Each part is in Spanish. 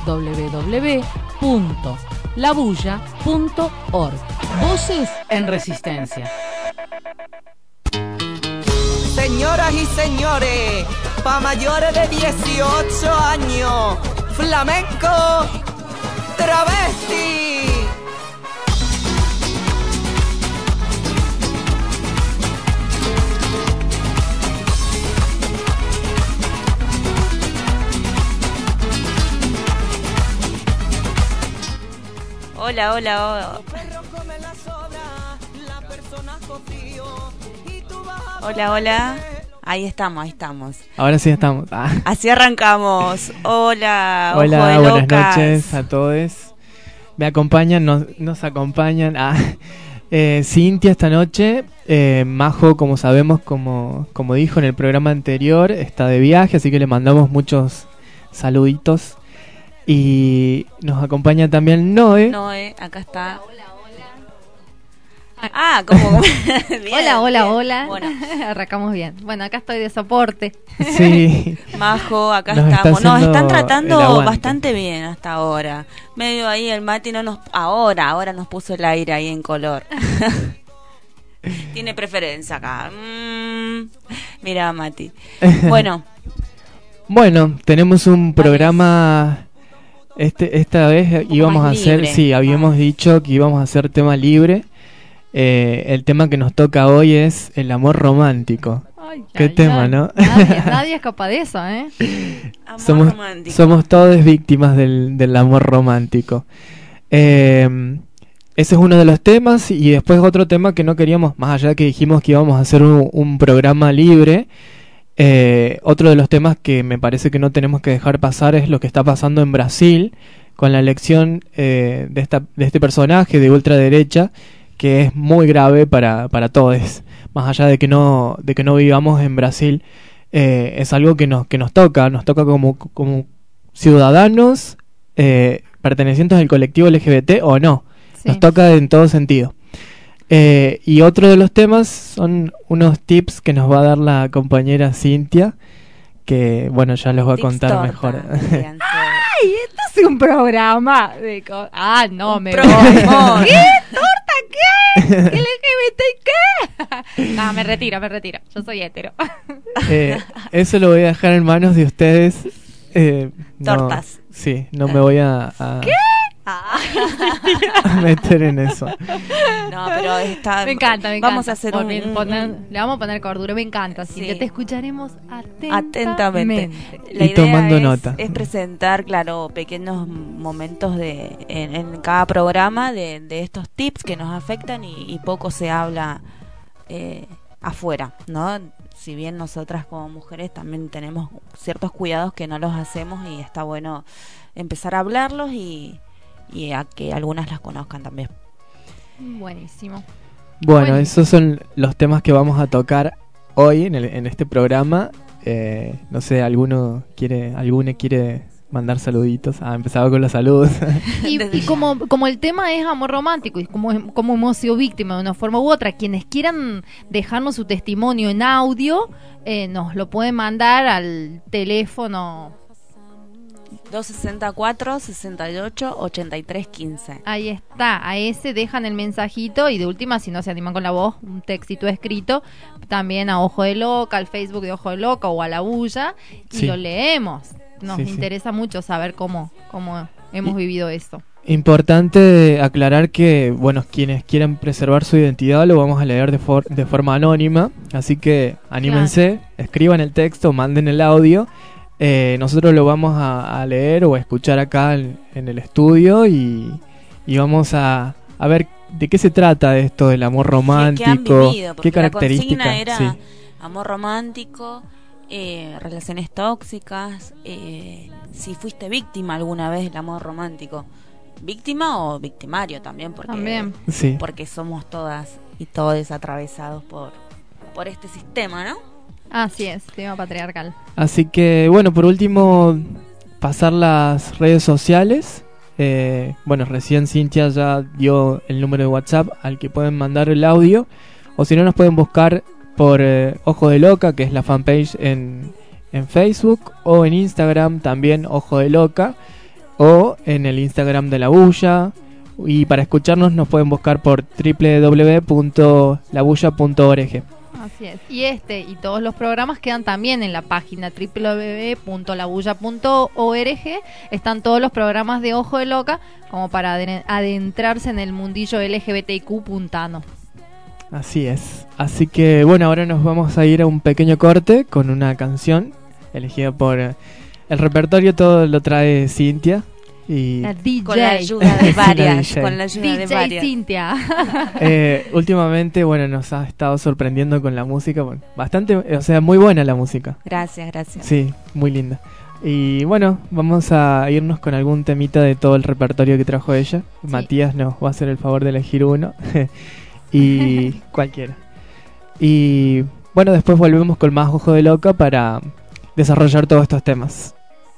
www.labulla.org. Voces en Resistencia. Señoras y señores, pa' mayores de 18 años, flamenco travesti. Hola, hola, hola, hola. Ahí estamos. Ahora sí estamos. Así arrancamos. Hola, hola, ojo de buenas locas. noches a todos. Me acompañan, nos acompañan Cintia esta noche. Majo, como sabemos, como dijo en el programa anterior, está de viaje, así que le mandamos muchos saluditos. Y nos acompaña también Noé. Noé, acá está. Como bien, Hola. Bueno. Arrancamos bien. Bueno, acá estoy de soporte. Sí. Majo, acá Nos estamos. está Nos están haciendo el tratando aguante. bastante bien hasta ahora. Medio ahí el Mati no nos ahora nos puso el aire ahí en color. Tiene preferencia acá. Mira, Mati. Bueno, tenemos un programa. Esta vez íbamos a hacer, libre. sí, habíamos dicho que íbamos a hacer tema libre. El tema que nos toca hoy es el amor romántico. Qué tema, ¿no? Nadie escapa de eso, ¿eh? Amor romántico. Somos todos víctimas del amor romántico. Ese es uno de los temas. Y después otro tema que no queríamos, más allá de que dijimos que íbamos a hacer un programa libre. Otro de los temas que me parece que no tenemos que dejar pasar es lo que está pasando en Brasil con la elección de este personaje de ultraderecha, que es muy grave para todos, más allá de que no vivamos en Brasil. Es algo que nos toca como ciudadanos pertenecientes al colectivo LGBT o no. Sí. Nos toca en todo sentido. Y otro de los temas son unos tips que nos va a dar la compañera Cintia, que bueno, ya los va a contar torta, mejor. ¡Ay! Esto es un programa de no, me voy. ¿Qué? ¿Torta qué? ¿LGBT qué? No, me retiro. Yo soy hetero. Eso lo voy a dejar en manos de ustedes. Tortas. No, sí, no me voy a ¿qué? a meter en eso. No, pero está. Me encanta. Vamos a hacer le vamos a poner cordura. Me encanta. Sí. Te escucharemos atentamente. La y idea tomando nota. Es presentar, claro, pequeños momentos en cada programa de estos tips que nos afectan y poco se habla afuera, ¿no? Si bien nosotras como mujeres también tenemos ciertos cuidados que no los hacemos y está bueno empezar a hablarlos y a que algunas las conozcan también. Buenísimo. Bueno, esos son los temas que vamos a tocar hoy en este programa. No sé, alguna quiere mandar saluditos. Empezaba con los saludos. Y como el tema es amor romántico y como hemos sido víctimas de una forma u otra, quienes quieran dejarnos su testimonio en audio, nos lo pueden mandar al teléfono 264-68-83-15. Ahí está, a ese dejan el mensajito y de última, si no se animan con la voz, un textito escrito, también a Ojo de Loca, al Facebook de Ojo de Loca o a La Bulla, y lo leemos. Nos interesa mucho saber cómo hemos vivido esto. Importante aclarar que, bueno, quienes quieran preservar su identidad lo vamos a leer de forma anónima, así que anímense, escriban el texto, manden el audio. Nosotros lo vamos a leer o a escuchar acá en el estudio y vamos a ver de qué se trata esto del amor romántico, ¿Qué han vivido? Porque qué características. La consigna era amor romántico, relaciones tóxicas, si fuiste víctima alguna vez del amor romántico, víctima o victimario también, porque somos todas y todos atravesados por este sistema, ¿no? Así es, tema patriarcal. Así que, bueno, por último, pasar las redes sociales. Bueno, recién Cintia ya dio el número de WhatsApp al que pueden mandar el audio. O si no, nos pueden buscar por Ojo de Loca, que es la fanpage en Facebook. O en Instagram también, Ojo de Loca. o en el Instagram de La Bulla. Y para escucharnos nos pueden buscar por www.labulla.org. Así es. Y y todos los programas quedan también en la página www.labulla.org. Están todos los programas de Ojo de Loca como para adentrarse en el mundillo LGBTQ puntano. Así es. Así que bueno, ahora nos vamos a ir a un pequeño corte con una canción elegida por el repertorio. Todo lo trae Cintia. Y la DJ. Con la ayuda de varias. DJ. Con la ayuda de DJ varias. Cintia. Últimamente, bueno, nos ha estado sorprendiendo con la música. Bueno, bastante, o sea, muy buena la música. Gracias, gracias. Sí, muy linda. Y bueno, vamos a irnos con algún temita de todo el repertorio que trajo ella. Sí. Matías nos va a hacer el favor de elegir uno. Y cualquiera. Y bueno, después volvemos con más Ojo de Loca para desarrollar todos estos temas.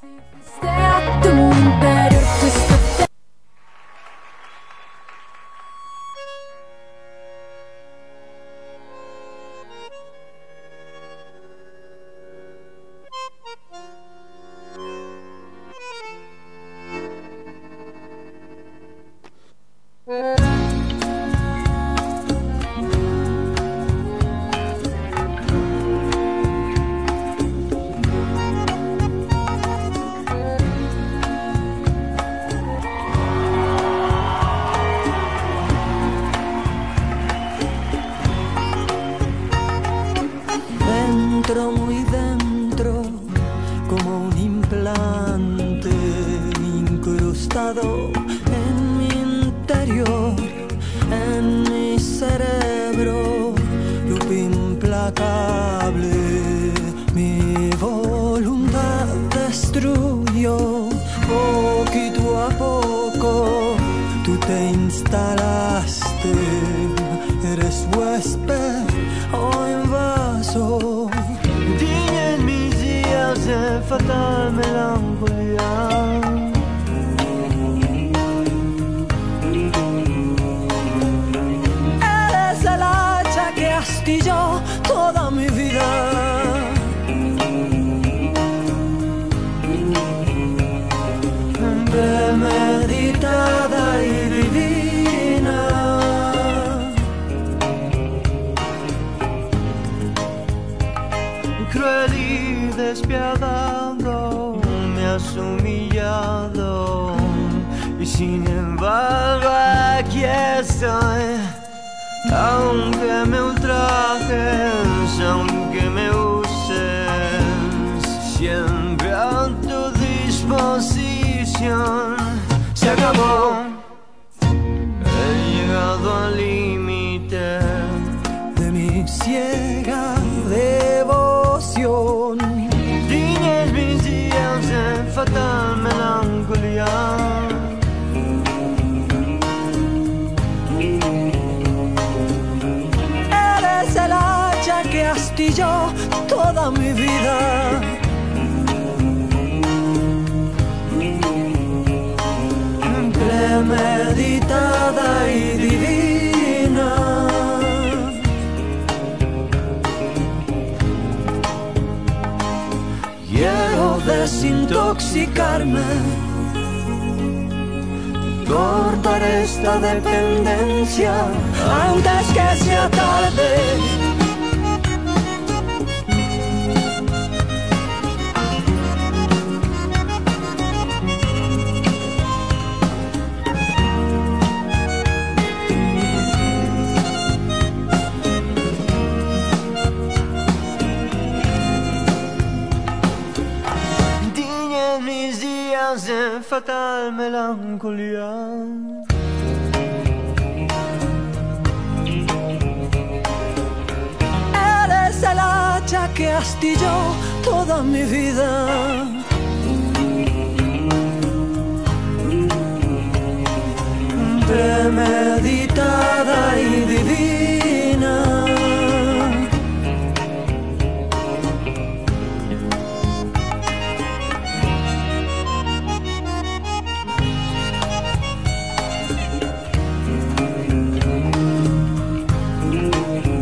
Muy dentro, como un implante incrustado en mi interior, en mi cerebro, loop implacable. Mi voluntad destruyó poquito a poco. Tú te instalaste, eres huésped o invasor. Tiñen mis días de fatal melancolía. Eres el hacha que astilló toda mi vida. Premeditada y divina. Cruel y despiadado, me has humillado y sin embargo aquí estoy. Aunque me ultrajes, aunque me uses, siempre a tu disposición. Se acabó, he llegado al límite de mi ciega devoción. Tiñes mis días de fatal melancolía. Eres el hacha que astilló toda mi vida. Premeditada y divina. Quiero desintoxicarme, cortar esta dependencia antes que sea tarde. De fatal melancolía. Eres el hacha que astilló toda mi vida. Premeditada y divina.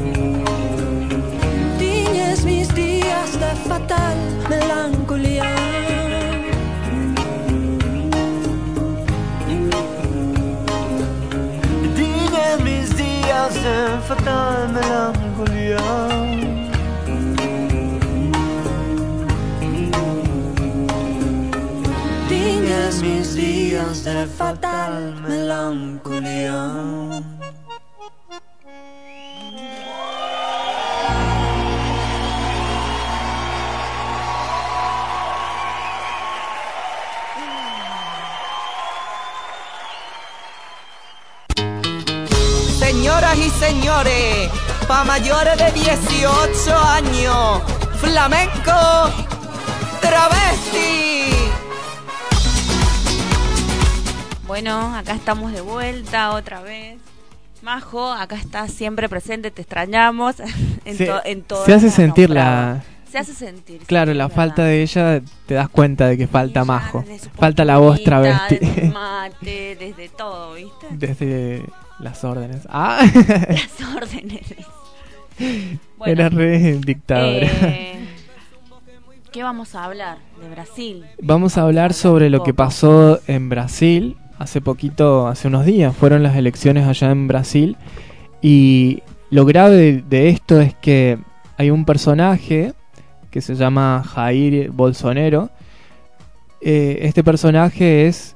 Melancolía. en fatal melancolía. Tiñes mis días de fatal melancolía. Señoras y señores, pa' mayores de 18 años, flamenco travesti. Bueno, acá estamos de vuelta otra vez. Majo, acá estás siempre presente, te extrañamos en todo. Se hace sentir la... Se hace sentir. Claro, sí, la ¿verdad? falta de ella, te das cuenta de que falta Y ya Majo. desde su Falta la voz porquita, travesti. desde el mate, desde todo, ¿viste? Desde las órdenes. Ah, Las órdenes. era re dictadora. ¿Qué vamos a hablar? De Brasil. Vamos a hablar sobre lo que pasó en Brasil hace poquito, hace unos días. Fueron las elecciones allá en Brasil. Y lo grave de esto es que hay un personaje que se llama Jair Bolsonaro. Este personaje es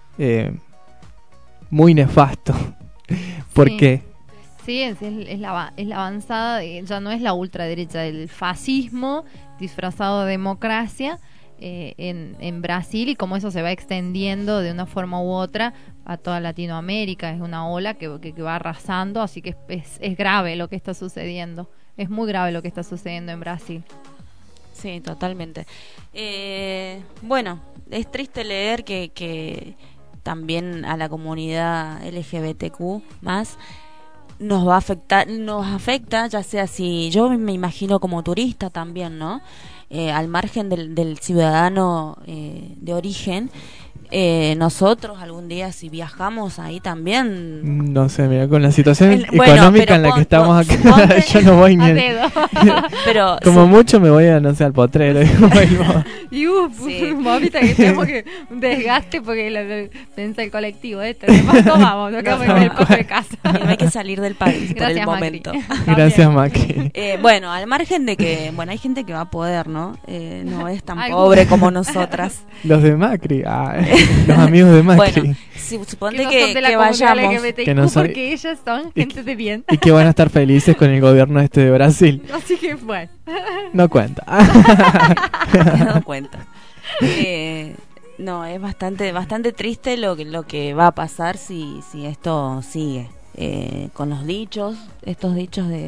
muy nefasto. ¿Por Sí. qué? Sí, es la avanzada, ya no es la ultraderecha, del fascismo disfrazado de democracia en Brasil, y cómo eso se va extendiendo de una forma u otra a toda Latinoamérica. Es una ola que va arrasando, así que es grave lo que está sucediendo. Es muy grave lo que está sucediendo en Brasil. Sí, totalmente. Bueno, es triste leer que también a la comunidad LGBTQ más nos afecta, ya sea si yo me imagino como turista también, ¿no? Al margen del ciudadano de origen, nosotros algún día si viajamos ahí también. No sé, mira, con la situación Bueno, económica pero en la que pon- estamos acá, ponte- yo no voy ni A en- dedo. Pero como sí, mucho me voy a, no sé, al potrero. Y vuelvo. Y Sí. mamita, que tenemos que desgaste porque pensa el colectivo esto. Después tomamos, nos quedamos en el patio de casa. no hay que salir del país por el Gracias, Macri. momento. Gracias, Macri. Bueno, al margen de que, bueno, hay gente que va a poder, ¿no? No es tan Algunos. pobre como nosotras. Los de Macri, los amigos de Macri. Bueno, suponte Que no que, son de la que comunidad vayamos. LGBTQ, Que no son- porque ellas son gente de bien. Y que van a estar felices con el gobierno este de Brasil. Así que bueno. No cuenta. Me he dado cuenta. No, es bastante triste lo que va a pasar si esto sigue. Con los dichos, estos dichos de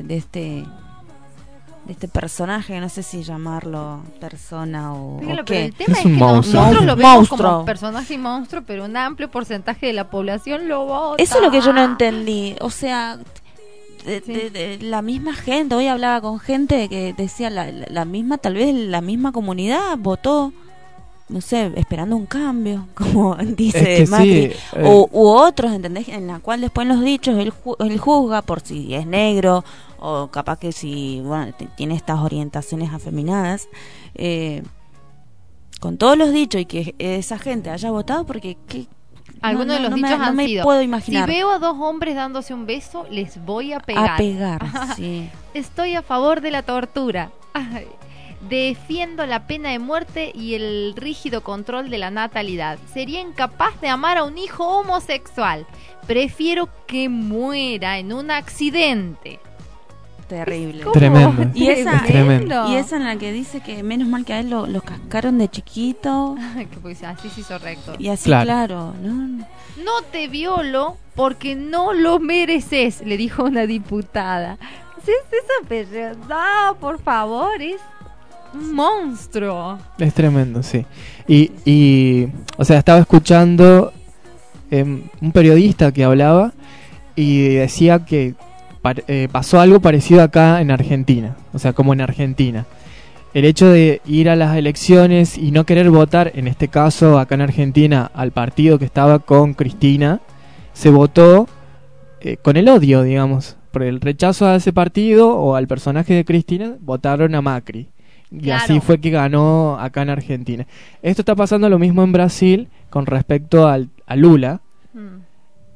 este personaje, no sé si llamarlo persona o Dígalo, pero qué. el tema Es es, un que monstruo. nosotros lo vemos Monstruo. como personaje y monstruo, pero un amplio porcentaje de la población lo vota. Eso es lo que yo no entendí. O sea, Sí. de la misma gente, hoy hablaba con gente que decía la misma, tal vez la misma comunidad votó, no sé, esperando un cambio, como dice Es que Macri, sí, u otros, ¿entendés? En la cual después en los dichos él juzga por si es negro o capaz que si, bueno, tiene estas orientaciones afeminadas, con todos los dichos, y que esa gente haya votado porque Algunos de los dichos no han me sido: puedo si imaginar. veo a dos hombres dándose un beso, les voy a pegar. A pegar, sí. Estoy a favor de la tortura. Ay. Defiendo la pena de muerte y el rígido control de la natalidad. Sería incapaz de amar a un hijo homosexual. Prefiero que muera en un accidente. Terrible. ¿Cómo? Tremendo. Y esa, Es tremendo. y esa en la que dice que menos mal que a él lo cascaron de chiquito. Que pues así se hizo recto. Y así, Claro. claro, ¿no? No te violo porque no lo mereces, le dijo una diputada. ¿Es esa persona? Por favor, es un monstruo. Es tremendo, sí. Y o sea, estaba escuchando un periodista que hablaba y decía que pasó algo parecido acá en Argentina. O sea, como en Argentina. El hecho de ir a las elecciones y no querer votar, en este caso acá en Argentina, al partido que estaba con Cristina, se votó con el odio, digamos. Por el rechazo a ese partido o al personaje de Cristina, votaron a Macri. Y Claro. así fue que ganó acá en Argentina. Esto está pasando lo mismo en Brasil con respecto a Lula.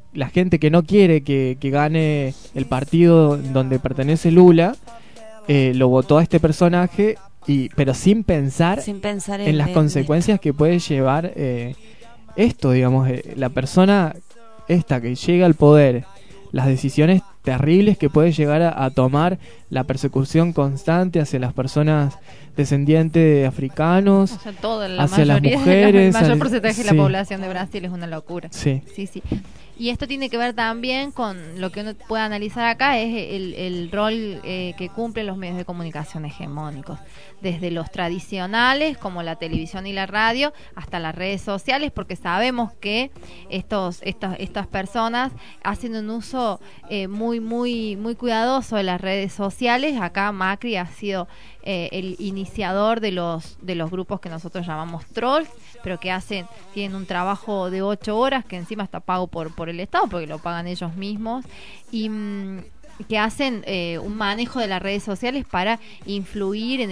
la gente que no quiere que gane el partido donde pertenece Lula, lo votó a este personaje, pero sin pensar en las consecuencias que puede llevar esto, digamos, la persona esta que llega al poder, las decisiones terribles que puede llegar a tomar, la persecución constante hacia las personas descendientes de africanos, o sea, hacia las mujeres, el mayor porcentaje de la población de Brasil es una locura. Sí. Y esto tiene que ver también con lo que uno puede analizar acá, es el rol que cumplen los medios de comunicación hegemónicos, desde los tradicionales como la televisión y la radio hasta las redes sociales, porque sabemos que estas personas hacen un uso muy cuidadoso de las redes sociales. Acá Macri ha sido el iniciador de los grupos que nosotros llamamos trolls, pero que tienen un trabajo de 8 horas que encima está pago por el Estado, porque lo pagan ellos mismos, y que hacen un manejo de las redes sociales para influir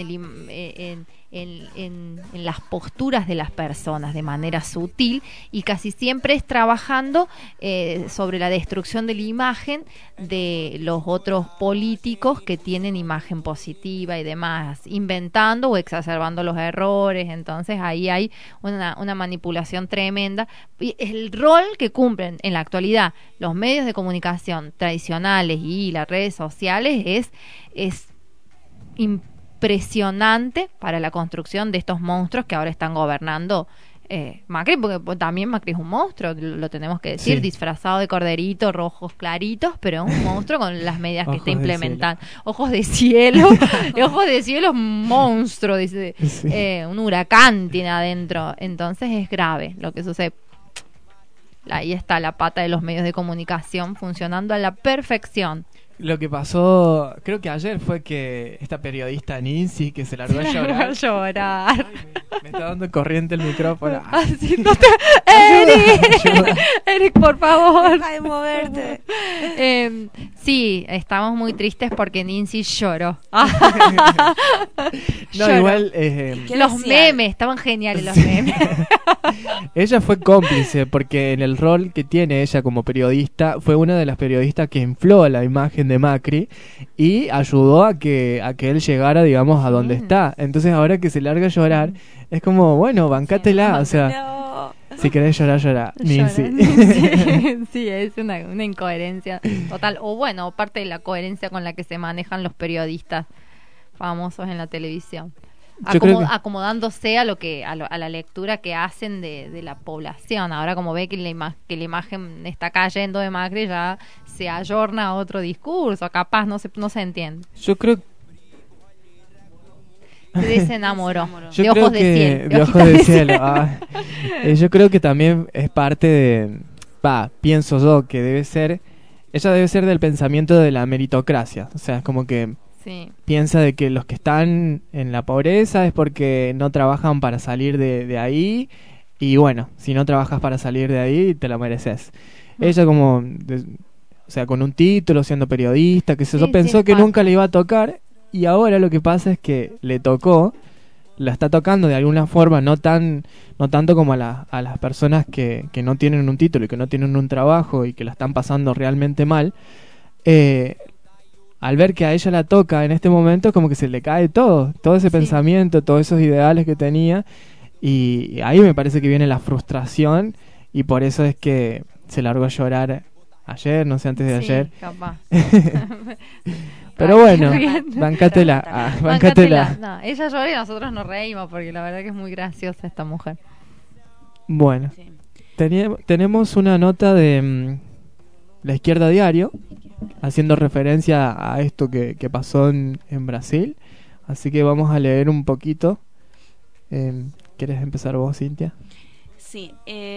en las posturas de las personas de manera sutil, y casi siempre es trabajando sobre la destrucción de la imagen de los otros políticos que tienen imagen positiva y demás, inventando o exacerbando los errores. Entonces ahí hay una manipulación tremenda, y el rol que cumplen en la actualidad los medios de comunicación tradicionales y las redes sociales es impresionante para la construcción de estos monstruos que ahora están gobernando Macri, porque también Macri es un monstruo, lo tenemos que decir, disfrazado de corderito, rojos claritos, pero es un monstruo con las medidas que está implementando. Ojos de cielo, ojos de cielo, monstruo, dice, un huracán tiene adentro. Entonces es grave lo que sucede. Ahí está la pata de los medios de comunicación funcionando a la perfección. Lo que pasó, creo que ayer, fue que esta periodista Nancy, que se largó a llorar. Ay, me está dando corriente el micrófono. Así no te... Eric, por favor. Deja de moverte. Sí, estamos muy tristes porque Nancy lloró. No, igual... los memes, estaban geniales los memes. Ella fue cómplice porque en el rol que tiene ella como periodista, fue una de las periodistas que infló la imagen de Macri y ayudó a que él llegara, digamos, a donde está. Entonces ahora que se larga a llorar, es como, bueno, bancátela, o sea, si querés llorar, llorá, Nancy. Sí, es una incoherencia total, o bueno, parte de la coherencia con la que se manejan los periodistas famosos en la televisión. Acomodándose a la lectura que hacen de la población. Ahora, como ve que la imagen está cayendo de Macri, ya se ayorna a otro discurso, capaz no se entiende. Yo creo se desenamoró de ojos de cielo. De ojos de cielo. Yo creo que también es parte de, pienso yo que ella debe ser del pensamiento de la meritocracia. O sea, es como que piensa de que los que están en la pobreza es porque no trabajan para salir de ahí, y bueno, si no trabajas para salir de ahí, te lo mereces. Ella como, o sea, con un título, siendo periodista, que se pensó que nunca le iba a tocar, y ahora lo que pasa es que le tocó, la está tocando de alguna forma, no tanto como a las personas que no tienen un título y que no tienen un trabajo y que la están pasando realmente mal. Al ver que a ella la toca en este momento, como que se le cae todo ese pensamiento, todos esos ideales que tenía, y ahí me parece que viene la frustración, y por eso es que se largó a llorar ayer, no sé, antes de ayer. Capaz. Pero bueno, bancátela. No, ella llora y nosotros nos reímos, porque la verdad que es muy graciosa esta mujer. Bueno, tenemos una nota de La Izquierda Diario, haciendo referencia a esto que pasó en Brasil. Así que vamos a leer un poquito. ¿Quieres empezar vos, Cintia? Sí.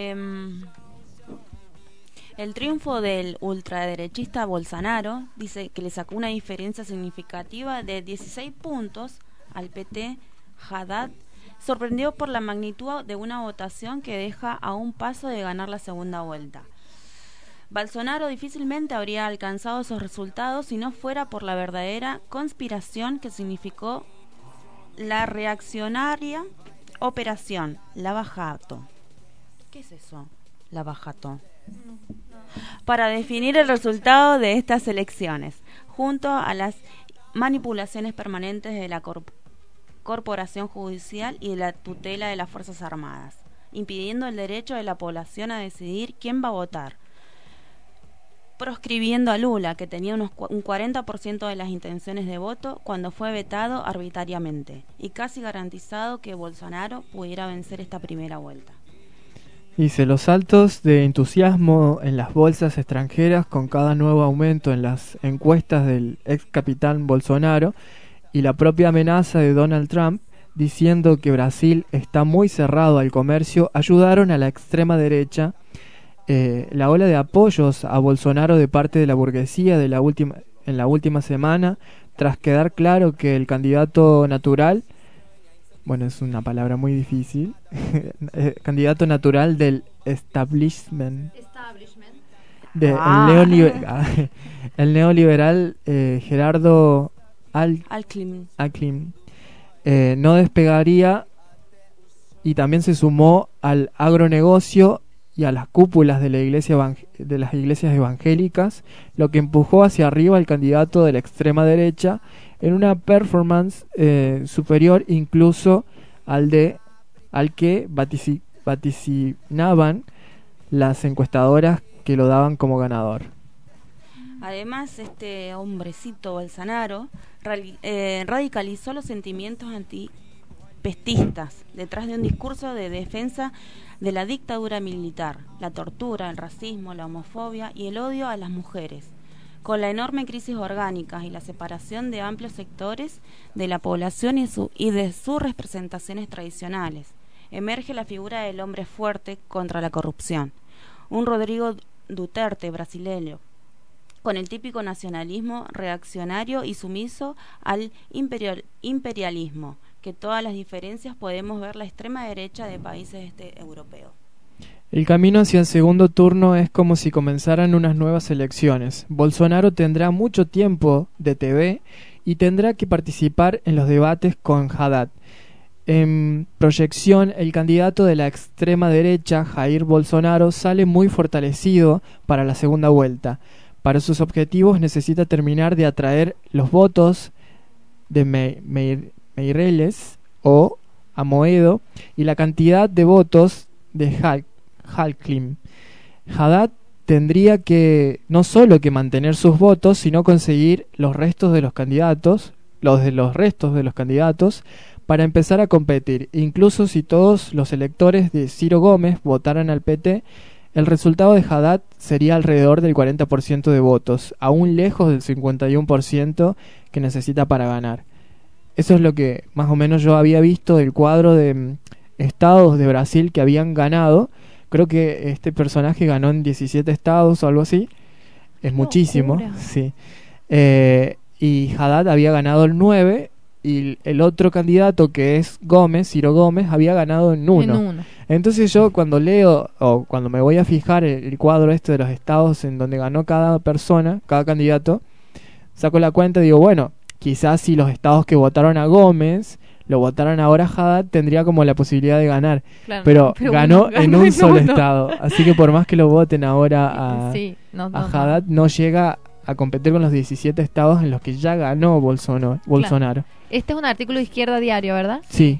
El triunfo del ultraderechista Bolsonaro dice que le sacó una diferencia significativa de 16 puntos al PT. Haddad sorprendió por la magnitud de una votación que deja a un paso de ganar la segunda vuelta. Bolsonaro difícilmente habría alcanzado esos resultados si no fuera por la verdadera conspiración que significó la reaccionaria Operación Lava Jato. ¿Qué es eso? Lava Jato, para definir el resultado de estas elecciones, junto a las manipulaciones permanentes de la corporación judicial y de la tutela de las Fuerzas Armadas, impidiendo el derecho de la población a decidir quién va a votar, proscribiendo a Lula, que tenía un 40% de las intenciones de voto cuando fue vetado arbitrariamente, y casi garantizado que Bolsonaro pudiera vencer esta primera vuelta. Dice, los saltos de entusiasmo en las bolsas extranjeras con cada nuevo aumento en las encuestas del ex capitán Bolsonaro y la propia amenaza de Donald Trump diciendo que Brasil está muy cerrado al comercio ayudaron a la extrema derecha. La ola de apoyos a Bolsonaro de parte de la burguesía en la última semana, tras quedar claro que el candidato natural, bueno, es una palabra muy difícil, candidato natural del establishment. El neoliberal Gerardo Alckmin no despegaría, y también se sumó al agronegocio y a las cúpulas de las iglesias evangélicas, lo que empujó hacia arriba al candidato de la extrema derecha en una performance superior incluso al que vaticinaban las encuestadoras que lo daban como ganador. Además, este hombrecito Bolsonaro radicalizó los sentimientos antipestistas detrás de un discurso de defensa de la dictadura militar, la tortura, el racismo, la homofobia y el odio a las mujeres. Con la enorme crisis orgánica y la separación de amplios sectores de la población y de sus representaciones tradicionales, emerge la figura del hombre fuerte contra la corrupción, un Rodrigo Duterte brasileño, con el típico nacionalismo reaccionario y sumiso al imperialismo, que todas las diferencias podemos ver la extrema derecha de países europeos. El camino hacia el segundo turno es como si comenzaran unas nuevas elecciones. Bolsonaro tendrá mucho tiempo de TV y tendrá que participar en los debates con Haddad. En proyección, el candidato de la extrema derecha, Jair Bolsonaro, sale muy fortalecido para la segunda vuelta. Para sus objetivos necesita terminar de atraer los votos de Meirelles o Amoedo y la cantidad de votos de Alckmin. Haddad tendría que no solo que mantener sus votos, sino conseguir los restos de los candidatos, los restos de los candidatos, para empezar a competir. Incluso si todos los electores de Ciro Gómez votaran al PT, el resultado de Haddad sería alrededor del 40% de votos, aún lejos del 51% que necesita para ganar. Eso es lo que más o menos yo había visto del cuadro de estados de Brasil que habían ganado. Creo que este personaje ganó en 17 estados o algo así. Es muchísimo. Sí. Y Haddad había ganado el 9 y el otro candidato, que es Gómez, Ciro Gómez, había ganado en 1. Entonces yo cuando leo o cuando me voy a fijar el cuadro este de los estados en donde ganó cada persona, cada candidato, saco la cuenta y digo, bueno, quizás si los estados que votaron a Gómez lo votaron ahora a Haddad, tendría como la posibilidad de ganar. Claro, pero ganó en un solo estado. Así que por más que lo voten ahora a Haddad, no llega a competir con los 17 estados en los que ya ganó Bolsonaro. Claro. Este es un artículo de Izquierda Diario, ¿verdad? Sí.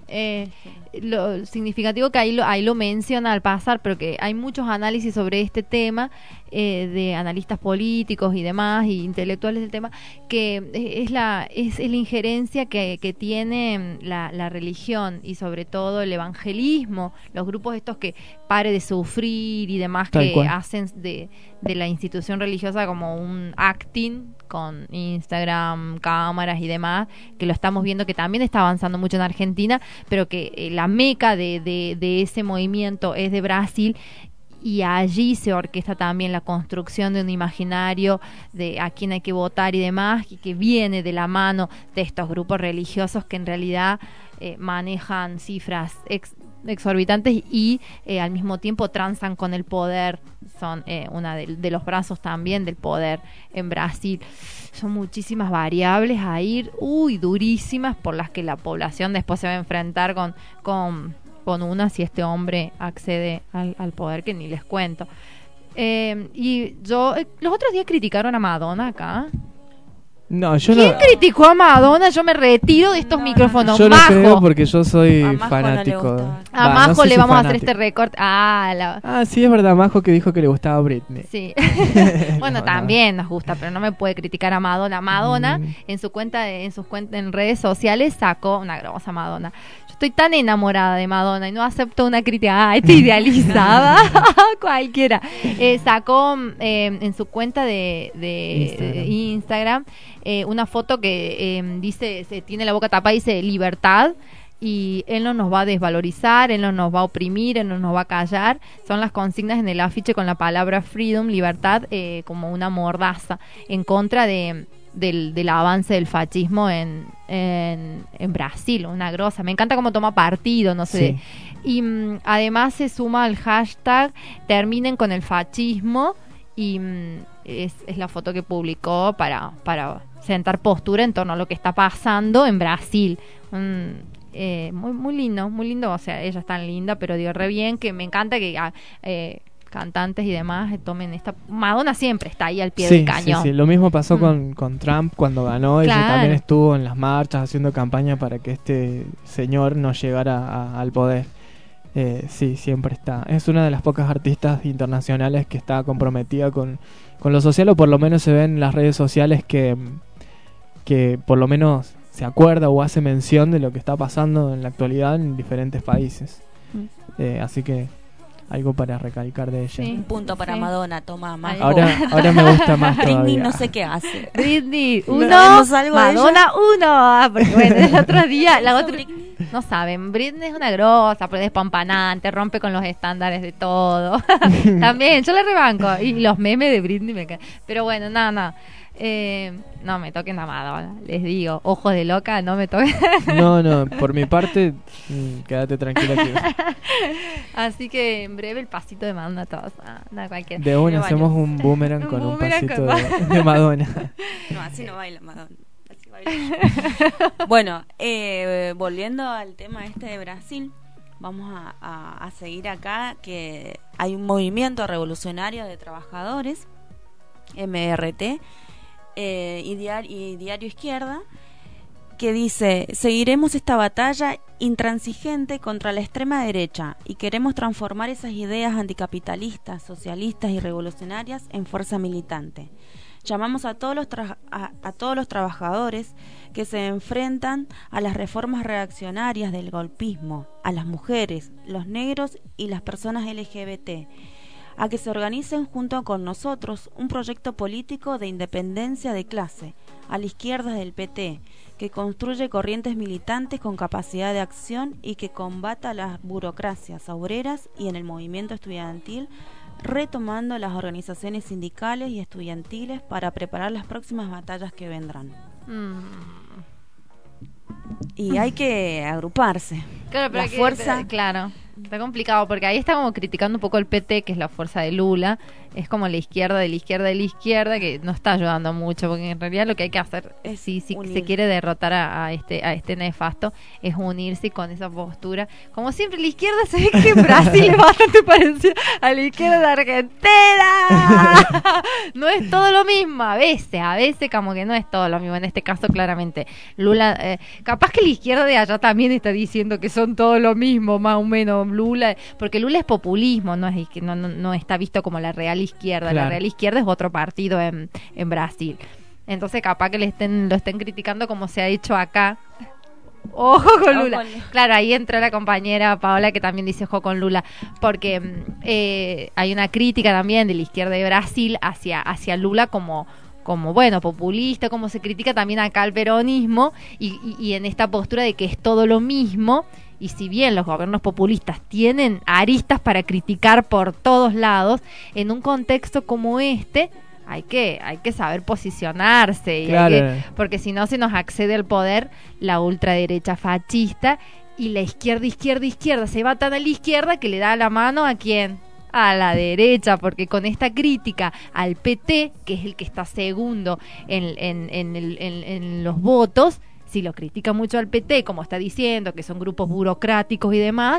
Lo significativo que ahí lo menciona al pasar, pero que hay muchos análisis sobre este tema, de analistas políticos y demás, y intelectuales del tema, que es la injerencia que tiene la religión y sobre todo el evangelismo, los grupos estos que pare de sufrir y demás, que hacen de la institución religiosa como un acting con Instagram, cámaras y demás, que lo estamos viendo que también está avanzando mucho en Argentina, pero que la meca de ese movimiento es de Brasil, y allí se orquesta también la construcción de un imaginario de a quién hay que votar y demás, y que viene de la mano de estos grupos religiosos que en realidad manejan cifras exorbitantes y al mismo tiempo transan con el poder, son una de los brazos también del poder en Brasil. Son muchísimas variables a ir, durísimas, por las que la población después se va a enfrentar con con una si este hombre accede al poder, que ni les cuento. Y yo, los otros días criticaron a Madonna acá. No, yo ¿Quién no. criticó a Madonna? Yo me retiro de estos micrófonos. Yo no Majo. creo porque yo soy A Majo fanático. no le gusta. A Va, Majo no sé le si vamos a hacer fanático. este recorte. Sí, es verdad, Majo que dijo que le gustaba Britney. Sí. Bueno, No, también nos gusta, pero no me puede criticar a Madonna. Madonna Mm. en su cuenta en sus cuentas en redes sociales sacó una grosa Madonna. Yo estoy tan enamorada de Madonna y no acepto una crítica idealizada. Cualquiera. Sacó en su cuenta de Instagram una foto que dice, tiene la boca tapada y dice libertad. Y él no nos va a desvalorizar, él no nos va a oprimir, él no nos va a callar. Son las consignas en el afiche con la palabra freedom, libertad, como una mordaza en contra del avance del fascismo en Brasil, una grosa. Me encanta cómo toma partido, no sé. Sí. Y además se suma al hashtag terminen con el fascismo y es la foto que publicó para sentar postura en torno a lo que está pasando en Brasil. Muy lindo, o sea, ella es tan linda, pero digo re bien, que me encanta que cantantes y demás tomen esta. Madonna siempre está ahí al pie del cañón. Sí, lo mismo pasó con Trump cuando ganó. Ella Claro. también estuvo en las marchas haciendo campaña para que este señor no llegara al poder. Sí, siempre está. Es una de las pocas artistas internacionales que está comprometida con lo social, o por lo menos se ve en las redes sociales que por lo menos se acuerda o hace mención de lo que está pasando en la actualidad en diferentes países. Así que algo para recalcar de ella. Sí. Un punto para Sí. Madonna, toma más. Ahora me gusta más Britney todavía. no sé qué hace. Britney, ¿No uno, vemos algo de Madonna, uno. Porque bueno, el otro día, la ¿Hizo otra, Britney? no saben, Britney es una grosa, pero es despampanante, rompe con los estándares de todo. También, yo le rebanco. Y los memes de Britney me caen. Pero bueno, no, no me toquen a Madonna, les digo, ojos de loca, no me toquen. No, por mi parte, quédate tranquila que Así que en breve el pasito de Madonna a todos. No, cualquiera. de una Pero hacemos un boomerang Un con un boomerang pasito con- de Madonna. No, así no baila Madonna. Así baila yo. Bueno, volviendo al tema este de Brasil, vamos a seguir acá, que hay un movimiento revolucionario de trabajadores, MRT, y Diario Izquierda, que dice: seguiremos esta batalla intransigente contra la extrema derecha y queremos transformar esas ideas anticapitalistas, socialistas y revolucionarias en fuerza militante. Llamamos a todos los trabajadores que se enfrentan a las reformas reaccionarias del golpismo, a las mujeres, los negros y las personas LGBT, a que se organicen junto con nosotros un proyecto político de independencia de clase, a la izquierda del PT, que construye corrientes militantes con capacidad de acción y que combata las burocracias obreras y en el movimiento estudiantil, retomando las organizaciones sindicales y estudiantiles para preparar las próximas batallas que vendrán. Y hay que agruparse. Claro, pero La hay que- fuerza. claro, está complicado porque ahí está como criticando un poco el PT, que es la fuerza de Lula. Es como la izquierda de la izquierda de la izquierda, que no está ayudando mucho, porque en realidad lo que hay que hacer, Es si unir. se quiere derrotar a este nefasto, es unirse con esa postura. Como siempre, la izquierda se ve que en Brasil es bastante parecida a la izquierda de Argentina. No es todo lo mismo, a veces como que no es todo lo mismo. En este caso, claramente, Lula, capaz que la izquierda de allá también está diciendo que son todo lo mismo, más o menos. Lula, porque Lula es populismo, no está visto como la real izquierda. Claro. La real izquierda es otro partido en Brasil. Entonces capaz que lo estén criticando como se ha hecho acá. Ojo con Ojo Lula. con Lula. Claro, ahí entró la compañera Paola que también dice ojo con Lula, porque hay una crítica también de la izquierda de Brasil hacia Lula como bueno, populista, como se critica también acá al peronismo y en esta postura de que es todo lo mismo. Y si bien los gobiernos populistas tienen aristas para criticar por todos lados, en un contexto como este hay que saber posicionarse y Claro. porque si no se nos accede al poder la ultraderecha fascista y la izquierda se va tan a la izquierda que le da la mano a quién, a la derecha, porque con esta crítica al PT, que es el que está segundo en los votos, si lo critica mucho al PT, como está diciendo, que son grupos burocráticos y demás,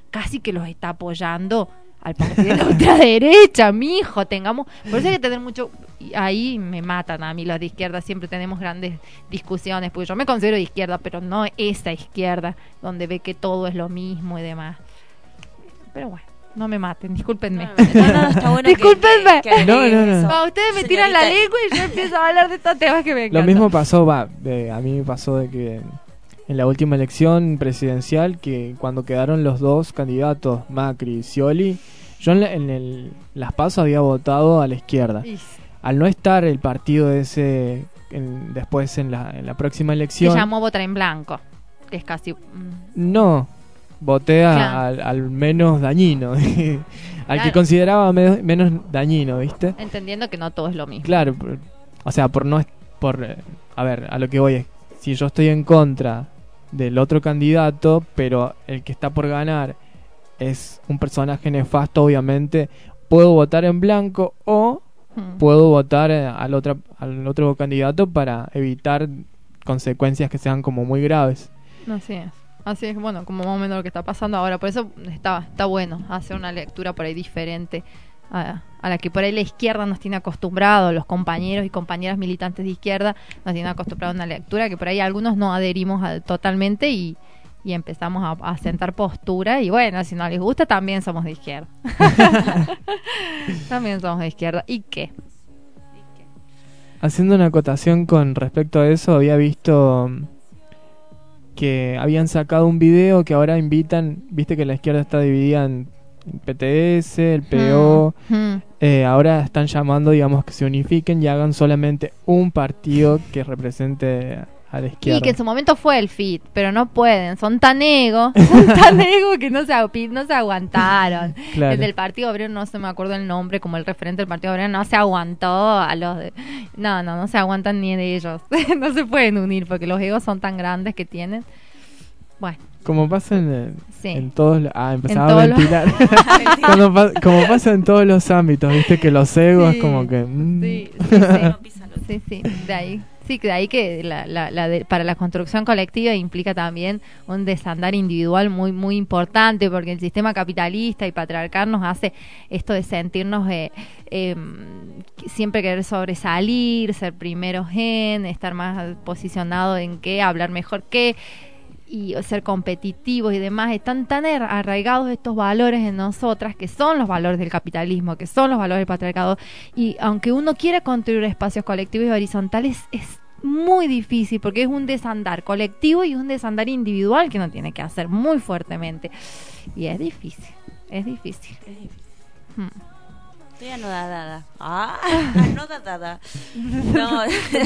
casi que los está apoyando al partido de la ultraderecha, mijo, tengamos, por eso hay que tener mucho, ahí me matan a mí los de izquierda, siempre tenemos grandes discusiones, porque yo me considero de izquierda, pero no esa izquierda, donde ve que todo es lo mismo y demás. Pero bueno, no me maten, discúlpenme. No, está bueno. Discúlpenme. No. Ustedes me tiran la lengua y yo empiezo a hablar de estos temas que me encantan. Lo mismo pasó, a mí me pasó de que en la última elección presidencial, que cuando quedaron los dos candidatos, Macri y Scioli, yo las PASO había votado a la izquierda. Al no estar el partido ese después en la próxima elección... Se llamó votar en blanco, que es casi... No, voté al menos dañino, al que consideraba menos dañino, ¿viste? Entendiendo que no todo es lo mismo. Claro, o sea, a ver, a lo que voy es, si yo estoy en contra del otro candidato, pero el que está por ganar es un personaje nefasto, obviamente puedo votar en blanco o puedo votar al otro candidato para evitar consecuencias que sean como muy graves. Así es, bueno, como más o menos lo que está pasando ahora. Por eso está bueno hacer una lectura por ahí diferente a la que por ahí la izquierda nos tiene acostumbrado, los compañeros y compañeras militantes de izquierda nos tienen acostumbrado a una lectura que por ahí algunos no adherimos totalmente y empezamos a sentar postura, y bueno, si no les gusta también somos de izquierda. También somos de izquierda. ¿Y qué? Haciendo una acotación con respecto a eso, había visto que habían sacado un video que ahora invitan, viste que la izquierda está dividida en PTS, el PO, ahora están llamando, digamos, que se unifiquen y hagan solamente un partido que represente a la izquierda. Y que en su momento fue el FIT, pero no pueden, son tan ego que no se aguantaron. Claro. El del Partido Obrero, no se me acuerdo el nombre, como el referente del Partido Obrero, no se aguantó a los de... No se aguantan ni de ellos. No se pueden unir porque los egos son tan grandes que tienen. Bueno. Como pasa en todos los... a empezaba a ventilar. Como pasa en todos los ámbitos, viste que los egos como que... Sí, de ahí. Sí, de ahí que para la construcción colectiva implica también un desandar individual muy muy importante, porque el sistema capitalista y patriarcal nos hace esto de sentirnos siempre querer sobresalir, ser primeros estar más posicionado en qué, hablar mejor qué, y ser competitivos y demás. Están tan arraigados estos valores en nosotras, que son los valores del capitalismo, que son los valores del patriarcado, y aunque uno quiera construir espacios colectivos y horizontales, es muy difícil, porque es un desandar colectivo y un desandar individual que uno tiene que hacer muy fuertemente, y es difícil. Estoy anodada. Anodada. No,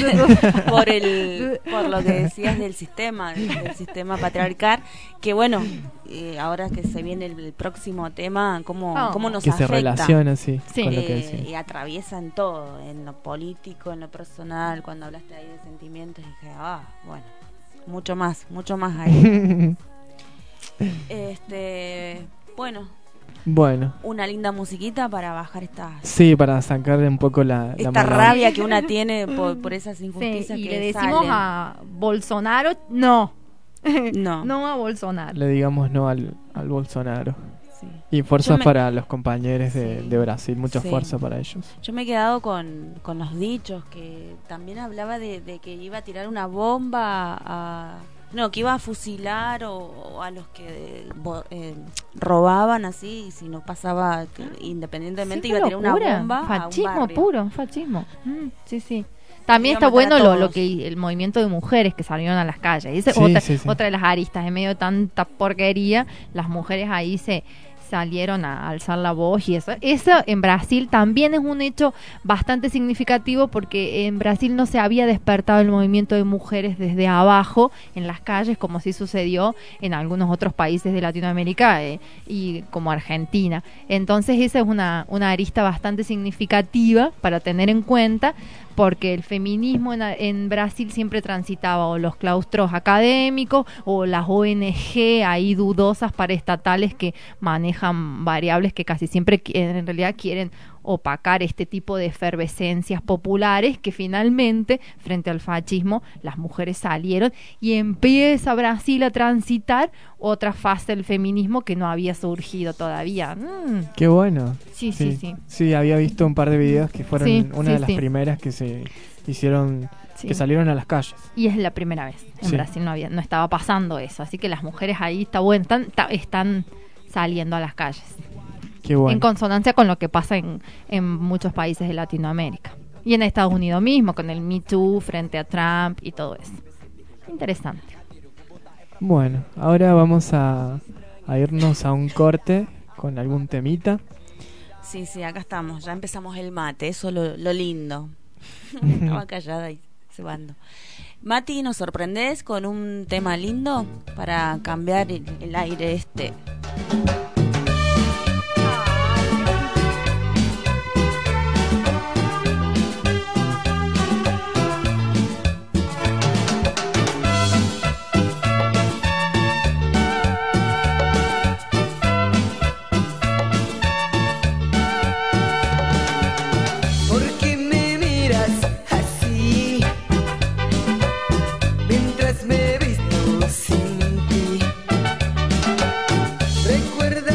por lo que decías del sistema patriarcal, que bueno, ahora que se viene el próximo tema, cómo nos que afecta. Se relaciona, sí. Con lo que decía. Y atraviesa en todo, en lo político, en lo personal. Cuando hablaste ahí de sentimientos, dije, bueno, mucho más ahí. Bueno, una linda musiquita para bajar para sacarle un poco esta rabia que una tiene por esas injusticias, y que le decimos salen. A Bolsonaro no a Bolsonaro, le digamos no al Bolsonaro. Sí. Y fuerza para los compañeros de Brasil, mucha fuerza para ellos. Yo me he quedado con los dichos, que también hablaba de que iba a tirar una bomba que iba a fusilar o a los que robaban así, y si no pasaba, independientemente iba a tirar una bomba. Fascismo puro, fascismo. Sí. También está bueno lo que el movimiento de mujeres que salieron a las calles. Otra de las aristas, en medio de tanta porquería, las mujeres ahí salieron a alzar la voz, y eso en Brasil también es un hecho bastante significativo, porque en Brasil no se había despertado el movimiento de mujeres desde abajo en las calles, como sí sucedió en algunos otros países de Latinoamérica y como Argentina. Entonces esa es una arista bastante significativa para tener en cuenta, porque el feminismo en Brasil siempre transitaba o los claustros académicos o las ONG ahí dudosas paraestatales que manejan manejan variables que casi siempre en realidad quieren opacar este tipo de efervescencias populares, que finalmente frente al fascismo las mujeres salieron y empieza Brasil a transitar otra fase del feminismo que no había surgido todavía. Qué bueno. Sí, había visto un par de videos que fueron una de las sí. primeras que se hicieron, que salieron a las calles. Y es la primera vez. En Brasil no estaba pasando eso, así que las mujeres ahí están saliendo a las calles. Qué bueno. En consonancia con lo que pasa en muchos países de Latinoamérica. Y en Estados Unidos mismo, con el Me Too frente a Trump y todo eso. Interesante. Bueno, ahora vamos a irnos a un corte con algún temita. Sí, acá estamos. Ya empezamos el mate, eso lo lindo. Estaba callada y cebando. Mati, ¿nos sorprendés con un tema lindo para cambiar el aire este? Mientras me he visto sin ti, recuerda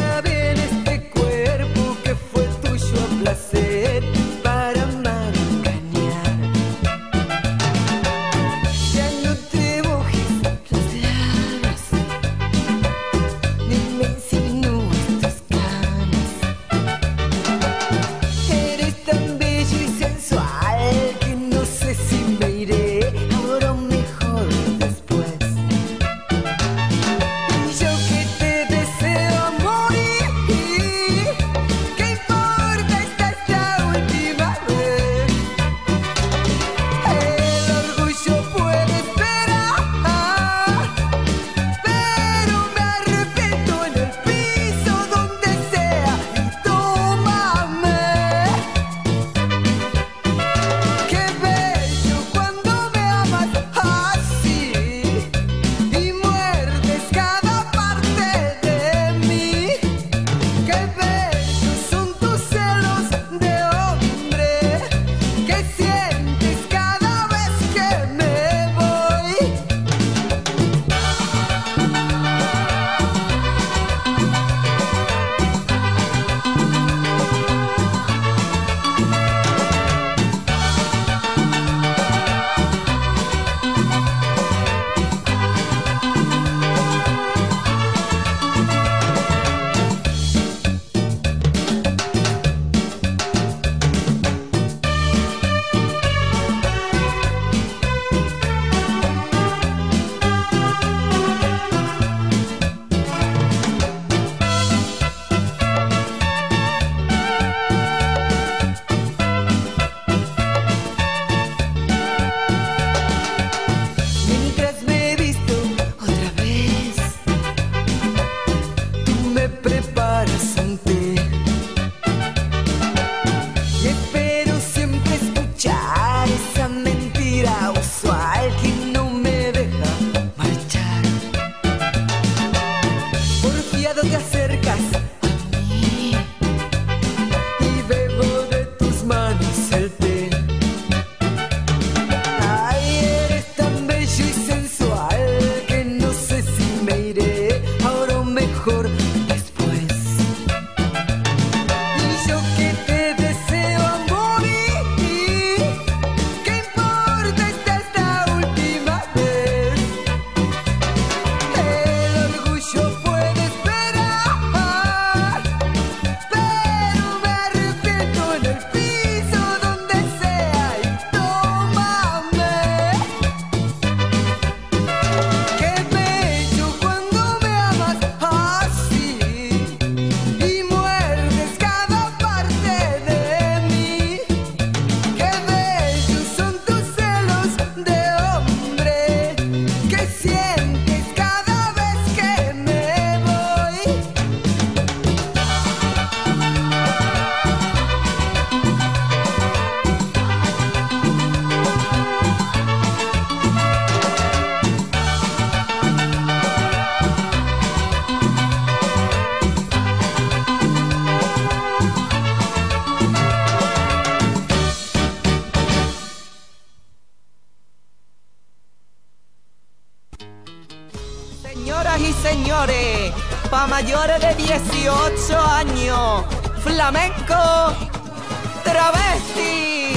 pa' mayores de 18 años. Flamenco travesti.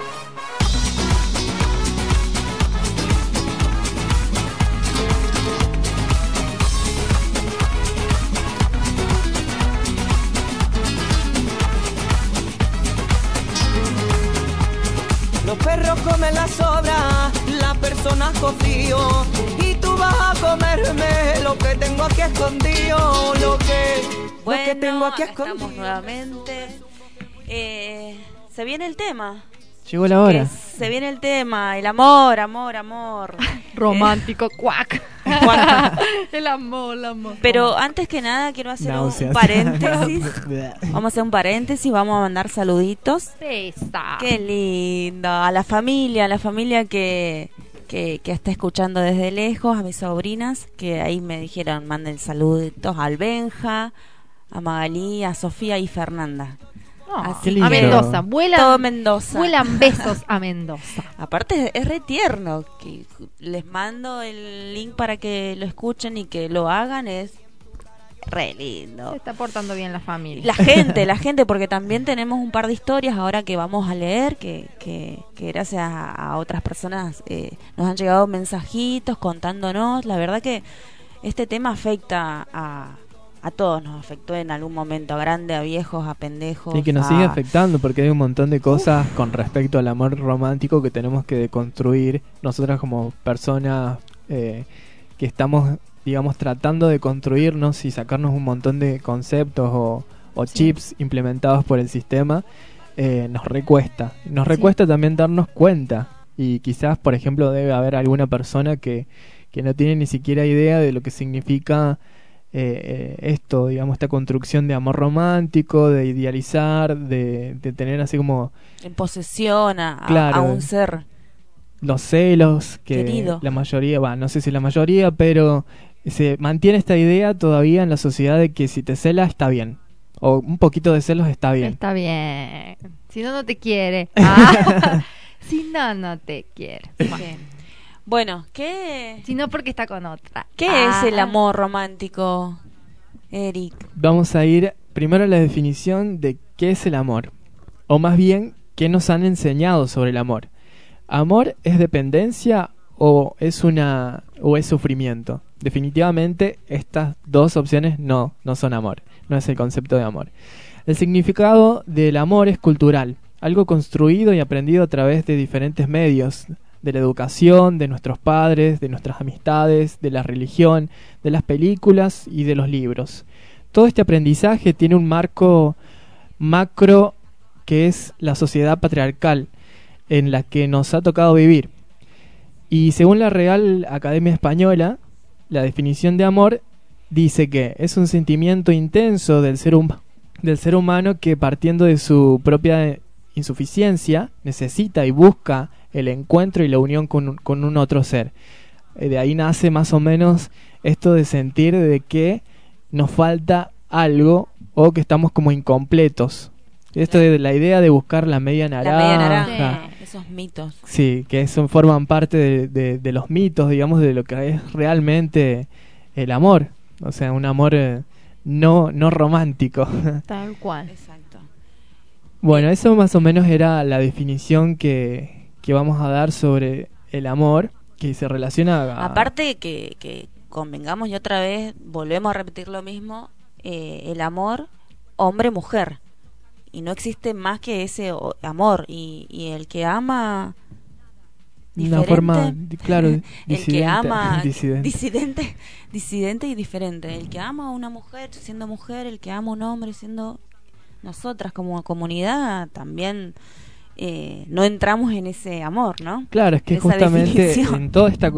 Los perros comen la sobra, las personas cocido, y tú vas a comerme lo que tengo aquí escondido, lo que tengo aquí escondido. Estamos nuevamente. Se viene el tema. Llegó la hora. Se viene el tema, el amor. Romántico, cuac. El amor. Pero antes que nada quiero hacer Náuseas. un paréntesis. Vamos a hacer un paréntesis, vamos a mandar saluditos. Esa. Qué lindo. A la familia que está escuchando desde lejos, a mis sobrinas, que ahí me dijeron, manden saluditos al Benja, a Magalí, a Sofía y Fernanda. Qué lindo. A Mendoza, todo Mendoza. Vuelan besos a Mendoza. Aparte es re tierno, que les mando el link para que lo escuchen y que lo hagan, es re lindo. Se está portando bien la familia. La gente, porque también tenemos un par de historias ahora que vamos a leer, que gracias a otras personas nos han llegado mensajitos contándonos. La verdad que este tema afecta a todos, nos afectó en algún momento, a grandes, a viejos, a pendejos. Y que nos sigue afectando porque hay un montón de cosas con respecto al amor romántico que tenemos que deconstruir nosotras como personas que estamos, digamos, tratando de construirnos y sacarnos un montón de conceptos o chips implementados por el sistema. Nos recuesta también darnos cuenta, y quizás, por ejemplo, debe haber alguna persona que no tiene ni siquiera idea de lo que significa esto, digamos, esta construcción de amor romántico, de idealizar, de tener así como en posesión claro, a un ser, los celos que querido. La mayoría, no sé si la mayoría, pero se mantiene esta idea todavía en la sociedad de que si te cela está bien, o un poquito de celos está bien. Está bien, si no te quiere. Si no te quiere. Bueno, ¿qué? Si no, porque está con otra. ¿Qué es el amor romántico, Eric? Vamos a ir primero a la definición de qué es el amor, o más bien, qué nos han enseñado sobre el amor. ¿Amor es dependencia o es sufrimiento? Definitivamente estas dos opciones no son amor, no es el concepto de amor. El significado del amor es cultural, algo construido y aprendido a través de diferentes medios, de la educación, de nuestros padres, de nuestras amistades, de la religión, de las películas y de los libros. Todo este aprendizaje tiene un marco macro que es la sociedad patriarcal en la que nos ha tocado vivir. Y según la Real Academia Española, la definición de amor dice que es un sentimiento intenso del ser humano que, partiendo de su propia insuficiencia, necesita y busca el encuentro y la unión con un otro ser. De ahí nace más o menos esto de sentir de que nos falta algo o que estamos como incompletos. Esto de la idea de buscar la media naranja. Esos mitos. Sí, que forman parte de los mitos, digamos, de lo que es realmente el amor. O sea, un amor no romántico. Tal cual. Exacto. Bueno, eso más o menos era la definición que vamos a dar sobre el amor, que se relaciona aparte que convengamos, y otra vez volvemos a repetir lo mismo, el amor hombre-mujer, y no existe más que ese amor, y el que ama diferente, una forma, claro, el que ama disidente y diferente, el que ama a una mujer siendo mujer, el que ama a un hombre siendo nosotras como comunidad también. No entramos en ese amor, ¿no? Claro, es que justamente en toda esta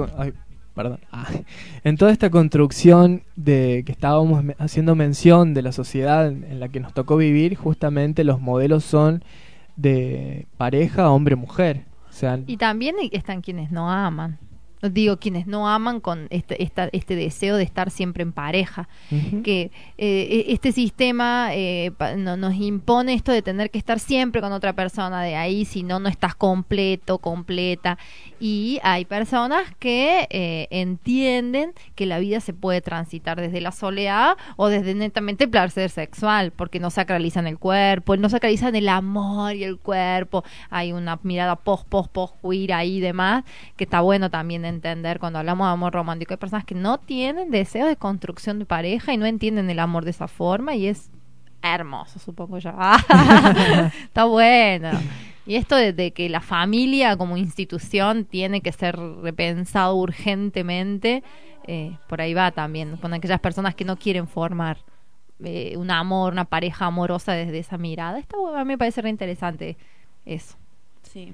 en toda esta construcción de que estábamos haciendo mención de la sociedad en la que nos tocó vivir, justamente los modelos son de pareja hombre-mujer. O sea, y también están quienes no aman. digo, quienes no aman con este deseo de estar siempre en pareja, que este sistema nos impone esto de tener que estar siempre con otra persona, de ahí si no estás completo, completa, y hay personas que entienden que la vida se puede transitar desde la soledad o desde netamente el placer sexual, porque no sacralizan el cuerpo, no sacralizan el amor y el cuerpo, hay una mirada post queer ahí y demás, que está bueno también entender cuando hablamos de amor romántico. Hay personas que no tienen deseo de construcción de pareja y no entienden el amor de esa forma, y es hermoso, supongo yo. Está bueno. Y esto de que la familia como institución tiene que ser repensado urgentemente, por ahí va también, con aquellas personas que no quieren formar un amor, una pareja amorosa desde esa mirada. A mí me parece re interesante eso. Sí.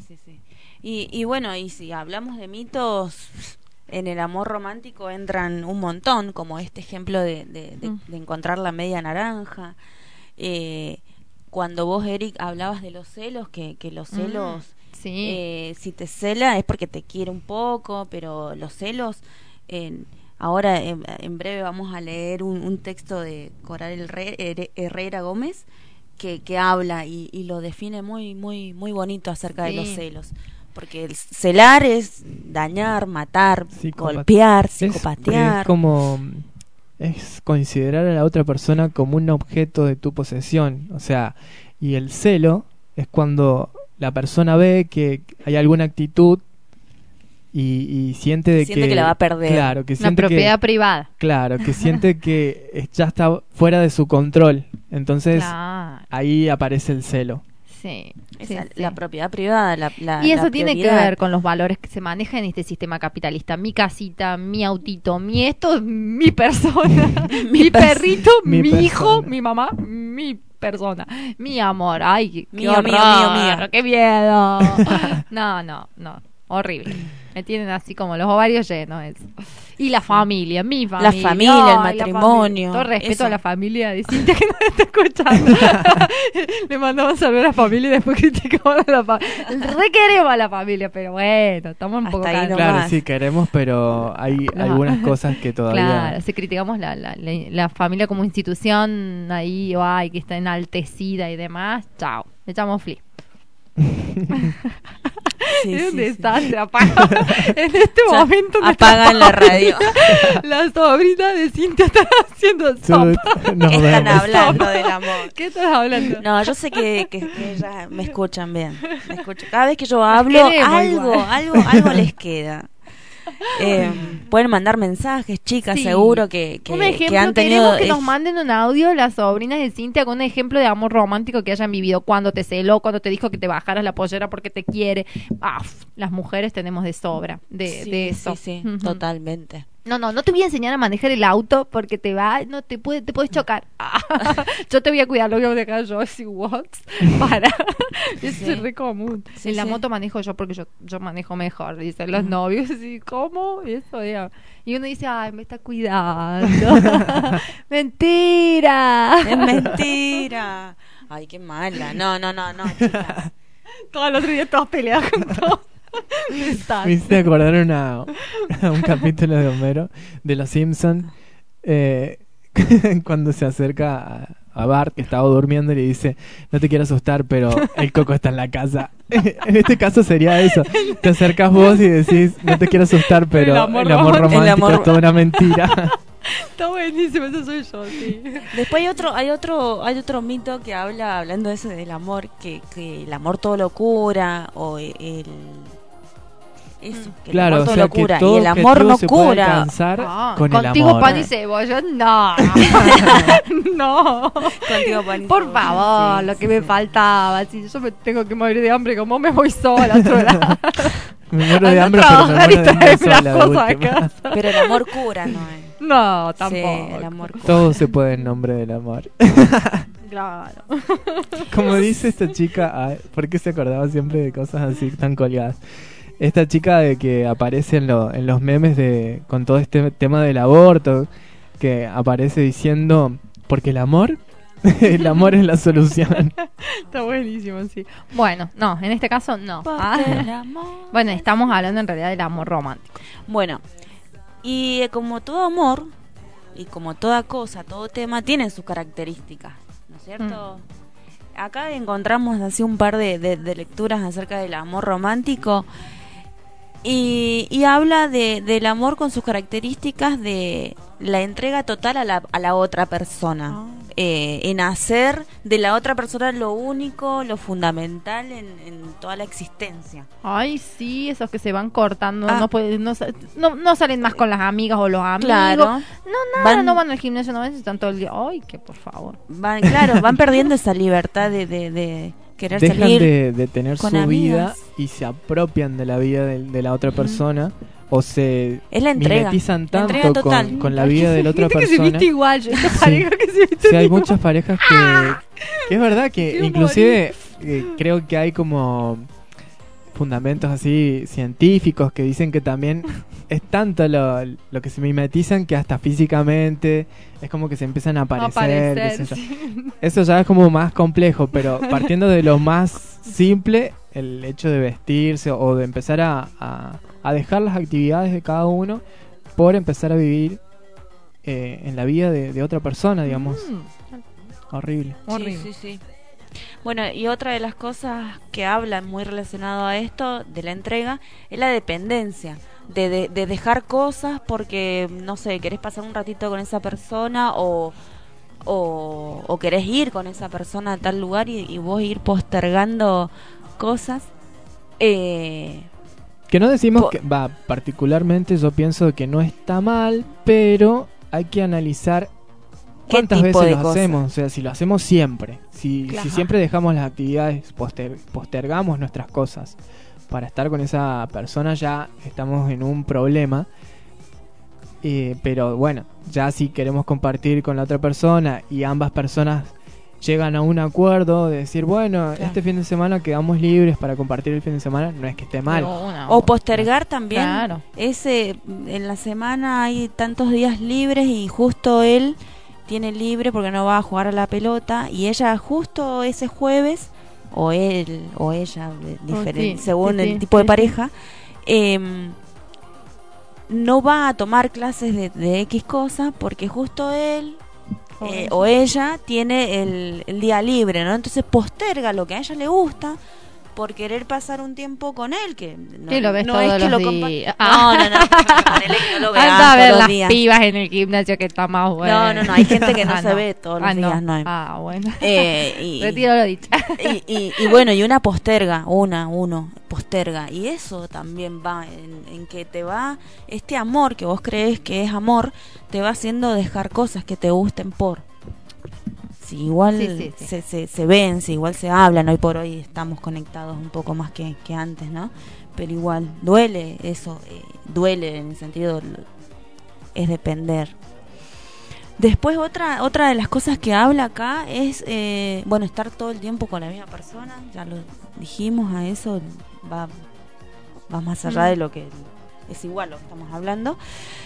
Y bueno, y si hablamos de mitos, en el amor romántico entran un montón, como este ejemplo de encontrar la media naranja. Cuando vos, Eric, hablabas de los celos, que los celos, si te cela es porque te quiere un poco, pero los celos, ahora en breve vamos a leer un texto de Coral Herrera Gómez, que habla y lo define muy bonito acerca de los celos, porque el celar es dañar, matar, golpear, psicopatear. Es considerar a la otra persona como un objeto de tu posesión, o sea, y el celo es cuando la persona ve que hay alguna actitud y siente que la va a perder. Claro, que una propiedad privada. Claro, que siente que ya está fuera de su control. Entonces, ahí aparece el celo. Sí, la propiedad privada, y eso la tiene prioridad. que ver con los valores que se manejan en este sistema capitalista. Mi casita, mi autito, mi esto, mi persona, mi perrito, mi hijo, mi mamá, mi persona, mi amor. Ay, qué horror, mío, qué miedo. No, horrible. Me tienen así como los ovarios llenos. Eso. Y la familia, mi familia. La familia, el matrimonio. Todo respeto a la familia de Cintia que nos está escuchando. Le mandamos un saludo a la familia y después criticamos a la familia. Requeremos a la familia, pero bueno, estamos un poco cansados. Claro, sí, queremos, pero hay algunas cosas que todavía... Claro, si criticamos la familia como institución ahí, que está enaltecida y demás, chao, le echamos flip. Es un desastre. En este momento apagan la radio. La sobrina de Cintia está haciendo sopa. Están hablando del amor. ¿Qué estás hablando? No, yo sé que ellas me escuchan bien. Cada vez que yo hablo, algo les queda. Pueden mandar mensajes, chicas, seguro que un ejemplo, han tenido que nos manden un audio las sobrinas de Cintia con un ejemplo de amor romántico que hayan vivido, cuando te celó, cuando te dijo que te bajaras la pollera porque te quiere. Las mujeres tenemos de sobra de eso. Sí, totalmente. No te voy a enseñar a manejar el auto porque te puedes chocar. Yo te voy a cuidar, lo voy a dejar yo así, para. Eso es re común. En la moto manejo yo porque yo manejo mejor, dicen los novios, y ¿cómo? Eso, y uno dice, ay, me está cuidando. Mentira. Es mentira. Ay, qué mala. No, chica. Todos los otros días todos peleados con todos. Me hice acordar a un capítulo de Homero de Los Simpson, cuando se acerca a Bart, que estaba durmiendo, y le dice: no te quiero asustar, pero el Coco está en la casa. En este caso sería eso: te acercas vos y decís: no te quiero asustar, pero el amor romántico es toda una mentira. Está buenísimo, eso soy yo, sí. Después hay otro mito que hablando de eso del amor, que el amor todo lo cura, o que claro, el amor todo lo cura, y el amor no se cura. Con contigo el amor. Pan y cebolla, no. No. Contigo Pan y por cebolla. favor, lo que me faltaba. Si yo me tengo que morir de hambre, como me voy sola a otro lado. Me muero de hambre, pero me muero de hambre sola, de última. Pero el amor cura, ¿no? No, tampoco. Sí, el amor cura. Todo se puede en nombre del amor. Claro. Como dice esta chica, ¿por qué se acordaba siempre de cosas así tan colgadas? Esta chica de que aparece en los memes con todo este tema del aborto, que aparece diciendo: porque el amor El amor es la solución. Está buenísimo, sí. Bueno, no, en este caso no. El amor. Bueno, estamos hablando en realidad del amor romántico. Bueno, y como todo amor, y como toda cosa, todo tema, tiene sus características, ¿no es cierto? Acá encontramos así un par de lecturas acerca del amor romántico. Y habla del amor con sus características de la entrega total a la otra persona. En hacer de la otra persona lo único, lo fundamental en toda la existencia. Ay, sí, esos que se van cortando, no salen más con las amigas o los amigos. Claro. No van al gimnasio, no están todo el día. Ay, que por favor. Van perdiendo esa libertad de querer dejan salir de tener su amigas. vida y se apropian de la vida de la otra persona, o se es la entrega, mimetizan la tanto entrega total. con la vida de la otra Gente persona. que se viste igual, esta pareja que se viste Sí, hay igual. muchas parejas que es verdad que Quiero inclusive creo que hay como fundamentos así científicos que dicen que también es tanto lo que se mimetizan que hasta físicamente es como que se empiezan a aparecer, qué sé yo. Sí. Eso ya es como más complejo, pero partiendo de lo más simple, el hecho de vestirse o de empezar a dejar las actividades de cada uno por empezar a vivir en la vida de otra persona, digamos. Horrible. Horrible. Sí. Bueno, y otra de las cosas que hablan muy relacionado a esto de la entrega es la dependencia, de dejar cosas porque, no sé, querés pasar un ratito con esa persona o querés ir con esa persona a tal lugar y vos ir postergando cosas. Que no decimos que, particularmente yo pienso que no está mal, pero hay que analizar cuántas veces lo hacemos, o sea, si lo hacemos siempre, si siempre dejamos las actividades, postergamos nuestras cosas para estar con esa persona, ya estamos en un problema. Pero bueno, ya si queremos compartir con la otra persona y ambas personas llegan a un acuerdo de decir, bueno, este fin de semana quedamos libres para compartir el fin de semana, no es que esté mal. O postergar también. Claro. En la semana hay tantos días libres y justo él tiene libre porque no va a jugar a la pelota y ella justo ese jueves, o él o ella, diferente, según el tipo de pareja, no va a tomar clases de X cosa porque justo él o ella tiene el día libre, ¿no? Entonces posterga lo que a ella le gusta por querer pasar un tiempo con él, que no, y lo ves no todos es que los lo días. no, ponele que no lo veas Anda a ver todos los las días. pibas en el gimnasio que está más bueno. No, hay gente que no se ve todos los días, no. no. Bueno. Y Retiro lo dicho. y bueno, y una posterga, uno posterga, y eso también va en que te va, este amor que vos crees que es amor, te va haciendo dejar cosas que te gusten por. Si igual sí. Se ven, si igual se hablan, hoy por hoy estamos conectados un poco más que antes, ¿no? Pero igual, duele eso, duele en el sentido, es depender. Después otra de las cosas que habla acá es, bueno, estar todo el tiempo con la misma persona, ya lo dijimos, a eso va más allá de lo que es igual lo que estamos hablando.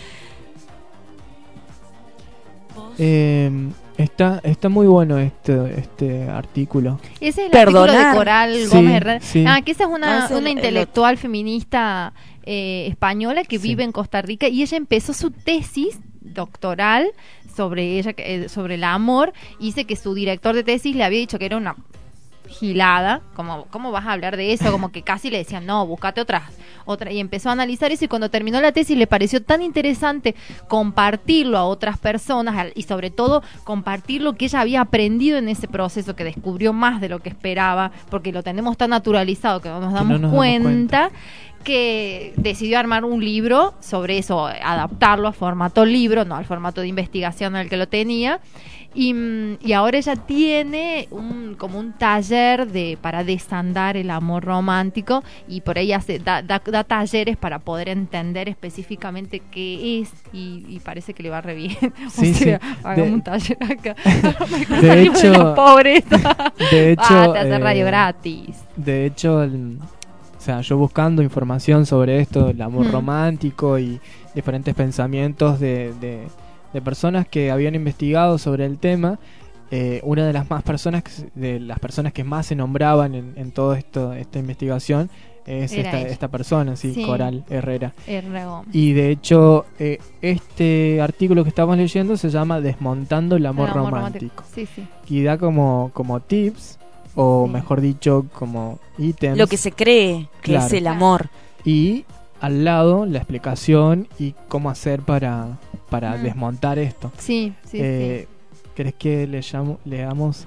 Está muy bueno este artículo. Ese es el Perdonar. artículo de Coral Sí, Gómez Herrera. sí. Que esa es una el intelectual feminista española que Sí. vive en Costa Rica y ella empezó su tesis doctoral sobre ella, sobre el amor, y dice que su director de tesis le había dicho que era una gilada, como ¿cómo vas a hablar de eso? Como que casi le decían, no, búscate otra, y empezó a analizar eso, y cuando terminó la tesis le pareció tan interesante compartirlo a otras personas y sobre todo compartir lo que ella había aprendido en ese proceso, que descubrió más de lo que esperaba, porque lo tenemos tan naturalizado que no nos damos cuenta, que decidió armar un libro sobre eso, adaptarlo a formato libro, no al formato de investigación en el que lo tenía. Y ahora ella tiene como un taller para desandar el amor romántico, y por ahí da talleres para poder entender específicamente qué es, y parece que le va re bien. Sí, o sea, sí. hagamos un taller acá. De hecho, los pobres. te hace radio gratis. De hecho, o sea, yo buscando información sobre esto, el amor romántico y diferentes pensamientos de personas que habían investigado sobre el tema, una de las personas que más se nombraban en todo esta investigación es esta persona, sí, Coral Herrera. Y de hecho, este artículo que estamos leyendo se llama Desmontando el amor romántico. Sí, sí. Y da como tips, o mejor dicho, como ítems. Lo que se cree que es el amor. Y al lado la explicación y cómo hacer para desmontar esto. Sí, sí, sí. ¿Crees que le llamos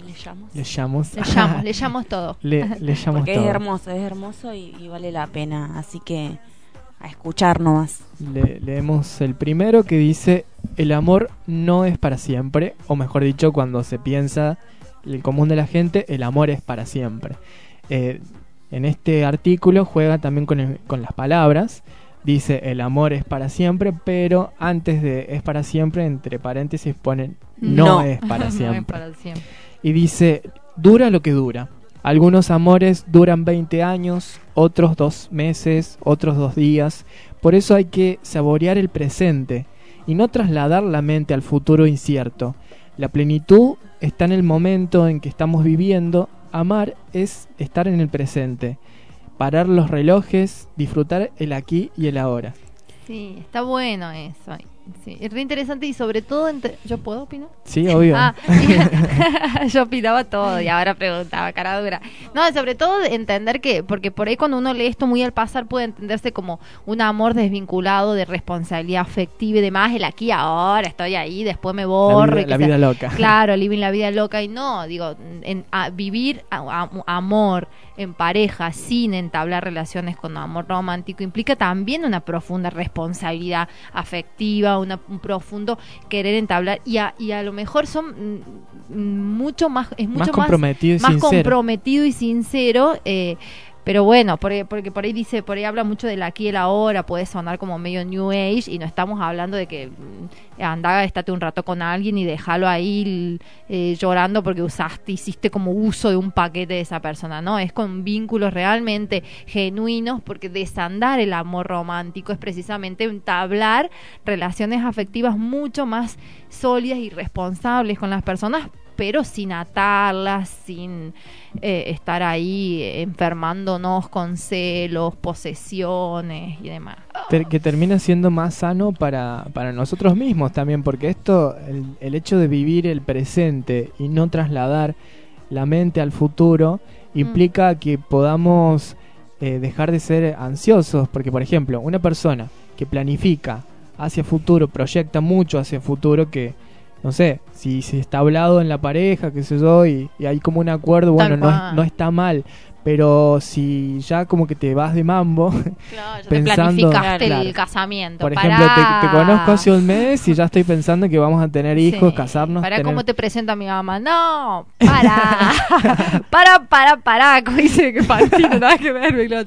todo? Porque todo. Es hermoso y vale la pena, así que a escuchar nomás. Leemos el primero, que dice: el amor no es para siempre, o mejor dicho, cuando se piensa el común de la gente, el amor es para siempre. En este artículo juega también con las palabras. Dice: el amor es para siempre, pero antes de es para siempre, entre paréntesis ponen no es para siempre. No es para siempre. Y dice: dura lo que dura. Algunos amores duran 20 años, otros 2 meses, otros 2 días. Por eso hay que saborear el presente y no trasladar la mente al futuro incierto. La plenitud está en el momento en que estamos viviendo. Amar es estar en el presente, parar los relojes, disfrutar el aquí y el ahora. Sí, está bueno eso. Sí, es re interesante y sobre todo... ¿Yo puedo opinar? Sí, obvio. Yo opinaba todo y ahora preguntaba, cara dura. No, sobre todo entender que... Porque por ahí cuando uno lee esto muy al pasar puede entenderse como un amor desvinculado de responsabilidad afectiva y demás. El aquí ahora, estoy ahí, después me borro. La vida loca. Claro, living la vida loca. Y no, digo, vivir amor en pareja sin entablar relaciones con amor romántico implica también una profunda responsabilidad afectiva, un profundo querer entablar y a lo mejor son mucho más comprometido y sincero, pero bueno, porque por ahí dice, por ahí habla mucho del aquí y el ahora, puede sonar como medio New Age y no estamos hablando de que estate un rato con alguien y déjalo ahí llorando porque hiciste como uso de un paquete de esa persona, no, es con vínculos realmente genuinos, porque desandar el amor romántico es precisamente entablar relaciones afectivas mucho más sólidas y responsables con las personas, pero sin atarlas, sin estar ahí enfermándonos con celos, posesiones y demás. Que termina siendo más sano para nosotros mismos también, porque esto, el hecho de vivir el presente y no trasladar la mente al futuro, implica que podamos dejar de ser ansiosos, porque por ejemplo, una persona que planifica hacia futuro, proyecta mucho hacia futuro, que no sé, si está hablado en la pareja, qué sé yo, y hay como un acuerdo, bueno, no está mal, pero si ya como que te vas de mambo, claro, ya pensando, te planificaste el casamiento. Por ejemplo, te conozco hace un mes y ya estoy pensando que vamos a tener hijos, casarnos. Para cómo te presenta mi mamá. No, para, como dice que Pantino, nada que ver,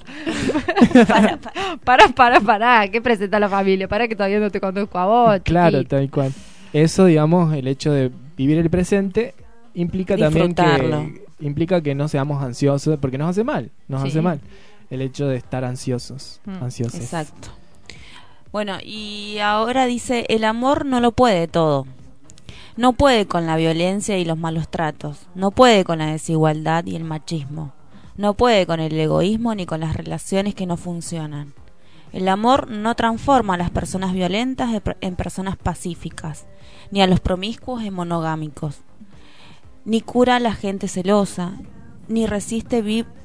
para, ¿qué presenta la familia? Para que todavía no te conozco a vos. Claro, tal cual. Eso, digamos, el hecho de vivir el presente implica también que no seamos ansiosos, porque nos hace mal el hecho de estar ansiosos. Exacto. Bueno, y ahora dice: el amor no lo puede todo. No puede con la violencia y los malos tratos. No puede con la desigualdad y el machismo. No puede con el egoísmo ni con las relaciones que no funcionan. El amor no transforma a las personas violentas en personas pacíficas, ni a los promiscuos en monogámicos, ni cura a la gente celosa, ni resiste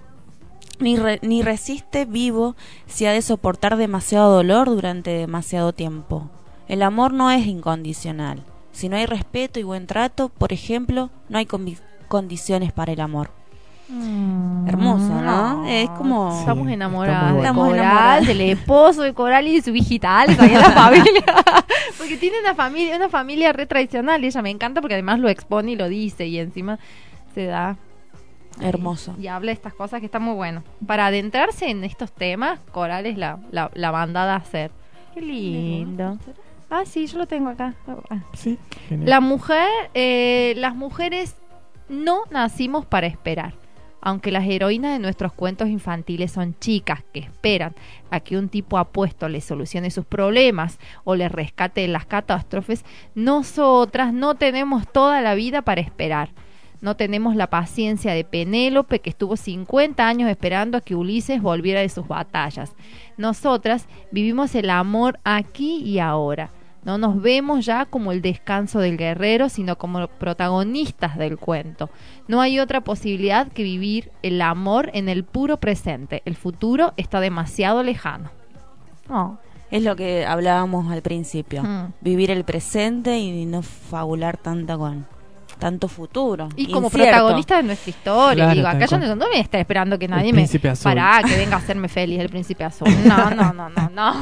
vivo si ha de soportar demasiado dolor durante demasiado tiempo. El amor no es incondicional. Si no hay respeto y buen trato, por ejemplo, no hay condiciones para el amor. Hermoso, ¿no? Es como... Estamos enamorados. Estamos enamorados del esposo de Coral y de su hijita Alex, ahí en la familia. Porque tiene una familia re tradicional y ella me encanta porque además lo expone y lo dice y encima se da... Hermoso. Y habla de estas cosas que están muy bueno. Para adentrarse en estos temas, Coral es la bandada a hacer. Qué lindo. Ah, sí, yo lo tengo acá. Sí, genial. Las mujeres no nacimos para esperar. Aunque las heroínas de nuestros cuentos infantiles son chicas que esperan a que un tipo apuesto les solucione sus problemas o les rescate de las catástrofes, nosotras no tenemos toda la vida para esperar. No tenemos la paciencia de Penélope, que estuvo 50 años esperando a que Ulises volviera de sus batallas. Nosotras vivimos el amor aquí y ahora. No nos vemos ya como el descanso del guerrero, sino como protagonistas del cuento. No hay otra posibilidad que vivir el amor en el puro presente. El futuro está demasiado lejano. Oh. Es lo que hablábamos al principio. Vivir el presente y no fabular tanto futuro. Y como protagonista de nuestra historia. Claro, digo, acá yo no voy a estar esperando que nadie me... Pará, que venga a hacerme feliz el príncipe azul. No.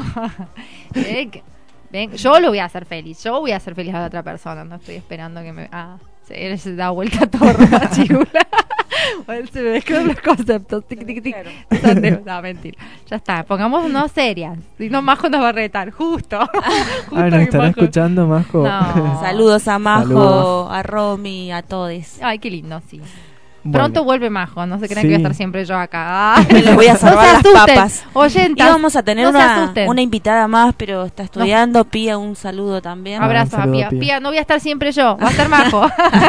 Ven, yo lo voy a hacer feliz. Yo voy a hacer feliz a la otra persona. No estoy esperando que me... él se da vuelta todo chula. Se me mezclan los conceptos. Tic, tic, tic. Claro. No, mentira. Ya está. Pongámonos serias. Si no, Majo nos va a retar. Justo nos estará escuchando, Majo. No. Saludos a Majo, saludos. A Romy, a todos. Ay, qué lindo, sí. Bueno. Pronto vuelve Majo, no se crean que voy a estar siempre yo acá. Me les voy a salvar las papas. Oyentas, íbamos a tener una invitada más, pero está estudiando. Pía, un saludo también. Abrazo a Pía. Pía, no voy a estar siempre yo, va a estar Majo.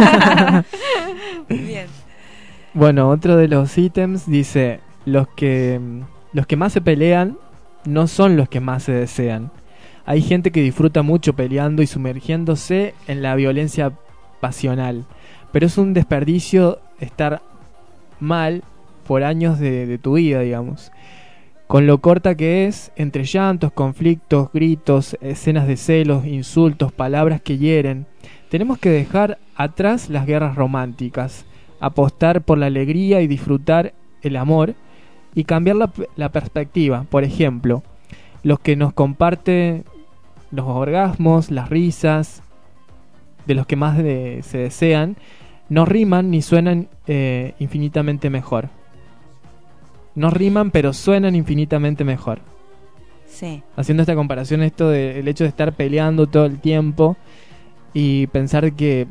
Bien. Bueno, otro de los ítems dice: los que más se pelean no son los que más se desean. Hay gente que disfruta mucho peleando y sumergiéndose en la violencia pasional, pero es un desperdicio estar mal por años de tu vida, digamos, con lo corta que es, entre llantos, conflictos, gritos, escenas de celos, insultos, palabras que hieren. Tenemos que dejar atrás las guerras románticas, apostar por la alegría y disfrutar el amor, y cambiar la perspectiva. Por ejemplo, los que nos comparten los orgasmos, las risas, de los que más se desean, no riman ni suenan infinitamente mejor. No riman, pero suenan infinitamente mejor. Sí. Haciendo esta comparación, esto del hecho de estar peleando todo el tiempo y pensar que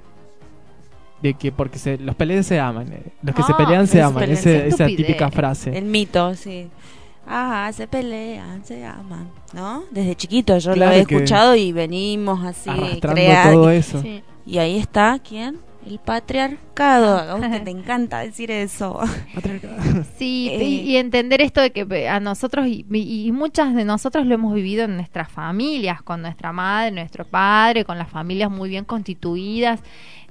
porque los peleas se aman, los que se pelean se aman, esa típica frase. El mito, sí. Se pelean, se aman, ¿no? Desde chiquito yo claro, lo he escuchado y venimos así arrastrando todo eso. Sí. Y ahí está, ¿quién? El patriarcado. A vos que te encanta decir eso. Sí, y entender esto de que a nosotros y muchas de nosotros lo hemos vivido en nuestras familias, con nuestra madre, nuestro padre, con las familias muy bien constituidas,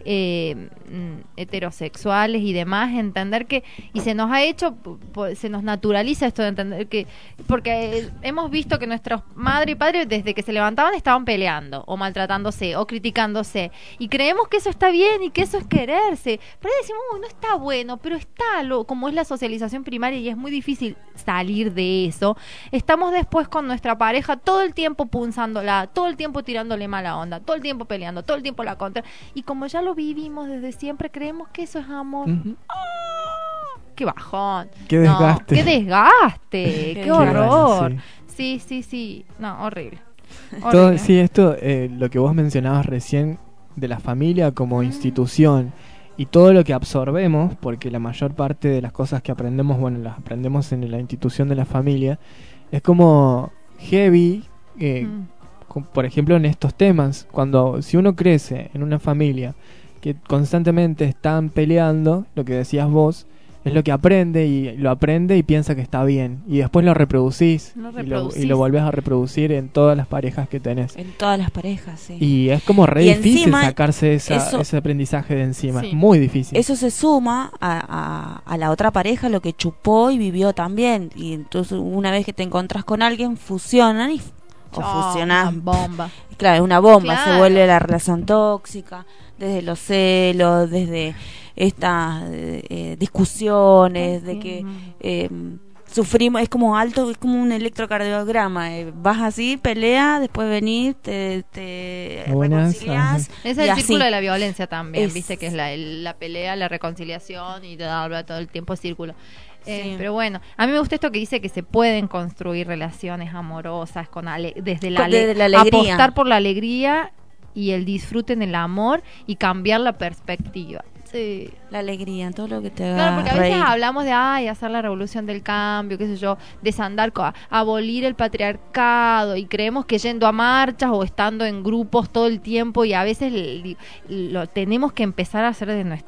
heterosexuales y demás, entender que, y se nos ha hecho, se nos naturaliza esto de entender que, porque hemos visto que nuestros madre y padre desde que se levantaban estaban peleando o maltratándose o criticándose y creemos que eso está bien y que eso es quererse, pero ahí decimos, no está bueno, pero está como es la socialización primaria y es muy difícil salir de eso. Estamos después con nuestra pareja todo el tiempo punzándola, todo el tiempo tirándole mala onda, todo el tiempo peleando, todo el tiempo la contra, y como ya lo vivimos desde siempre, creemos que eso es amor. ¡Qué bajón! ¡Qué desgaste! ¡Qué desgaste! ¡Qué horror! Sí. No, horrible. Todo, sí, esto, lo que vos mencionabas recién de la familia como institución y todo lo que absorbemos, porque la mayor parte de las cosas que aprendemos, bueno, las aprendemos en la institución de la familia, es como heavy, por ejemplo en estos temas, si uno crece en una familia que constantemente están peleando, lo que decías vos, es lo que aprende y piensa que está bien, y después lo reproducís. Y lo volvés a reproducir en todas las parejas que tenés. En todas las parejas, sí. Y es como re difícil sacarse ese aprendizaje de encima, sí. Muy difícil. Eso se suma a la otra pareja, lo que chupó y vivió también, y entonces una vez que te encontrás con alguien, fusionan o fusionás. Una bomba. Claro, es una bomba, claro. Se vuelve la relación tóxica, desde los celos, desde estas discusiones, de que sufrimos, es como un electrocardiograma, vas así, pelea, después venís, te reconciliás. Es el círculo de la violencia también, viste que es la pelea, la reconciliación y todo el tiempo círculo. Sí. Pero bueno, a mí me gusta esto que dice que se pueden construir relaciones amorosas desde la alegría, apostar por la alegría y el disfrute en el amor y cambiar la perspectiva. Sí. La alegría, todo lo que te haga claro, porque a veces reír. hablamos de hacer la revolución del cambio, qué sé yo, desandar, abolir el patriarcado, y creemos que yendo a marchas o estando en grupos todo el tiempo, y a veces lo tenemos que empezar a hacer de nuestras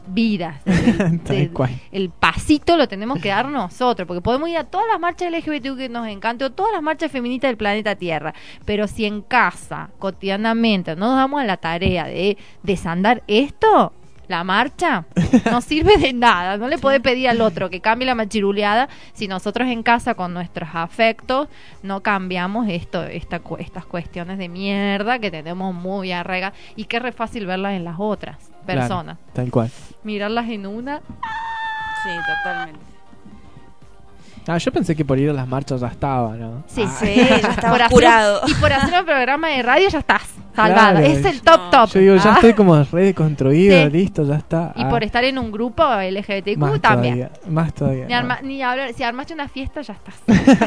vidas. Tal cual. El pasito lo tenemos que dar nosotros, porque podemos ir a todas las marchas LGBTQ que nos encante, o todas las marchas feministas del planeta Tierra, pero si en casa, cotidianamente, no nos damos a la tarea de desandar esto, la marcha no sirve de nada. No le puede pedir al otro que cambie la machiruleada si nosotros en casa con nuestros afectos no cambiamos estas cuestiones de mierda que tenemos muy arraigadas y que es re fácil verlas en las otras personas. Claro, tal cual. Mirarlas en una. Sí, totalmente. Yo pensé que por ir a las marchas ya estaba, ¿no? Sí, Sí, ya estaba curado. Y por hacer un programa de radio ya estás salvada. Claro, Es el top. Yo digo, ya Ah. estoy como re deconstruido, Sí. listo, ya está. Y por estar en un grupo LGBTQ más también. todavía, más todavía. Ni hablar, si armaste una fiesta ya estás.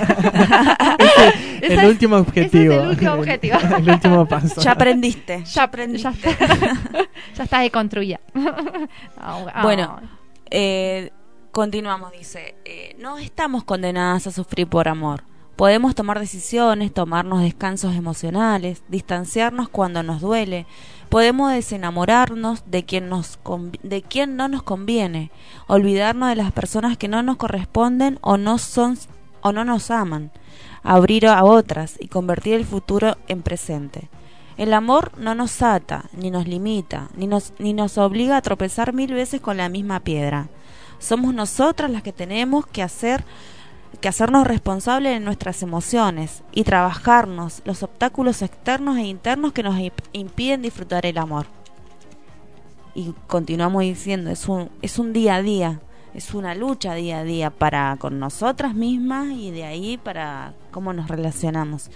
El Ese es- último objetivo. ese es el último objetivo. El último paso. Ya aprendiste. Ya aprendiste. Ya estás deconstruida. Bueno, continuamos, dice, no estamos condenadas a sufrir por amor. Podemos tomar decisiones, tomarnos descansos emocionales, distanciarnos cuando nos duele. Podemos desenamorarnos de quien no nos conviene, olvidarnos de las personas que no nos corresponden o no nos aman, abrir a otras y convertir el futuro en presente. El amor no nos ata, ni nos limita, ni nos obliga a tropezar 1000 veces con la misma piedra. Somos nosotras las que tenemos que hacernos responsables de nuestras emociones y trabajarnos los obstáculos externos e internos que nos impiden disfrutar el amor. Y continuamos diciendo, es un día a día, es una lucha día a día para con nosotras mismas y de ahí para cómo nos relacionamos.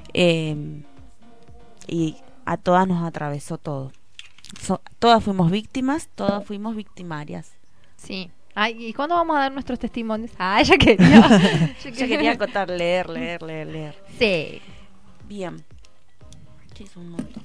Y a todas nos atravesó todo. Todas fuimos víctimas, todas fuimos victimarias. Sí. Ay, ¿y cuándo vamos a dar nuestros testimonios? Ah, ella quería. Yo quería acotar, leer. Sí. Bien. Sí, es un montón.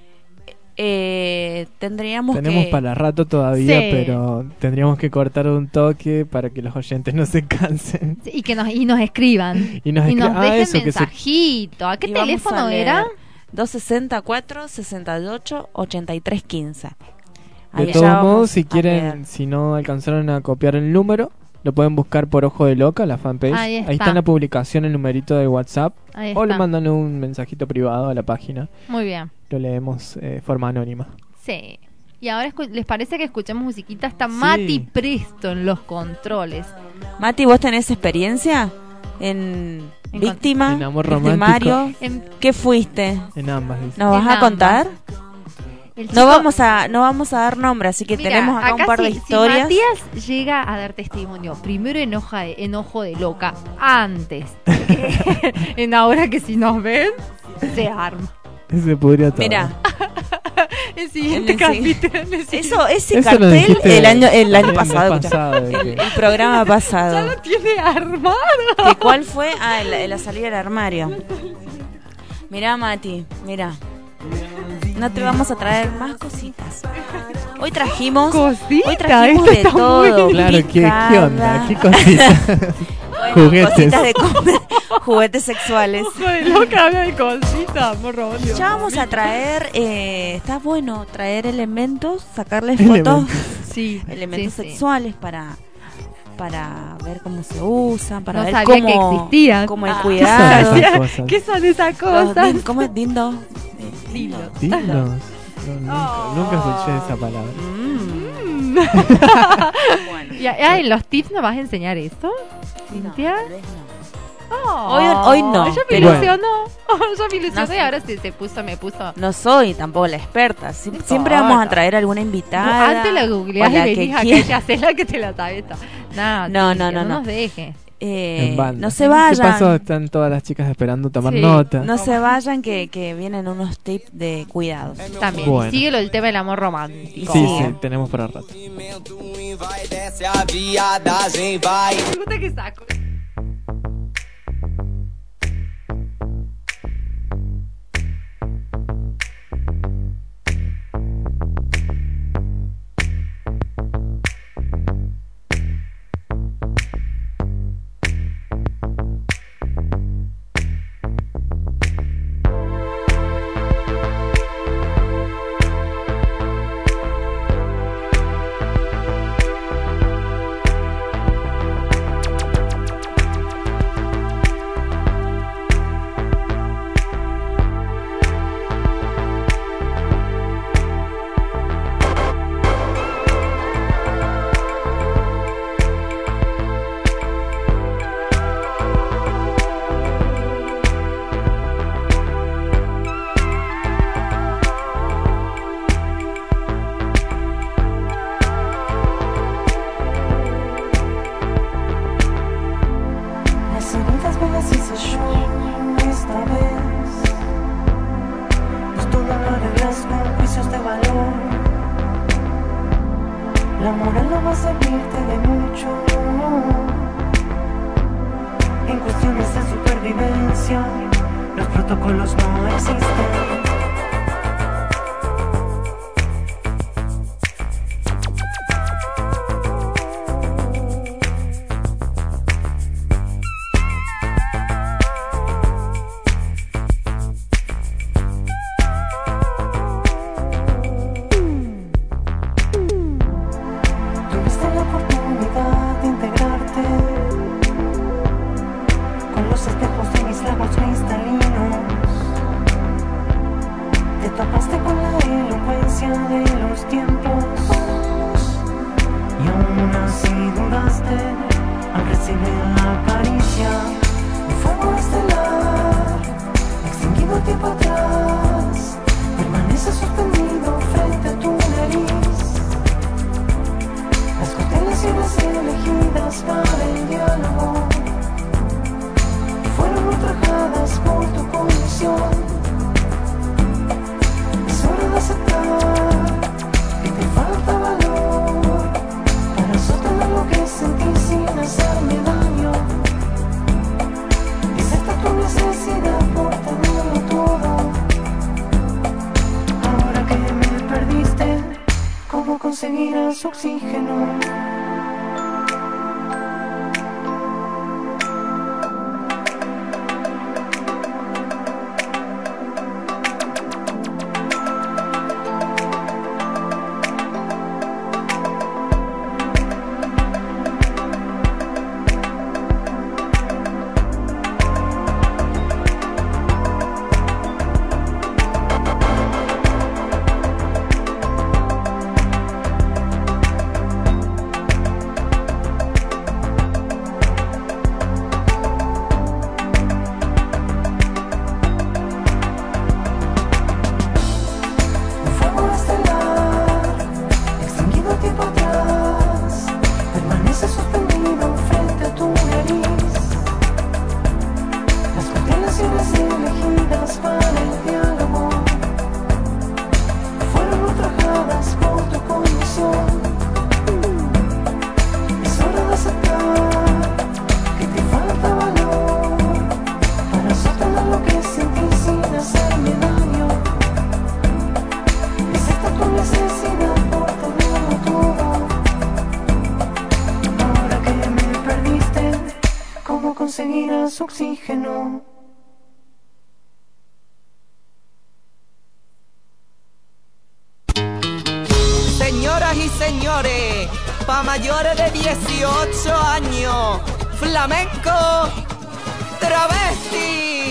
Tenemos para rato todavía, Sí. pero tendríamos que cortar un toque para que los oyentes no se cansen. Sí, y que nos escriban. Y nos dejen eso, que se- mensajito. ¿A qué Y vamos teléfono a leer era? 264 68 83 15. De Ahí ya todos vamos modos, si a quieren, leer. si no alcanzaron a copiar el número, lo pueden buscar por Ojo de Loca, la fanpage. Ahí está. está en la publicación el numerito de WhatsApp. Ahí O le está. mandan un mensajito privado a la página. Muy bien. Lo leemos de forma anónima. Sí. Y ahora ¿les parece que escuchemos musiquita? Está Mati Presto en los controles. Mati, ¿vos tenés experiencia en víctima, En amor victimario? romántico. En- ¿Qué fuiste? En ambas, dice. ¿Nos vas En a ambas. contar? el No chico- vamos a dar nombre, así que Mira, tenemos acá un par de si historias. Matías llega a dar testimonio, primero en Ojo de Loca, antes que en Ahora que si nos ven, se arma. Se pudría todo. Mira, El siguiente En el capítulo. el siguiente- ese Eso lo cartel dijiste el año el pasado, pasado, de que- el programa Ya pasado. lo tiene armado. ¿De cuál fue? Ah, la salida del armario. Mirá, Mati, mirá. No te vamos a traer más cositas. Hoy trajimos Cosita, de esto está todo. muy- Claro, ¿qué onda? ¿Qué cositas? Bueno, Juguetes. cositas de juguetes sexuales. Ojo de Loca habla de cositas, amor romántico. Ya vamos a traer, está bueno traer elementos, sacarles fotos, Elementos. Sí, elementos sí, sí. sexuales para ver cómo se usan, para No ver sabía que cómo existían. cómo el Ah. ¿Qué son cuidado. esas cosas? ¿Qué son esas Los cosas? ¿Cómo es dindo? Dildos. Dildos. No, nunca escuché esa palabra. Mm. Bueno, ¿Y en los tips nos vas a enseñar eso, Cintia? tal vez no. Oh, Hoy no, Ella me pero- ilusionó. Ella me ilusionó No sé. y ahora me puso. No soy tampoco la experta. Siempre vamos a traer alguna invitada. Antes la googleás o y la venís que acá quiera. y haces la que te la sabes. No, No, Cintia, no. nos dejes. En banda. No se ¿Qué pasó? vayan. Están todas las chicas esperando tomar Sí. nota. No se vayan que vienen unos tips de cuidados. También. Bueno. Síguelo el tema del amor romántico. Sí, Sí. sí, tenemos para rato. E vai, desce a viadagem, vai. Puta que saco. Mis heridas me las hice yo esta vez. Pues todo lo arreglas con juicios de valor. La moral no va a servirte de mucho en cuestiones de supervivencia. Los protocolos no existen. Conseguirás oxígeno. Conseguirás oxígeno. Señoras y señores, pa' mayores de 18 años, flamenco travesti.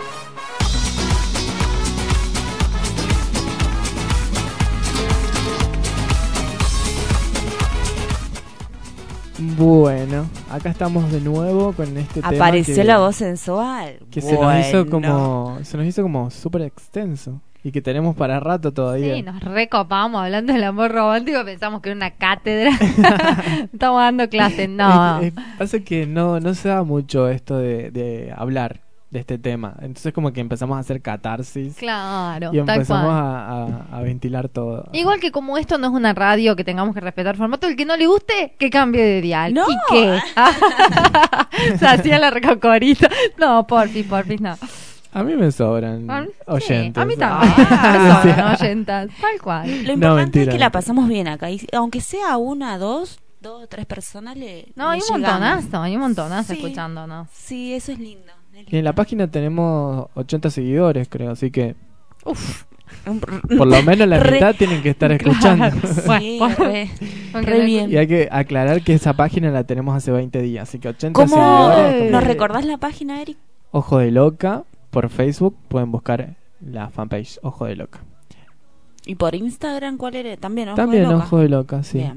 Bueno, acá estamos de nuevo con este tema. Apareció la voz sensual. Que se nos hizo como súper extenso y que tenemos para rato todavía. Sí, nos recopamos hablando del amor romántico, pensamos que era una cátedra. Estamos dando clases, no. Pasa que no se da mucho esto de hablar de este tema. Entonces como que empezamos a hacer catarsis. Claro, y empezamos a ventilar todo. Igual que como esto no es una radio que tengamos que respetar formato, el que no le guste, que cambie de dial. No. ¿Y qué? Se hacía la recocorita. No, porfis, no. A mí me sobran oyentes. A mí también. Me sobran oyentas, tal cual. Lo importante es que la pasamos bien acá. Y aunque sea una, dos o tres personas, hay un montonazo sí, escuchándonos. Sí, eso es lindo. Y en la página tenemos 80 seguidores, creo, así que por lo menos la mitad tienen que estar escuchando. Sí, re bien. Y hay que aclarar que esa página la tenemos hace 20 días, así que 80 ¿Cómo seguidores. nos recordás la página, Eric? Ojo de Loca, por Facebook pueden buscar la fanpage Ojo de Loca. ¿Y por Instagram cuál era? También Ojo de Loca, sí. Bien.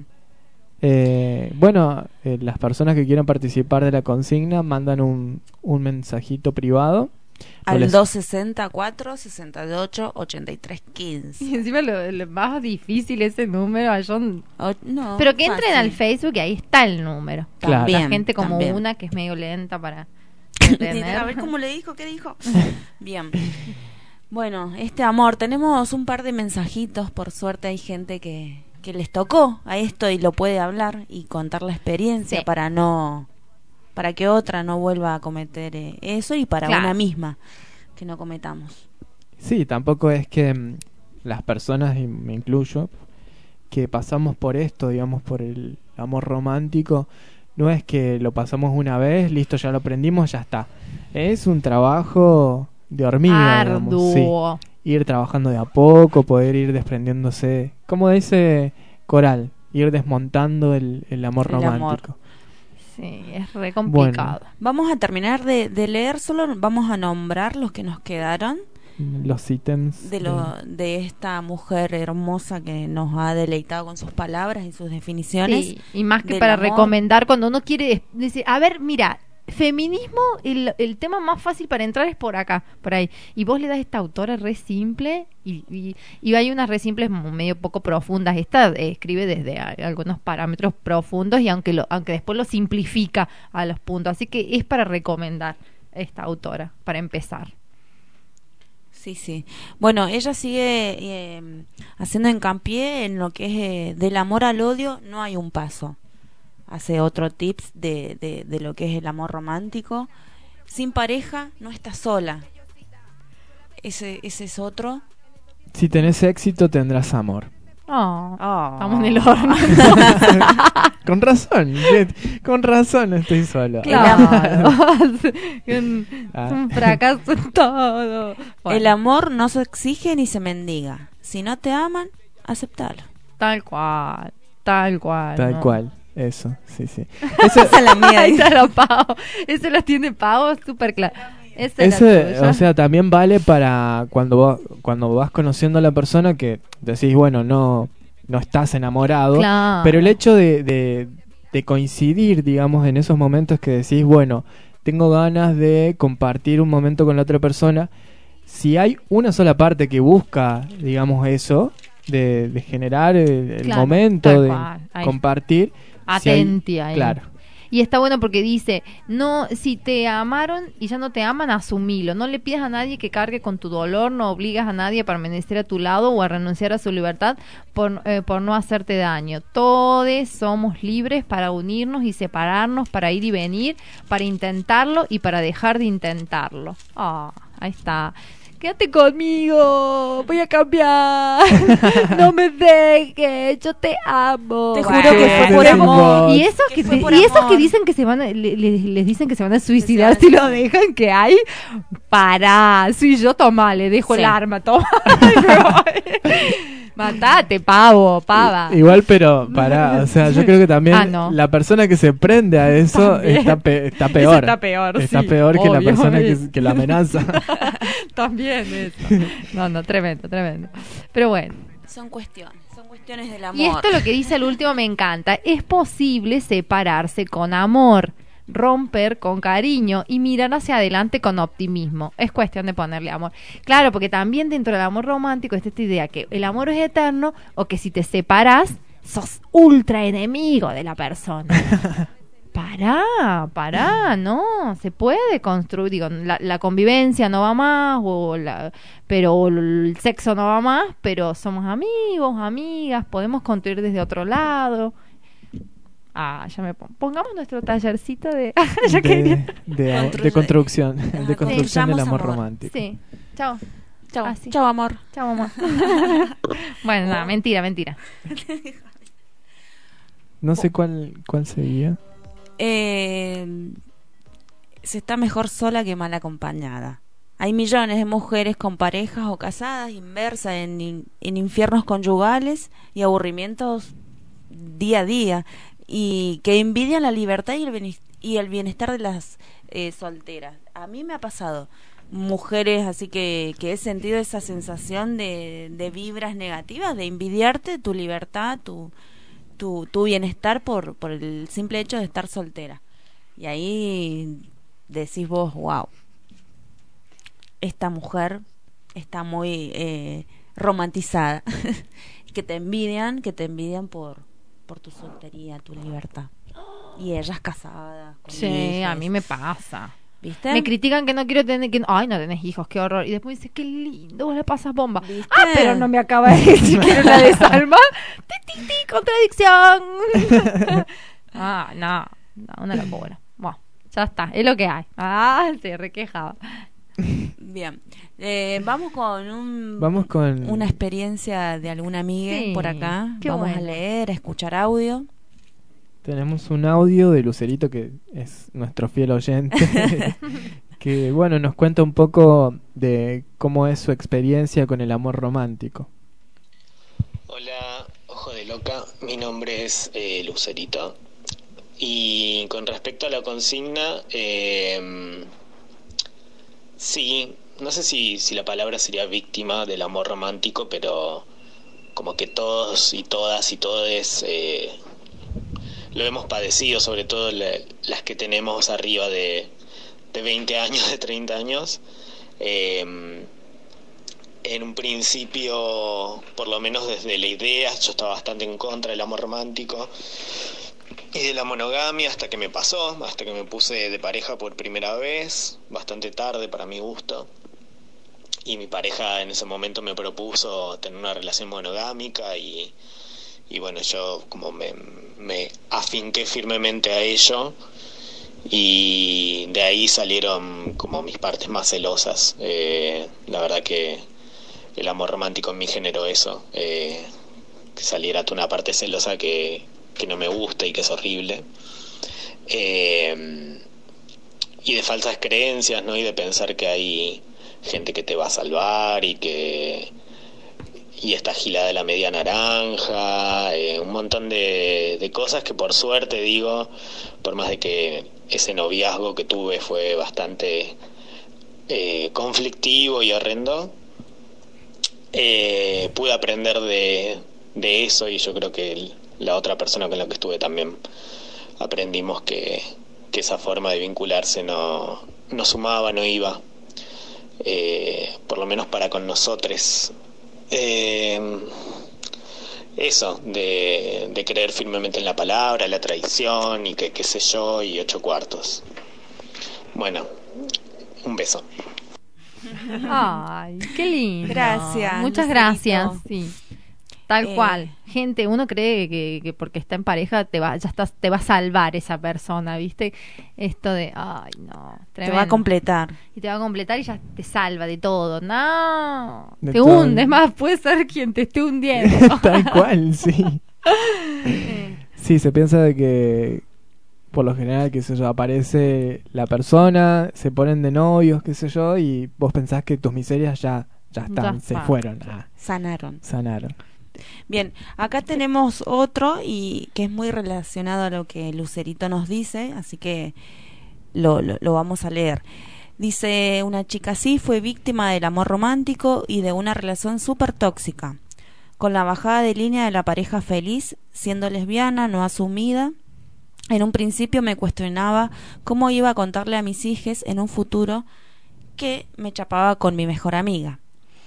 Las personas que quieran participar de la consigna mandan un mensajito privado al 264 68 83 15. Y encima lo más difícil ese número, no, pero que entren al Facebook y ahí está el número. Claro. La gente como también. una que es medio lenta para de tener. A ver cómo le dijo, qué dijo. Bien. Bueno, amor, tenemos un par de mensajitos. Por suerte hay gente que les tocó a esto y lo puede hablar y contar la experiencia, sí, para que otra no vuelva a cometer eso, y para claro, una misma que no cometamos. Sí, tampoco es que las personas, y me incluyo, que pasamos por esto, digamos, por el amor romántico, no es que lo pasamos una vez, listo, ya lo aprendimos, ya está. Es un trabajo de hormiga, digamos, sí. Ir trabajando de a poco, poder ir desprendiéndose, como dice Coral, ir desmontando el amor romántico. Amor. Sí, es re complicado. Bueno, vamos a terminar de leer, solo vamos a nombrar los que nos quedaron. Los ítems de esta mujer hermosa que nos ha deleitado con sus palabras y sus definiciones. Sí, y más que para amor, recomendar cuando uno quiere decir, a ver, mira, feminismo, el tema más fácil para entrar es por acá, por ahí. Y vos le das a esta autora re simple y hay unas re simples medio poco profundas. Esta escribe desde algunos parámetros profundos y aunque después lo simplifica a los puntos. Así que es para recomendar esta autora, para empezar. Sí. Bueno, ella sigue haciendo hincapié en lo que es del amor al odio, no hay un paso. Hace otro tips de lo que es el amor romántico. Sin pareja no estás sola. Ese es otro. Si tenés éxito tendrás amor. Estamos en el horno. Con razón estoy solo. Claro. Un fracaso en todo. Bueno. El amor no se exige ni se mendiga. Si no te aman, aceptalo. Tal cual. Tal ¿no? cual. Eso, sí. Esa es la mía. Esa la Pau. Esa la tiene Pau, súper claro. O sea, también vale para cuando vas conociendo a la persona que decís, bueno, no estás enamorado, claro, pero el hecho de coincidir, digamos, en esos momentos que decís, bueno, tengo ganas de compartir un momento con la otra persona, si hay una sola parte que busca, digamos, eso, de generar el claro, momento de ahí, compartir, atentia, claro. Y está bueno porque dice, no, si te amaron y ya no te aman, asumilo. No le pidas a nadie que cargue con tu dolor, no obligas a nadie a permanecer a tu lado o a renunciar a su libertad por no hacerte daño. Todos somos libres para unirnos y separarnos, para ir y venir, para intentarlo y para dejar de intentarlo. Ahí está. Quédate conmigo, voy a cambiar, no me dejes, yo te amo. Te juro que fue por amor. Y esos que dicen que se van a, les dicen que se van a suicidar si lo dejan, que hay, pará, soy yo, toma, le dejo el arma, toma. Matate, pava. Igual, pero pará, o sea, yo creo que también la persona que se prende a eso está peor. Está peor, está peor que la persona que la amenaza. También eso. No, tremendo. Pero bueno. Son cuestiones del amor. Y esto lo que dice al último me encanta. Es posible separarse con amor, romper con cariño y mirar hacia adelante con optimismo. Es cuestión de ponerle amor. Claro, porque también dentro del amor romántico está esta idea que el amor es eterno o que si te separas sos ultra enemigo de la persona. Pará, no, se puede construir, digo, la convivencia no va más, pero el sexo no va más, pero somos amigos, amigas, podemos construir desde otro lado. Pongamos nuestro tallercito de construcción, de construcción del amor romántico. Sí, chao. Chao, amor. Bueno, nada, mentira. No sé cuál seguía. Se está mejor sola que mal acompañada. Hay millones de mujeres con parejas o casadas inmersas en infiernos conyugales y aburrimientos día a día, y que envidian la libertad y el bienestar de las solteras. A mí me ha pasado mujeres así que he sentido esa sensación de vibras negativas, de envidiarte tu libertad, tu bienestar por el simple hecho de estar soltera. Y ahí decís vos, wow, esta mujer está muy romantizada. que te envidian por tu soltería, tu libertad. Y ellas casadas con sí, hijas. a mí me pasa. ¿Viste? Me critican que no quiero tener, ay, no tenés hijos, qué horror. Y después dice, qué lindo, vos le pasas bomba. ¿Viste? Ah, pero no me acaba de decir que era una de Salma. Contradicción. No, una locura. Bueno, ya está, es lo que hay. Se requejaba. Bien. Vamos con Vamos con una experiencia de alguna amiga Sí, por acá. qué Vamos a bueno. leer, a escuchar audio. Tenemos un audio de Lucerito, que es nuestro fiel oyente, que bueno, nos cuenta un poco de cómo es su experiencia con el amor romántico. Hola, ojo de loca, mi nombre es Lucerito. Y con respecto a la consigna, sí, no sé si la palabra sería víctima del amor romántico, pero como que todos y todas y todes lo hemos padecido, sobre todo las que tenemos arriba de 20 años, de 30 años. En un principio, por lo menos desde la idea, yo estaba bastante en contra del amor romántico y de la monogamia, hasta que me pasó, hasta que me puse de pareja por primera vez, bastante tarde para mi gusto. Y mi pareja en ese momento me propuso tener una relación monogámica y bueno, yo como me afinqué firmemente a ello, y de ahí salieron como mis partes más celosas. La verdad que el amor romántico en mí generó eso, que saliera toda una parte celosa que no me gusta y que es horrible, y de falsas creencias, ¿no? Y de pensar que hay gente que te va a salvar y esta gilada de la media naranja, un montón de cosas que por suerte, digo, por más de que ese noviazgo que tuve fue bastante conflictivo y horrendo, pude aprender de eso, y yo creo que la otra persona con la que estuve también aprendimos que esa forma de vincularse no sumaba, no iba, por lo menos para con nosotros. Eso de creer firmemente en la palabra, la tradición y que qué sé yo, y 8 cuartos. Bueno, un beso. Ay, qué lindo. Gracias, Muchas Lucerito. gracias. Sí. Tal cual. Gente, uno cree que porque está en pareja te va a salvar esa persona, ¿viste? Esto de, ay, no, Te va a tremendo. completar. Y te va a completar y ya te salva de todo. No, De te todo. hunde. Es más, puede ser quien te esté hundiendo. Tal cual, sí. Sí, se piensa de que por lo general, qué sé yo, aparece la persona, se ponen de novios, qué sé yo, y vos pensás que tus miserias ya están, se fueron, Sanaron. sanaron. Bien, acá tenemos otro y que es muy relacionado a lo que Lucerito nos dice, así que lo vamos a leer. Dice una chica: sí, fue víctima del amor romántico y de una relación súper tóxica, con la bajada de línea de la pareja feliz, siendo lesbiana, no asumida. En un principio me cuestionaba cómo iba a contarle a mis hijos en un futuro que me chapaba con mi mejor amiga.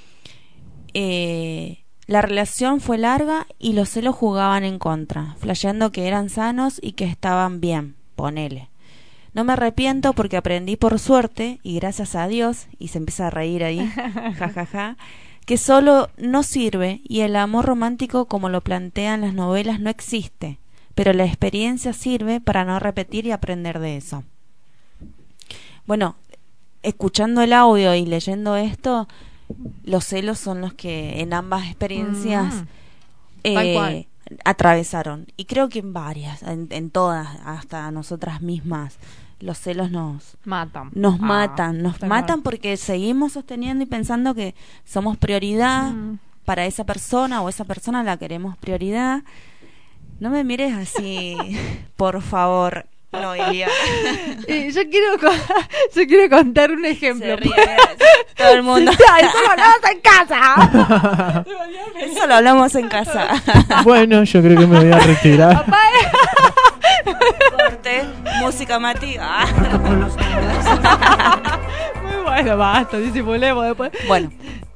La relación fue larga y los celos jugaban en contra, flasheando que eran sanos y que estaban bien, ponele. No me arrepiento porque aprendí por suerte, y gracias a Dios, y se empieza a reír ahí, jajaja, que solo no sirve y el amor romántico como lo plantean las novelas no existe, pero la experiencia sirve para no repetir y aprender de eso. Bueno, escuchando el audio y leyendo esto, los celos son los que en ambas experiencias Tal cual. atravesaron, y creo que en varias, en todas, hasta nosotras mismas, los celos nos Matan. matan tal matan cual. porque seguimos sosteniendo y pensando que somos prioridad para esa persona, o esa persona la queremos prioridad. No me mires así, por favor, Noelia. Yo quiero contar un ejemplo. Se ríe, todo el mundo. Eso lo hablamos en casa. Eso lo hablamos en casa. Bueno, yo creo que me voy a retirar. Corte, música Mati. Muy bueno, basta, disimulemos después. Bueno,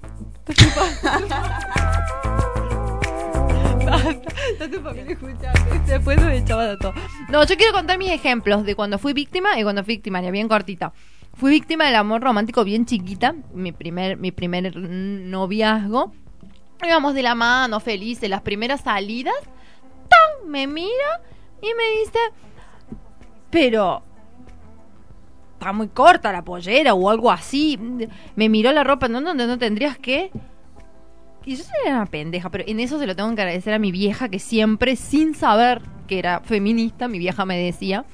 Está tu familia escuchando. Después nos echaba de todo. No, yo quiero contar mis ejemplos de cuando fui víctima y cuando fui victimaria, bien cortito. Fui víctima del amor romántico bien chiquita, mi primer noviazgo. Íbamos de la mano, felices, las primeras salidas. ¡Tan! Me mira y me dice, pero está muy corta la pollera o algo así. Me miró la ropa, no tendrías que... Y yo era una pendeja, pero en eso se lo tengo que agradecer a mi vieja, que siempre, sin saber que era feminista, mi vieja me decía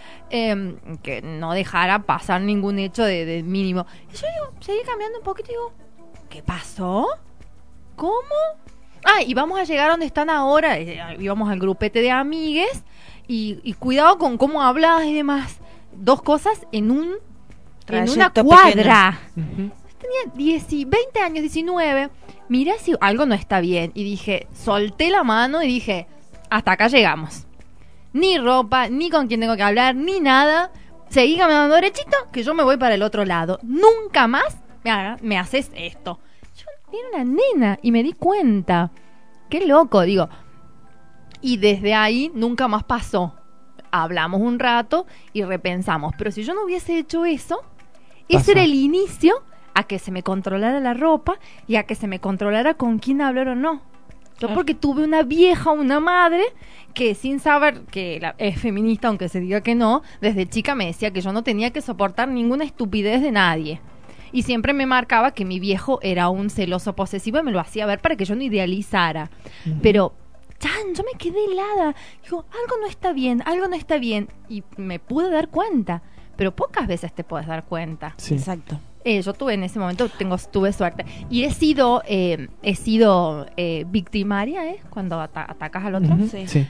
que no dejara pasar ningún hecho de mínimo. Y yo digo, seguí cambiando un poquito y digo, ¿qué pasó? ¿Cómo? Ah, y vamos a llegar donde están ahora. Íbamos al grupete de amigues y cuidado con cómo hablas y demás. Dos cosas en una cuadra. Uh-huh. Tenía 20 años, 19. Miré si algo no está bien. Y dije, solté la mano y dije, hasta acá llegamos. Ni ropa, ni con quién tengo que hablar, ni nada. Seguí caminando derechito, que yo me voy para el otro lado. Nunca más me haces esto. Yo era una nena y me di cuenta. Qué loco, digo. Y desde ahí nunca más pasó. Hablamos un rato y repensamos. Pero si yo no hubiese hecho eso, ese era el inicio a que se me controlara la ropa y a que se me controlara con quién hablar o no. Yo porque tuve una vieja, una madre, que sin saber que es feminista, aunque se diga que no, desde chica me decía que yo no tenía que soportar ninguna estupidez de nadie. Y siempre me marcaba que mi viejo era un celoso posesivo y me lo hacía ver para que yo no idealizara. Uh-huh. Pero, yo me quedé helada. Digo, algo no está bien. Y me pude dar cuenta. Pero pocas veces te puedes dar cuenta. Sí. Exacto. Yo tuve en ese momento, tuve suerte. Y he sido victimaria, cuando atacas al otro. Uh-huh. Sí.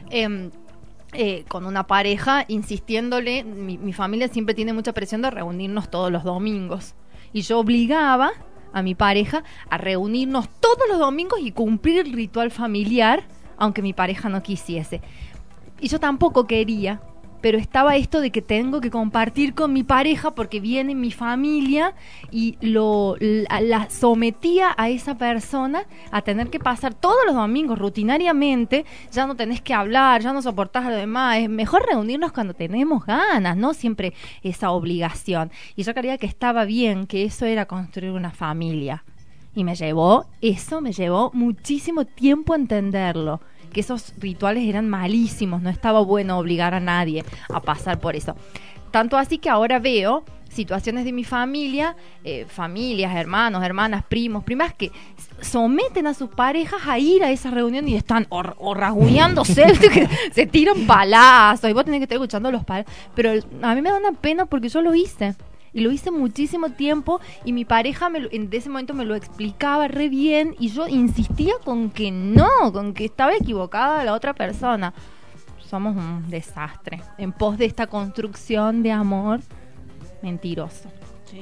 Con una pareja, insistiéndole. Mi familia siempre tiene mucha presión de reunirnos todos los domingos. Y yo obligaba a mi pareja a reunirnos todos los domingos y cumplir el ritual familiar, aunque mi pareja no quisiese. Y yo tampoco quería, pero estaba esto de que tengo que compartir con mi pareja porque viene mi familia y la sometía a esa persona a tener que pasar todos los domingos rutinariamente. Ya no tenés que hablar, ya no soportás a lo demás. Es mejor reunirnos cuando tenemos ganas, no siempre esa obligación. Y yo creía que estaba bien, que eso era construir una familia. Y me llevó muchísimo tiempo entenderlo, que esos rituales eran malísimos, no estaba bueno obligar a nadie a pasar por eso. Tanto así que ahora veo situaciones de mi familia, familias, hermanos, hermanas, primos, primas, que someten a sus parejas a ir a esa reunión y están o rasguñándose, que se tiran palazos y vos tenés que estar escuchando los palazos. Pero a mí me da una pena porque yo lo hice. Y lo hice muchísimo tiempo y mi pareja en ese momento me lo explicaba re bien y yo insistía con que no, con que estaba equivocada la otra persona. Somos un desastre en pos de esta construcción de amor mentiroso. Sí.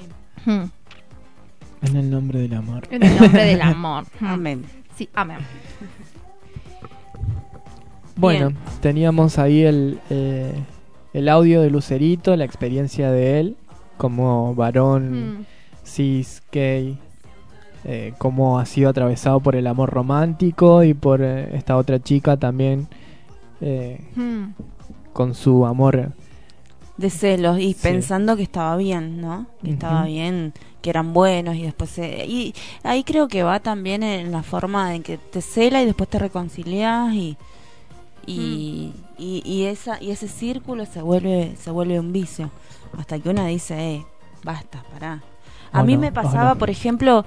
En el nombre del amor. En el nombre del amor. Amén. Sí, amén. Bueno, teníamos ahí el audio de Lucerito, la experiencia de él como varón cis, gay, cómo ha sido atravesado por el amor romántico y por esta otra chica también con su amor de celos y pensando que estaba bien, ¿no? Que estaba bien, que eran buenos y después y ahí creo que va también en la forma en que te cela y después te reconcilias y ese círculo se vuelve un vicio. Hasta que una dice, basta, pará. A mí me pasaba, por ejemplo,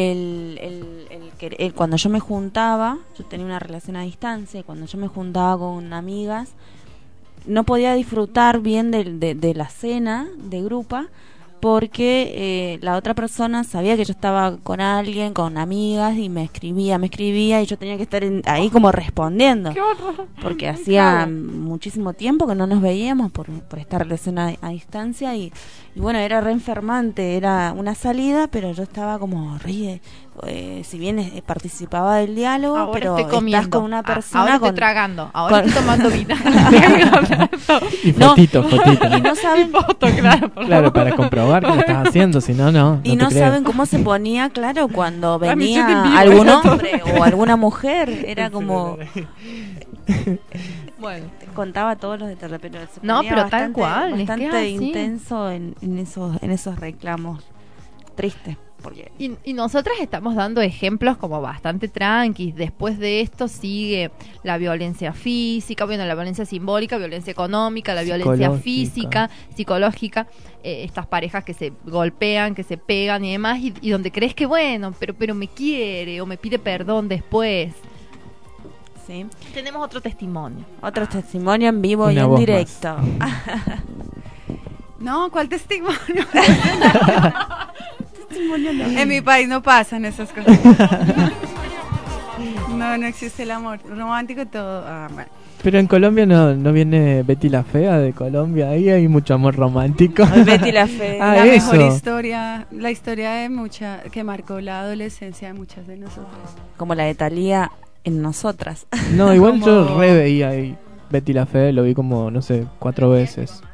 cuando yo me juntaba, yo tenía una relación a distancia, y cuando yo me juntaba con amigas, no podía disfrutar bien de la cena de grupa, porque la otra persona sabía que yo estaba con alguien, con amigas, y me escribía, y yo tenía que estar ahí como respondiendo. ¡Qué horror! Porque hacía muchísimo tiempo que no nos veíamos por esta relación a distancia, y bueno, era re enfermante, era una salida, pero yo estaba como si bien participaba del diálogo, ahora pero estoy comiendo, estás con una persona ahora estoy tragando, ahora estoy tomando vino. Y fotito. Y no saben claro, para comprobar que lo estás haciendo, si no y no saben cómo se ponía, claro, cuando venía algún hombre o alguna mujer, era como Bueno. Te contaba todos los detalles, pero se No, ponía pero tal cual, es que bastante es así. intenso en esos reclamos tristes. Porque Y nosotras estamos dando ejemplos como bastante tranquis. Después de esto sigue la violencia física, bueno, la violencia simbólica, violencia económica, la violencia física, psicológica, estas parejas que se golpean, que se pegan y demás, y donde crees que bueno, pero me quiere o me pide perdón después. sí. Tenemos otro testimonio. Otro testimonio en vivo y Una en voz directo. No, ¿cuál testimonio? En mi país no pasan esas cosas. No existe el amor romántico, todo. Bueno. Pero en Colombia no viene Betty la Fea de Colombia, ahí hay mucho amor romántico. Betty la Fea. La eso. mejor historia, la historia de que marcó la adolescencia de muchas de nosotras. Como la de Thalía en Nosotras. No, igual Como- yo re veía ahí Betty la Fea, lo vi como, no sé, 4 veces.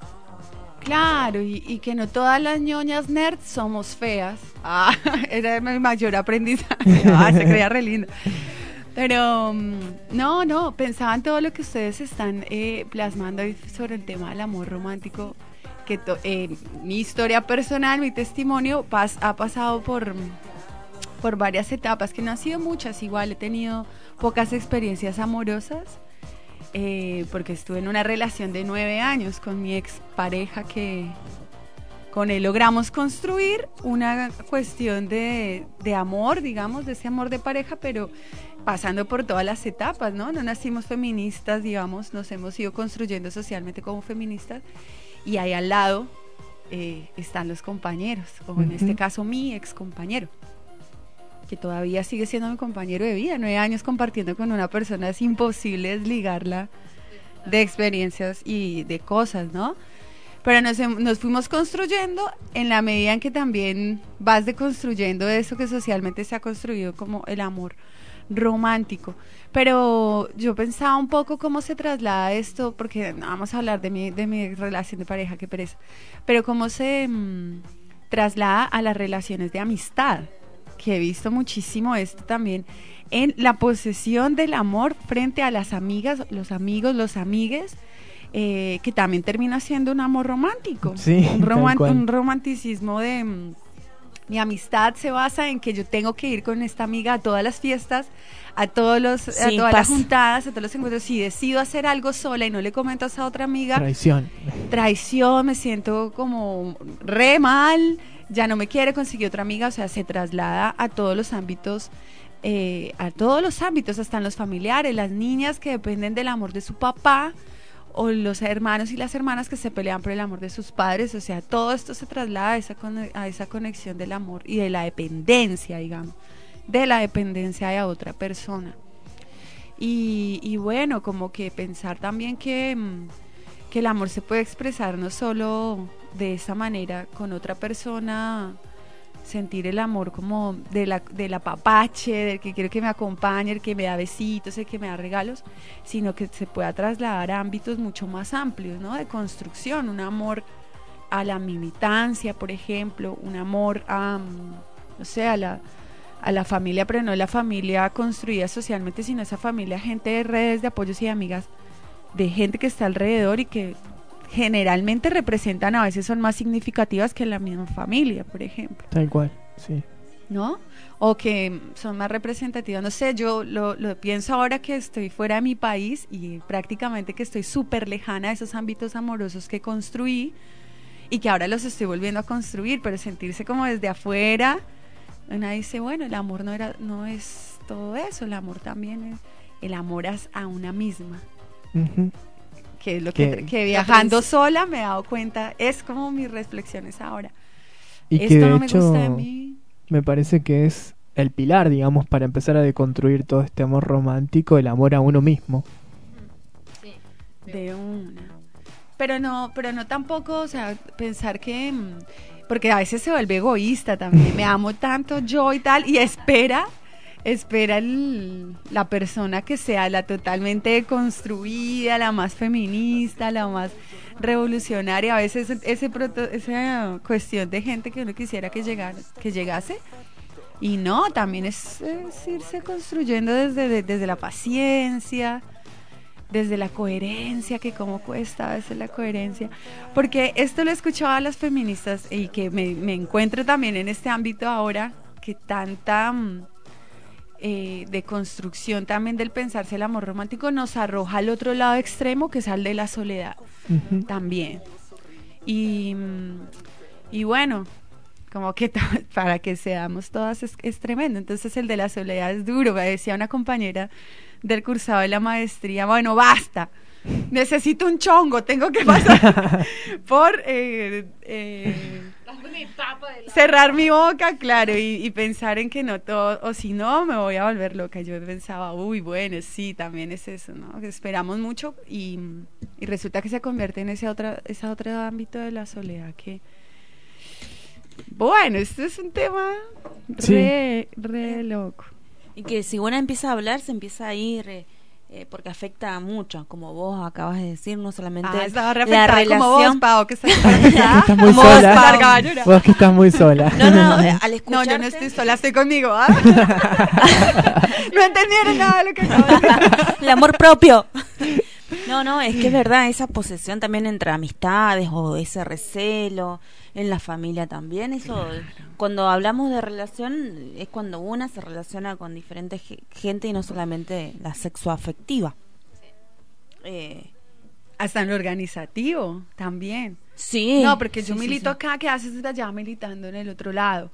Claro, y que no todas las ñoñas nerds somos feas. Era mi mayor aprendizaje. Se creía re lindo. Pero no, pensaba en todo lo que ustedes están plasmando ahí sobre el tema del amor romántico, que mi historia personal, mi testimonio ha pasado por varias etapas, que no han sido muchas, igual he tenido pocas experiencias amorosas, porque estuve en una relación de 9 años con mi expareja, que con él logramos construir una cuestión de amor, digamos, de ese amor de pareja, pero pasando por todas las etapas, ¿no? No nacimos feministas, digamos, nos hemos ido construyendo socialmente como feministas, y ahí al lado están los compañeros, como en este caso mi ex compañero, que todavía sigue siendo mi compañero de vida. 9 años compartiendo con una persona, es imposible desligarla de experiencias y de cosas, ¿no? Pero nos fuimos construyendo en la medida en que también vas deconstruyendo eso que socialmente se ha construido como el amor romántico. Pero yo pensaba un poco cómo se traslada esto, porque no vamos a hablar de mi relación de pareja, qué pereza, pero cómo se traslada a las relaciones de amistad, que he visto muchísimo esto también en la posesión del amor frente a las amigas, los amigos, los amigues, que también termina siendo un amor romántico. Sí, un tal cual. un romanticismo de mi amistad se basa en que yo tengo que ir con esta amiga a todas las fiestas, a todas las juntadas, a todos los encuentros. Si decido hacer algo sola y no le comento a esa otra amiga, traición, me siento como re mal, ya no me quiere, conseguir otra amiga. O sea, se traslada a todos los ámbitos, hasta en los familiares, las niñas que dependen del amor de su papá, o los hermanos y las hermanas que se pelean por el amor de sus padres. O sea, todo esto se traslada a esa conexión del amor y de la dependencia, digamos, de la dependencia de otra persona. Y bueno, como que pensar también que el amor se puede expresar no solo de esa manera con otra persona, sentir el amor como del apapache, del que quiero que me acompañe, el que me da besitos, el que me da regalos, sino que se pueda trasladar a ámbitos mucho más amplios, ¿no? De construcción, un amor a la militancia, por ejemplo, un amor a, no sé, a la familia, pero no la familia construida socialmente, sino esa familia, gente de redes de apoyos y de amigas, de gente que está alrededor y que generalmente representan, a veces son más significativas que la misma familia, por ejemplo. Tal cual, sí. ¿No? O que son más representativas. No sé, yo lo pienso ahora que estoy fuera de mi país y prácticamente que estoy súper lejana de esos ámbitos amorosos que construí y que ahora los estoy volviendo a construir, pero sentirse como desde afuera, una dice, bueno, el amor no es todo eso, el amor también es el amor a una misma. Uh-huh. Que es lo que viajando sola me he dado cuenta, es como mis reflexiones ahora. Y Esto que de no me hecho gusta de mí. me parece que es el pilar, digamos, para empezar a deconstruir todo este amor romántico, el amor a uno mismo. Sí. De una. Pero no tampoco, o sea, pensar que porque a veces se vuelve egoísta también, me amo tanto yo y tal, y espera la persona que sea la totalmente deconstruida, la más feminista, la más revolucionaria. A veces esa cuestión de gente que uno quisiera que llegase, y no, también es irse construyendo desde la paciencia, desde la coherencia, que cómo cuesta a veces la coherencia, porque esto lo escuchaba a las feministas y que me encuentro también en este ámbito ahora, que tanta de construcción también del pensarse el amor romántico nos arroja al otro lado extremo, que es al de la soledad también. Y bueno, como que para que seamos todas es tremendo. Entonces el de la soledad es duro. Me decía una compañera del cursado de la maestría, bueno, basta, necesito un chongo, tengo que pasar por cerrar mi boca, claro, y pensar en que no todo, o si no, me voy a volver loca. Yo pensaba, uy, bueno, sí, también es eso, ¿no? Que esperamos mucho y resulta que se convierte en ese otro ámbito de la soledad que... Bueno, esto es un tema re loco. Y que si una empieza a hablar, se empieza a ir, porque afecta mucho, como vos acabas de decir, no solamente la relación. Como vos, Pau, que estás muy sola. Vos que estás muy sola. No, al escucharte... No, yo no estoy sola, estoy conmigo. ¿Ah? No entendieron nada de lo que acabo de decir. El amor propio. No, es que es verdad, esa posesión también entre amistades o ese recelo en la familia también, eso, cuando hablamos de relación es cuando una se relaciona con diferente gente y no solamente la sexoafectiva. Hasta en lo organizativo también. Sí. No, porque yo milito acá, ¿qué haces desde allá militando en el otro lado?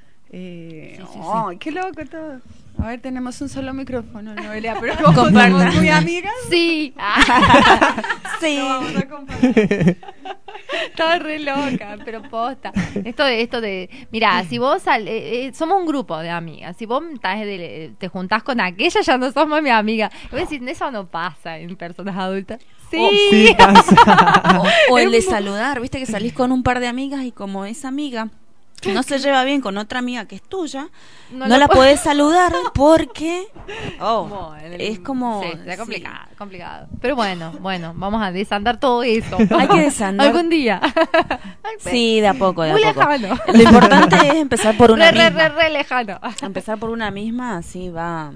Qué loco todo. A ver, tenemos un solo micrófono, Noelia, pero como somos muy amigas. Sí. Sí. No, vamos a compartir. Estaba re loca, pero posta. Esto de mira, si vos somos un grupo de amigas, si vos te juntás con aquella, ya no somos mi amiga. Y vos decís, eso no pasa en personas adultas. Sí, pasa. O el de saludar, viste que salís con un par de amigas y como esa amiga no se lleva bien con otra amiga que es tuya, no la podés saludar porque es como... Sí, está complicado. Pero bueno, vamos a desandar todo eso. Hay que desandar. Algún día. Sí, de a poco. Muy lejano. Lo importante es empezar por una misma. Re lejano. Empezar por una misma, así va.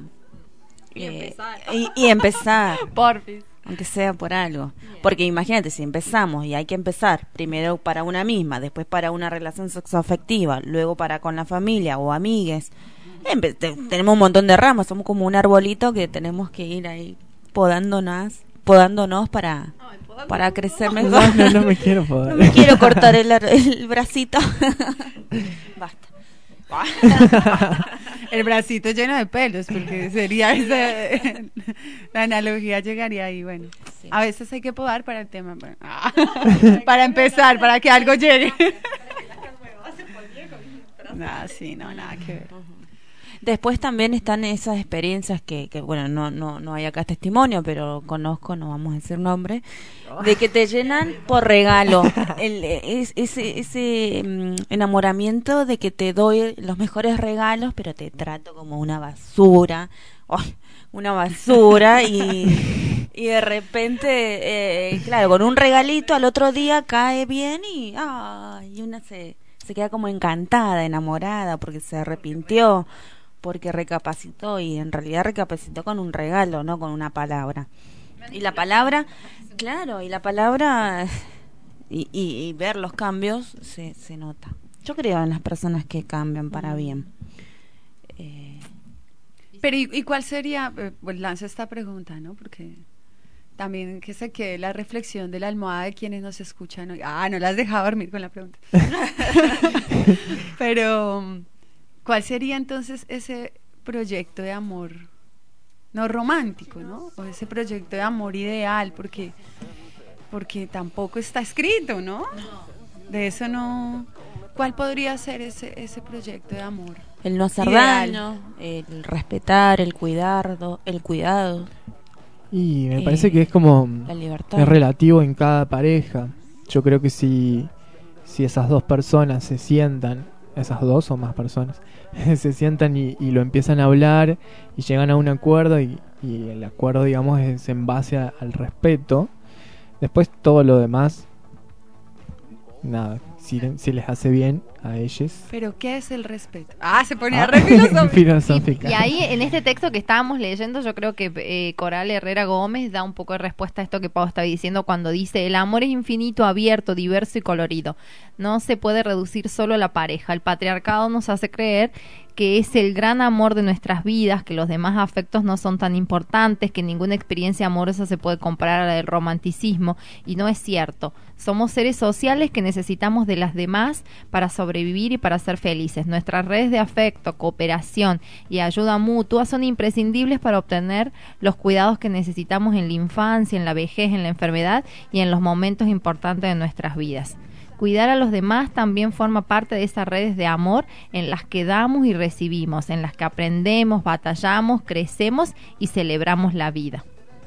Y empezar. Porfis. Aunque sea por algo. Porque imagínate, si empezamos y hay que empezar primero para una misma, después para una relación sexoafectiva, luego para con la familia o amigues, tenemos un montón de ramas, somos como un arbolito que tenemos que ir ahí podándonos para crecer mejor. No me quiero podar. No me quiero cortar el bracito. Basta. El bracito lleno de pelos, porque sería esa, la analogía llegaría ahí. Bueno, sí. A veces hay que podar para el tema, para empezar, para que algo llegue. Nada que ver. Después también están esas experiencias que bueno, no hay acá testimonio, pero conozco, no vamos a decir nombre, de que te llenan por regalo. Ese enamoramiento de que te doy los mejores regalos, pero te trato como una basura. Una basura y de repente, claro, con un regalito al otro día cae bien y una se queda como encantada, enamorada, porque se arrepintió, porque recapacitó, y en realidad recapacitó con un regalo, no con una palabra. Y la palabra, claro, y ver los cambios se nota. Yo creo en las personas que cambian para bien. Pero ¿y cuál sería? Pues lanzo esta pregunta, ¿no? Porque también que se quede la reflexión de la almohada de quienes nos escuchan hoy. No las dejaba dormir con la pregunta. Pero ¿cuál sería entonces ese proyecto de amor no romántico, ¿no? O ese proyecto de amor ideal, porque tampoco está escrito, ¿no? De eso no. ¿Cuál podría ser ese proyecto de amor? El no hacer ideal? daño, el respetar, el cuidado. Y me parece que es como la libertad. Es relativo en cada pareja. Yo creo que si esas dos personas se sientan, esas dos o más personas se sientan y lo empiezan a hablar y llegan a un acuerdo y el acuerdo, digamos, es en base al respeto. Después todo lo demás, nada, si les hace bien, a ellos. ¿Pero qué es el respeto? Se ponía re filosófico. Filosófica. Y ahí, en este texto que estábamos leyendo, yo creo que Coral Herrera Gómez da un poco de respuesta a esto que Pau estaba diciendo cuando dice: el amor es infinito, abierto, diverso y colorido. No se puede reducir solo a la pareja. El patriarcado nos hace creer que es el gran amor de nuestras vidas, que los demás afectos no son tan importantes, que ninguna experiencia amorosa se puede comparar a la del romanticismo, y no es cierto. Somos seres sociales que necesitamos de las demás para sobrevivir y para ser felices. Nuestras redes de afecto, cooperación y ayuda mutua son imprescindibles para obtener los cuidados que necesitamos en la infancia, en la vejez, en la enfermedad y en los momentos importantes de nuestras vidas. Cuidar a los demás también forma parte de esas redes de amor en las que damos y recibimos, en las que aprendemos, batallamos, crecemos y celebramos la vida.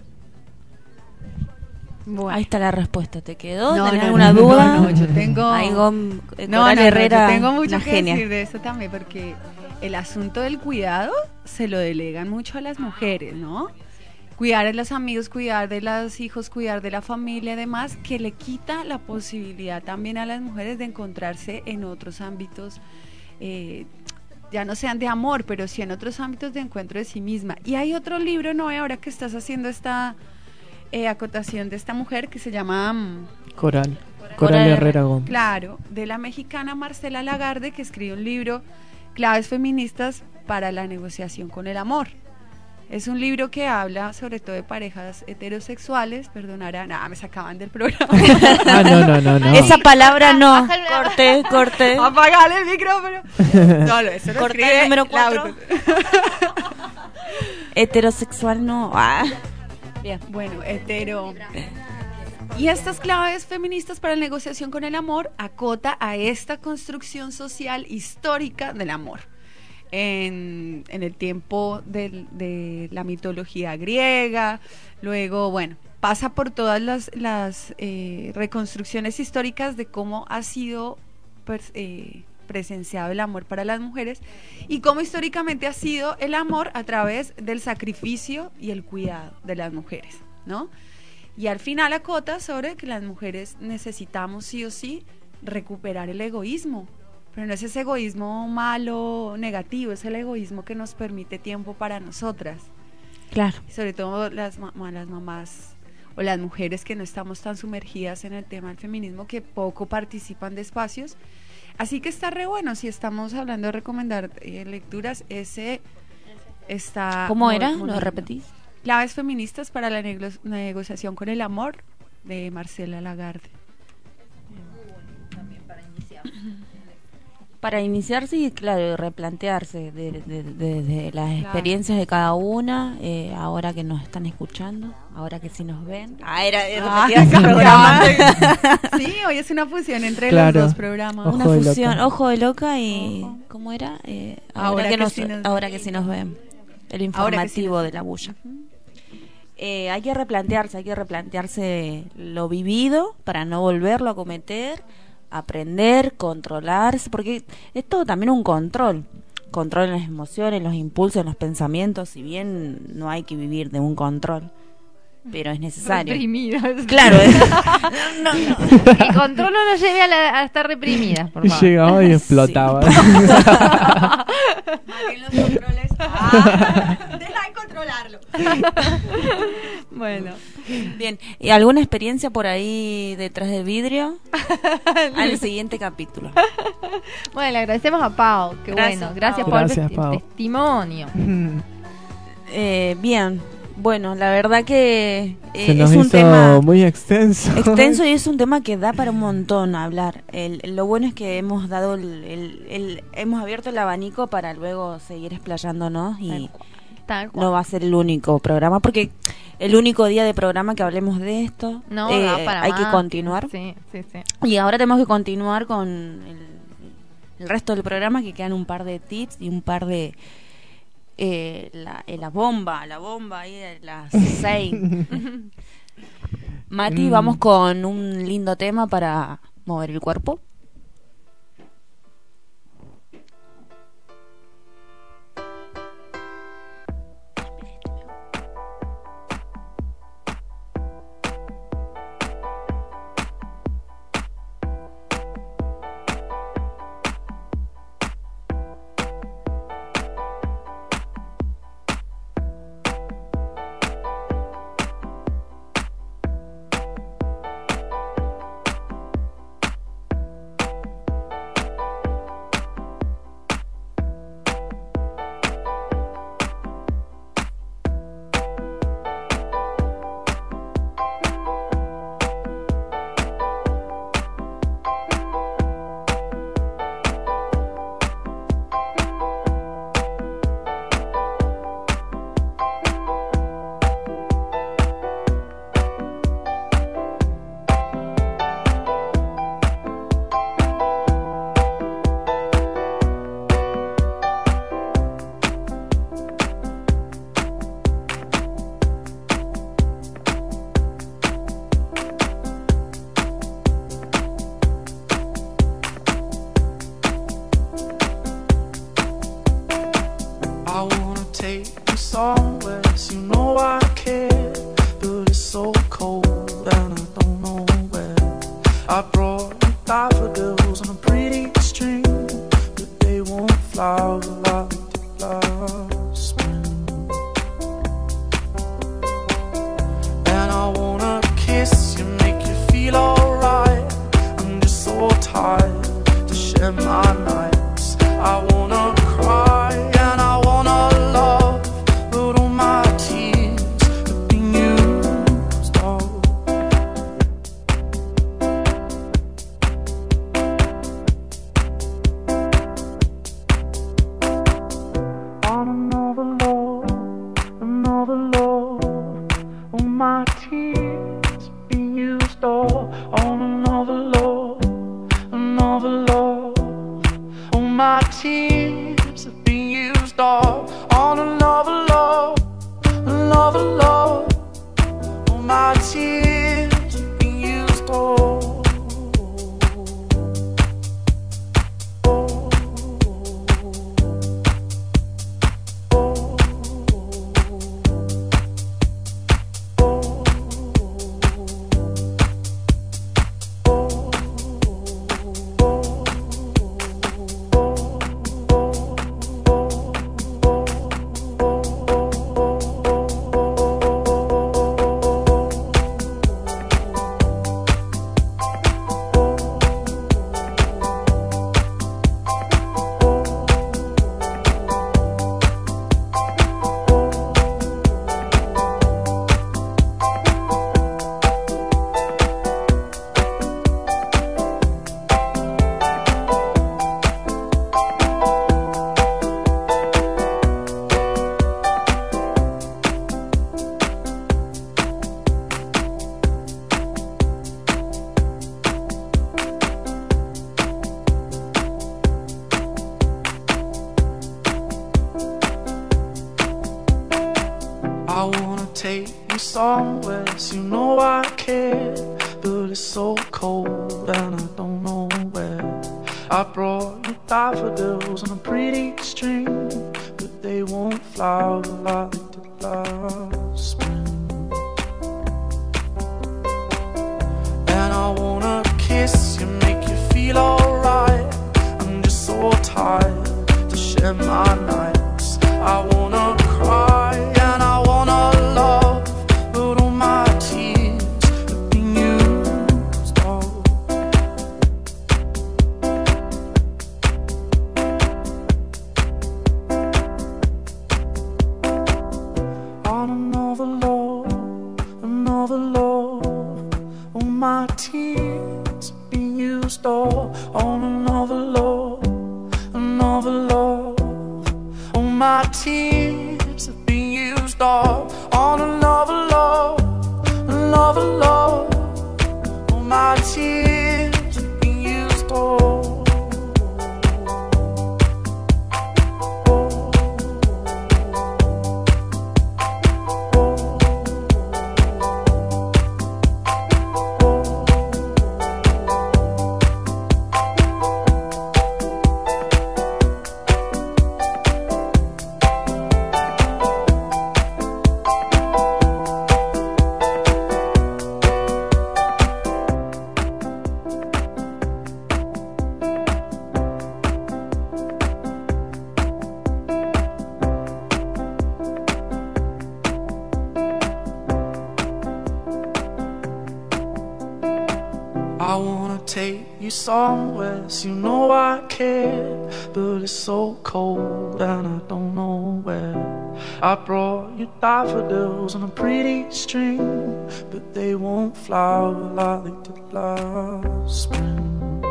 Bueno. Ahí está la respuesta. ¿Te quedó? No, ¿Tenés alguna duda? No, yo tengo... Coral Herrera, yo tengo mucho una que genia. decir de eso también, porque el asunto del cuidado se lo delegan mucho a las mujeres, ¿no? Cuidar de los amigos, cuidar de los hijos, cuidar de la familia y demás, que le quita la posibilidad también a las mujeres de encontrarse en otros ámbitos, ya no sean de amor, pero sí en otros ámbitos de encuentro de sí misma. Y hay otro libro, Noé, ahora que estás haciendo esta acotación de esta mujer que se llama... Coral Herrera Gómez. Claro, de la mexicana Marcela Lagarde, que escribe un libro, Claves feministas para la negociación con el amor. Es un libro que habla sobre todo de parejas heterosexuales. Perdonarán, me sacaban del programa. No. Esa palabra no. Corte. Apagale el micrófono. No, eso lo Corte escribe número 4. Heterosexual no. Bien. Bueno, hetero. Y estas claves feministas para la negociación con el amor acota a esta construcción social histórica del amor. En el tiempo de la mitología griega, luego, bueno, pasa por todas las reconstrucciones históricas de cómo ha sido presenciado el amor para las mujeres y cómo históricamente ha sido el amor a través del sacrificio y el cuidado de las mujeres, ¿no? Y al final acota sobre que las mujeres necesitamos sí o sí recuperar el egoísmo. Pero no es ese egoísmo malo, negativo, es el egoísmo que nos permite tiempo para nosotras. Claro. Y sobre todo las mamás o las mujeres que no estamos tan sumergidas en el tema del feminismo, que poco participan de espacios. Así que está re bueno, si estamos hablando de recomendar lecturas, ese está... ¿Cómo era? ¿Lo repetís? Claves feministas para la negociación con el amor, de Marcela Lagarde. Para iniciarse y, claro, replantearse de las experiencias de cada una, ahora que nos están escuchando, ahora que sí nos ven. Sí, hoy es una fusión entre Claro. los dos programas. Ojo Una de fusión, loca. Ojo de Loca y... ¿Cómo era? Ahora que sí nos ven. El informativo de la bulla. Hay que replantearse lo vivido para no volverlo a cometer, aprender, controlarse, porque es todo también un control en las emociones, los impulsos, los pensamientos, si bien no hay que vivir de un control, pero es necesario. Reprimidas. Claro. No. El control no nos lleve a estar reprimidas, por favor. Llegaba y explotaba. Marquen los controles. Deja de controlarlo. Bueno, bien. ¿Y alguna experiencia por ahí detrás del vidrio? Al siguiente capítulo. Bueno, le agradecemos a Pau. Qué Gracias, bueno. Gracias Pau. por Gracias, el Pau. testimonio. Bien. Bueno, la verdad que Se nos es un hizo tema muy extenso. extenso y es un tema que da para un montón hablar. Lo bueno es que hemos dado hemos abierto el abanico para luego seguir explayándonos y Tal cual. no va a ser el único programa, porque el único día de programa que hablemos de esto, No, da para hay más. que continuar. Sí. Y ahora tenemos que continuar con el resto del programa, que quedan un par de tips y un par de la bomba ahí de las 6. Mati, vamos con un lindo tema para mover el cuerpo. somewhere, so you know I care, but it's so cold and I don't know where. I brought you daffodils on a pretty string, but they won't flower like the last spring. And I wanna kiss you, make you feel alright. I'm just so tired to share my nights. I wanna cry and I wanna love, but all my tears have been used up. On another love, all my tears have been used up. On another love, all my tears have been used up. On another love, all my tears have been used up. I wanna take you somewhere, so you know I care, but it's so cold and I don't know where. I brought you daffodils on a pretty string, but they won't flower like the last spring. And I wanna kiss you, make you feel alright. I'm just so tired to share my nights. I wanna cry and I wanna love, but all my tears have been used up. On another love, all my tears have been used up. On another love, all my tears have been used up. On another love, all my tears have been used up. I wanna take you somewhere, so you know I care, but it's so cold and I don't know where. I brought you daffodils on a pretty string, but they won't flower like they did last spring.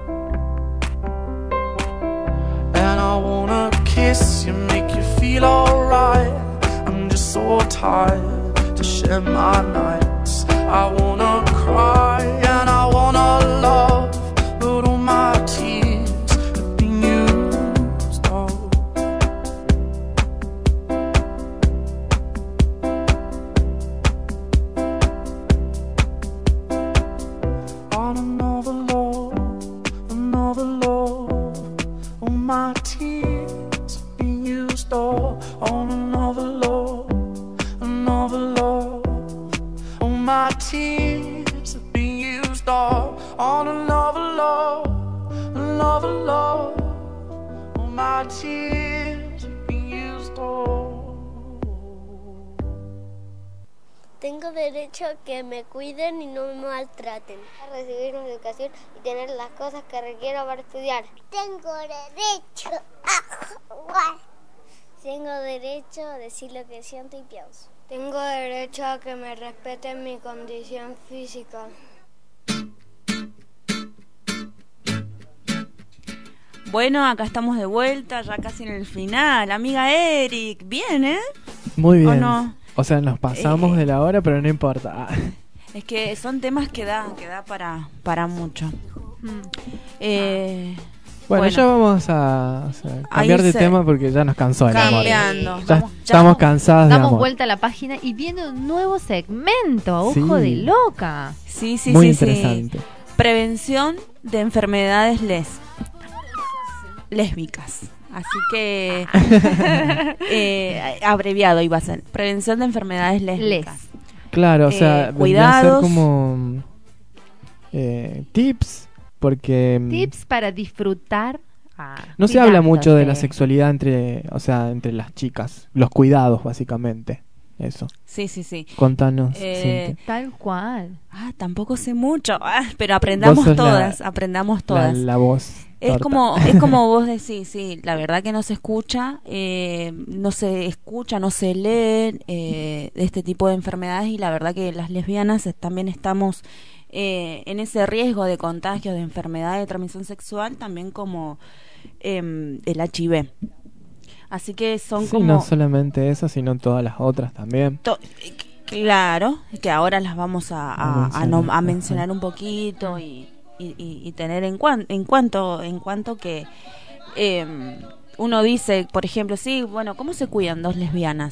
And I wanna kiss you, make you feel alright. I'm just so tired to share my nights. I wanna cry and I wanna love, but all my tears have been used up. On another love, all my tears have been used up. On another love, my tears have been used all. Tengo derecho a que me cuiden y no me maltraten, a recibir una educación y tener las cosas que requiero para estudiar. Tengo derecho a jugar. Tengo derecho a decir lo que siento y pienso. Tengo derecho a que me respeten mi condición física. Bueno, acá estamos de vuelta, ya casi en el final. Amiga Eric, ¿bien, Muy bien. ¿O no? O sea, nos pasamos de la hora, pero no importa. Es que son temas que da para mucho. Bueno, ya vamos a cambiar de tema porque ya nos cansó el amor. Cambiando. Ya estamos cansadas de amor. Damos vuelta a la página y viene un nuevo segmento, Ojo de Loca. Sí, muy interesante. Prevención de enfermedades lésbicas. Así que abreviado iba a ser prevención de enfermedades lésbicas. Claro, o sea, cuidados, vendría a ser como tips, porque tips para disfrutar. No se habla mucho de la sexualidad entre las chicas, los cuidados básicamente. Eso. Sí. Contanos. Tal cual. Tampoco sé mucho, pero aprendamos todas. La voz. Es como vos decís, sí, la verdad que no se escucha, no se lee de este tipo de enfermedades, y la verdad que las lesbianas también estamos en ese riesgo de contagio de enfermedad de transmisión sexual, también como el HIV. Así que son como... no solamente eso, sino todas las otras también. Claro, que ahora las vamos a mencionar un poquito y tener en cuanto que uno dice, por ejemplo, ¿cómo se cuidan dos lesbianas?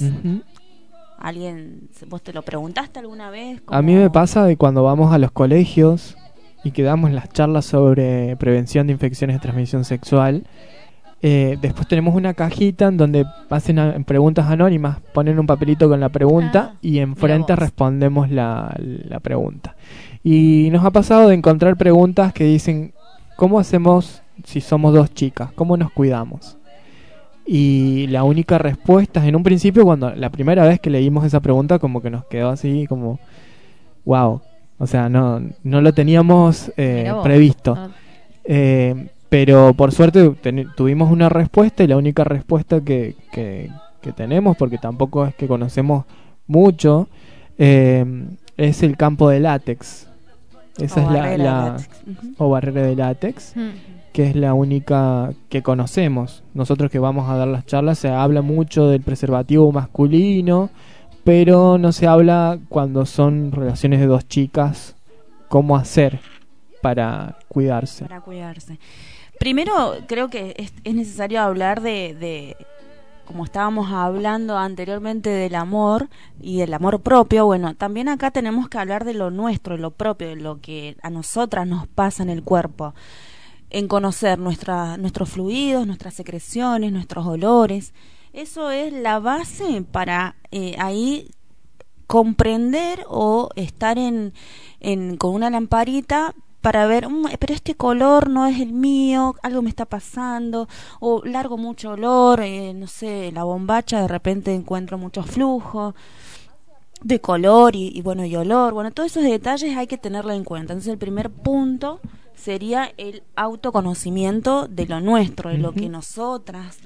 ¿Vos te lo preguntaste alguna vez? A mí me pasa de cuando vamos a los colegios y que damos las charlas sobre prevención de infecciones de transmisión sexual. Después tenemos una cajita en donde hacen preguntas anónimas, ponen un papelito con la pregunta y enfrente respondemos la pregunta. Y nos ha pasado de encontrar preguntas que dicen, ¿cómo hacemos si somos dos chicas? ¿Cómo nos cuidamos? Y la única respuesta, en un principio, cuando la primera vez que leímos esa pregunta, como que nos quedó así como, wow, o sea, no lo teníamos previsto. Pero por suerte tuvimos una respuesta, y la única respuesta que tenemos, porque tampoco es que conocemos mucho, es el campo de látex. Esa es o barrera de látex, que es la única que conocemos. Nosotros que vamos a dar las charlas, se habla mucho del preservativo masculino, pero no se habla cuando son relaciones de dos chicas, cómo hacer para cuidarse. Primero, creo que es necesario hablar de como estábamos hablando anteriormente, del amor y del amor propio. Bueno, también acá tenemos que hablar de lo nuestro, de lo propio, de lo que a nosotras nos pasa en el cuerpo, en conocer nuestros fluidos, nuestras secreciones, nuestros olores. Eso es la base para ahí comprender o estar con una lamparita para ver, pero este color no es el mío, algo me está pasando, o largo mucho olor, no sé, la bombacha, de repente encuentro mucho flujo de color y olor. Bueno, todos esos detalles hay que tenerlo en cuenta. Entonces el primer punto sería el autoconocimiento de lo nuestro, de lo que nosotras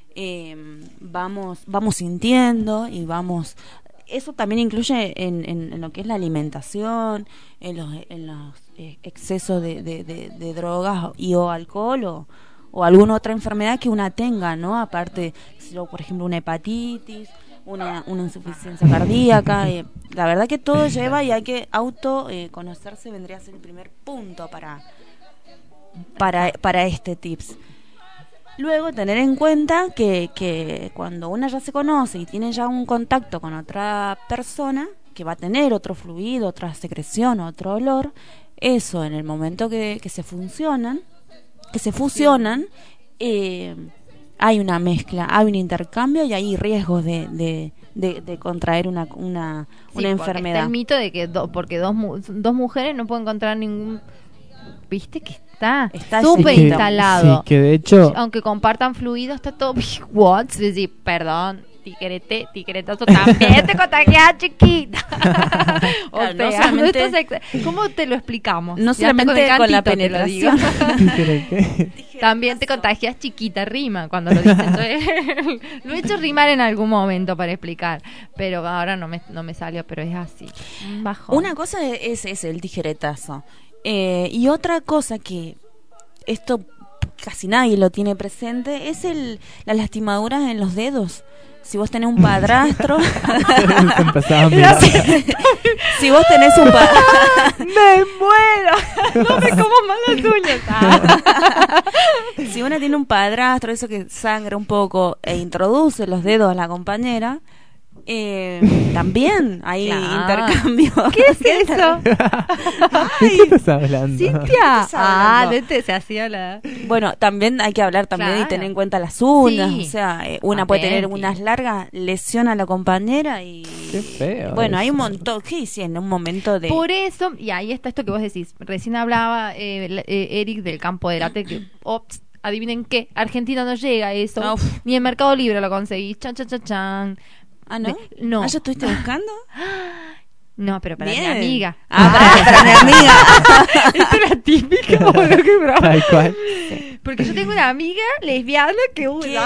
vamos sintiendo y vamos... Eso también incluye en lo que es la alimentación, en los excesos de drogas o alcohol o alguna otra enfermedad que una tenga, ¿no? Aparte, por ejemplo, una hepatitis, una insuficiencia cardíaca. La verdad que todo lleva, y hay que conocerse, vendría a ser el primer punto para este tips. Luego, tener en cuenta que cuando una ya se conoce y tiene ya un contacto con otra persona, que va a tener otro fluido, otra secreción, otro olor, eso en el momento que se fusionan, hay una mezcla, hay un intercambio y hay riesgos de contraer una enfermedad. Está el mito de que porque dos mujeres no pueden encontrar ningún... ¿Viste? Que Está súper llenito. instalado. Sí, que de hecho... Aunque compartan fluido, está todo what? Es decir, perdón, tijeretazo también te contagias, chiquita. O Claro, no sea, solamente- esto es ¿cómo te lo explicamos? No Y hasta solamente el con la cantito te lo digo. penetración. También te contagias, chiquita, rima cuando lo dicen. Entonces, lo he hecho rimar en algún momento para explicar, pero ahora no me salió, pero es así. Un bajón. Una cosa es el tijeretazo. Y otra cosa que esto casi nadie lo tiene presente es las lastimaduras en los dedos. Si vos tenés un padrastro, Empezaba a mirar. si vos tenés un padrastro, ¡Me muero! No me como más las uñas. si uno tiene un padrastro, eso que sangra un poco e introduce los dedos a la compañera, también hay Claro. intercambio. ¿Qué es eso? ¿De qué estás hablando? Cintia. estás hablando? Se hacía la... Bueno, también hay que hablar también Claro. y tener en cuenta las uñas. Sí. O sea, una puede tener Atenti. unas largas, lesiona a la compañera y... Qué feo. Bueno, hay un eso. montón. ¿Qué sí, en un momento de... Por eso, y ahí está esto que vos decís. Recién hablaba Eric del campo de late que, ops, adivinen qué, Argentina no llega a eso. Uf. Ni en Mercado Libre lo conseguís. Chan, chan, chan, chan. Ah, ¿no? No. ¿Ah, ya estuviste buscando? No, pero para Bien. mi amiga. Para mi amiga. Esta era típica, boludo, qué broma. Tal cual. Porque yo tengo una amiga lesbiana que ¿Qué?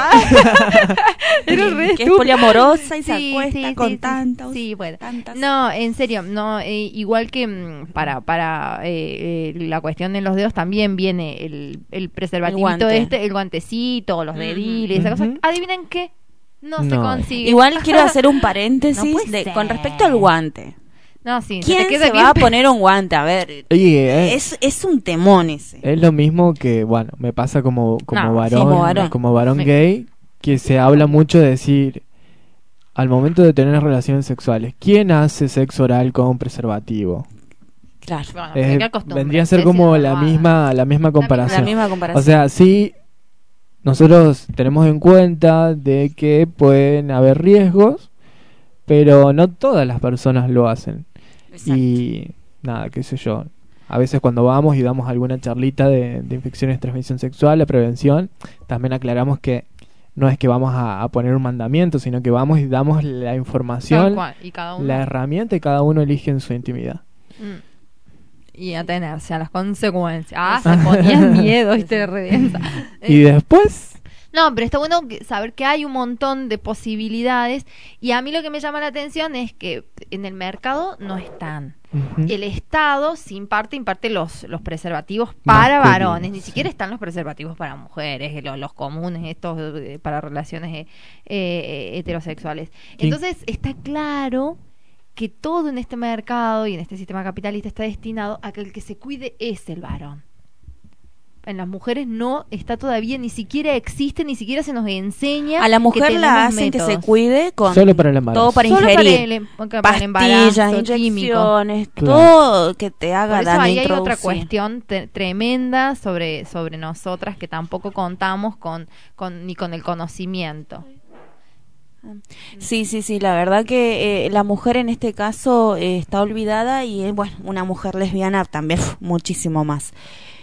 era re Que es poliamorosa y se Sí, acuesta sí, con sí, tantos. sí, bueno. tantas. No, en serio, no, igual que para la cuestión de los dedos también viene el preservativito guante. el guantecito, los Ujú. dediles, esa cosa. Ujú. ¿Adivinen qué? No se No. consigue. Igual quiero hacer un No paréntesis puede ser. con respecto al guante. No, sí. ¿Quién te queda se bien va a poner un guante? A ver, Oye, es un temón ese. es lo mismo que, bueno, me pasa como No, varón, como varón. gay, que se habla mucho de decir, al momento de tener relaciones sexuales, ¿quién hace sexo oral con preservativo? Claro. Bueno, pero qué costumbre, Vendría a ser sí, como sí, la no, misma comparación. La misma comparación. O sea, sí, nosotros tenemos en cuenta de que pueden haber riesgos, pero no todas las personas lo hacen. Exacto. Y nada, qué sé yo. A veces cuando vamos y damos alguna charlita de infecciones de transmisión sexual, la prevención, también aclaramos que no es que vamos a poner un mandamiento, sino que vamos y damos la Tal información, cual, y cada uno. la herramienta y cada uno elige en su intimidad. Y atenerse a las consecuencias. Se ponía miedo, ¿viste? Redensa. Y después, No, pero está bueno saber que hay un montón de posibilidades. Y a mí lo que me llama la atención es que en el mercado no están. ujú, El Estado sí imparte los preservativos para Masculinos, varones, ni sí. siquiera están los preservativos para mujeres, los comunes, estos para relaciones heterosexuales. Sí. Entonces está claro que todo en este mercado y en este sistema capitalista está destinado a que el que se cuide es el varón. En las mujeres no está todavía, ni siquiera existe, ni siquiera se nos enseña. A la que mujer tenemos la hacen que métodos. se cuide con Solo para el embarazo. todo para Solo ingerir. para el Pastillas, embarazo, químico. inyecciones, Claro. todo que te haga Por eso daño ahí hay otra introducir. cuestión tremenda sobre nosotras que tampoco contamos ni con el conocimiento. Sí, la verdad que la mujer en este caso está olvidada y bueno, una mujer lesbiana también muchísimo más.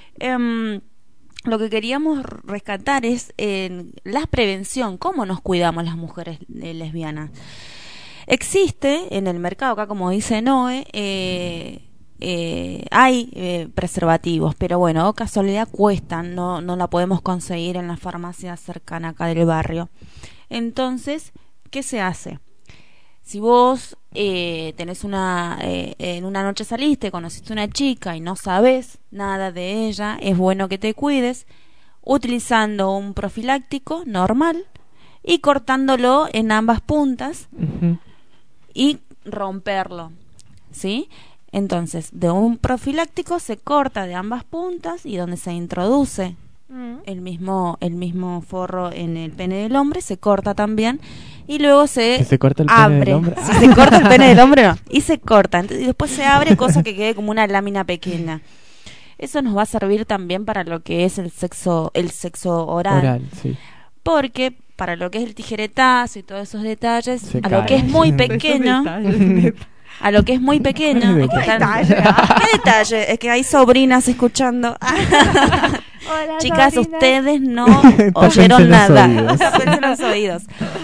Lo que queríamos rescatar es la prevención, cómo nos cuidamos las mujeres lesbianas. Existe en el mercado, acá como dice Noé, hay preservativos, pero bueno, casualidad cuestan, no la podemos conseguir en la farmacia cercana acá del barrio. Entonces, ¿qué se hace? Si vos tenés en una noche saliste, conociste una chica y no sabés nada de ella, es bueno que te cuides utilizando un profiláctico normal y cortándolo en ambas puntas ujú. y romperlo, ¿sí? Entonces, de un profiláctico se corta de ambas puntas y donde se introduce el mismo forro en el pene del hombre se corta también y luego ¿Que se corta el pene abre. del hombre? Si se corta el pene del hombre no, y se corta y después se abre, cosa que quede como una lámina pequeña. Eso nos va a servir también para lo que es el sexo oral, Sí. porque para lo que es el tijeretazo y todos esos detalles, Se a lo cae. que es muy pequeño, a lo que es muy pequeño. ¿Qué ¿Qué detalle? Es que hay sobrinas escuchando. Hola, Chicas, sobrina. ustedes no Tápense oyeron los nada. oídos. Tápense los oídos.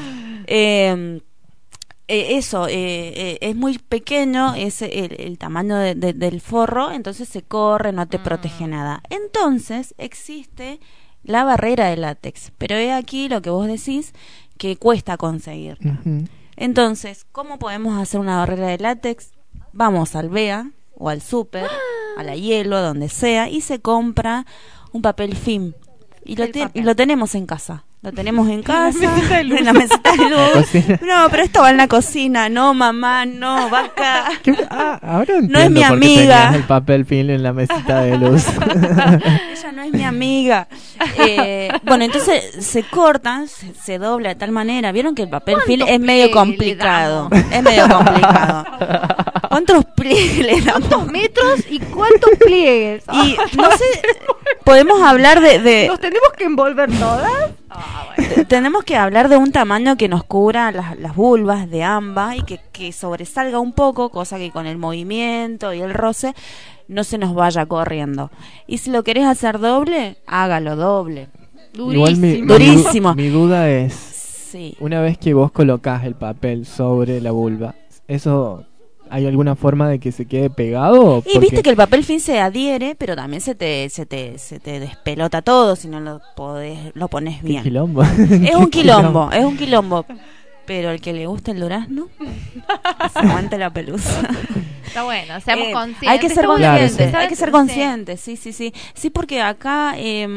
Eso, es muy pequeño, es el tamaño del forro, entonces se corre, no te protege nada. Entonces existe la barrera de látex, pero he aquí lo que vos decís, que cuesta conseguir. Ujú. Entonces, ¿cómo podemos hacer una barrera de látex? Vamos al Bea o al Super, a la Hielo, donde sea, y se compra un papel film. Y lo tenemos en casa. Lo tenemos en casa, en la mesita de luz. No, pero esto va en la cocina. No, mamá, no, va acá. Ahora No es entiendo mi por qué amiga. tenías el papel film en la mesita de luz. Ella no es mi amiga. Bueno, entonces se cortan, se dobla de tal manera. Vieron que el papel film es medio complicado. Es medio complicado. ¿Cuántos pliegues le damos? ¿Cuántos metros y cuántos pliegues? Y no sé, podemos hablar de ¿Nos tenemos que envolver todas? tenemos que hablar de un tamaño que nos cubra las vulvas de ambas y que sobresalga un poco, cosa que con el movimiento y el roce no se nos vaya corriendo. Y si lo querés hacer doble, hágalo doble. Igual Durísimo. mi duda es, Sí. una vez que vos colocás el papel sobre la vulva, ¿eso hay alguna forma de que se quede pegado? Y viste que el papel film se adhiere, pero también se te despelota todo si no lo pones ¿Qué bien. quilombo? Es un quilombo, es un quilombo. Pero el que le gusta el durazno, se aguante la pelusa. Está bueno, seamos conscientes. Hay que ser Está bueno, conscientes, Claro, hay que ser conscientes, sí. Sí, porque acá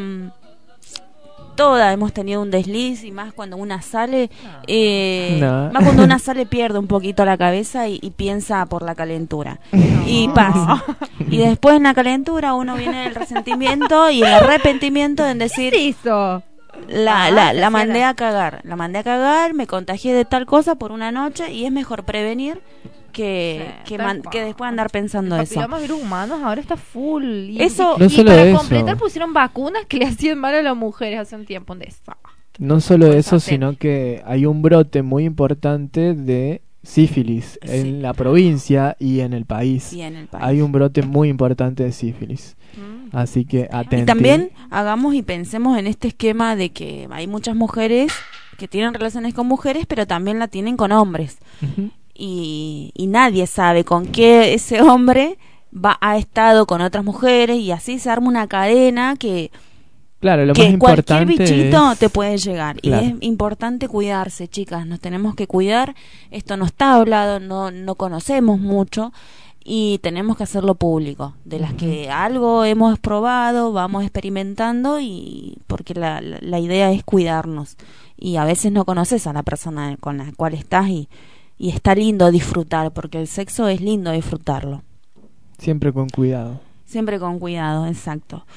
todas hemos tenido un desliz y más cuando una sale, No. más cuando una sale pierde un poquito la cabeza y piensa por la calentura. Y pasa. Y después en la calentura uno viene el resentimiento y el arrepentimiento en decir... ¿Qué hizo? La mandé a cagar, me contagié de tal cosa por una noche y es mejor prevenir que después andar pensando El eso. papillomavirus humanos ahora está full. Y, Eso- No y solo para eso. completar pusieron vacunas que le hacían mal a las mujeres hace un tiempo. Un desastre. No solo eso, Bastante. sino que hay un brote muy importante de sífilis Sí. en la provincia y en el país. Y en el país. Hay un brote muy importante de sífilis. Así que atenti. Y también hagamos y pensemos en este esquema de que hay muchas mujeres que tienen relaciones con mujeres, pero también la tienen con hombres. Ujú. Y nadie sabe con qué ese hombre ha estado con otras mujeres y así se arma una cadena que Claro, lo más cualquier importante bichito es... te puede llegar. Claro. Y es importante cuidarse, chicas. Nos tenemos que cuidar. Esto no está hablado, no conocemos mucho y tenemos que hacerlo público. De las que algo hemos probado, vamos experimentando y porque la idea es cuidarnos. Y a veces no conoces a la persona con la cual estás y está lindo disfrutar, porque el sexo es lindo disfrutarlo. Siempre con cuidado. Siempre con cuidado, exacto.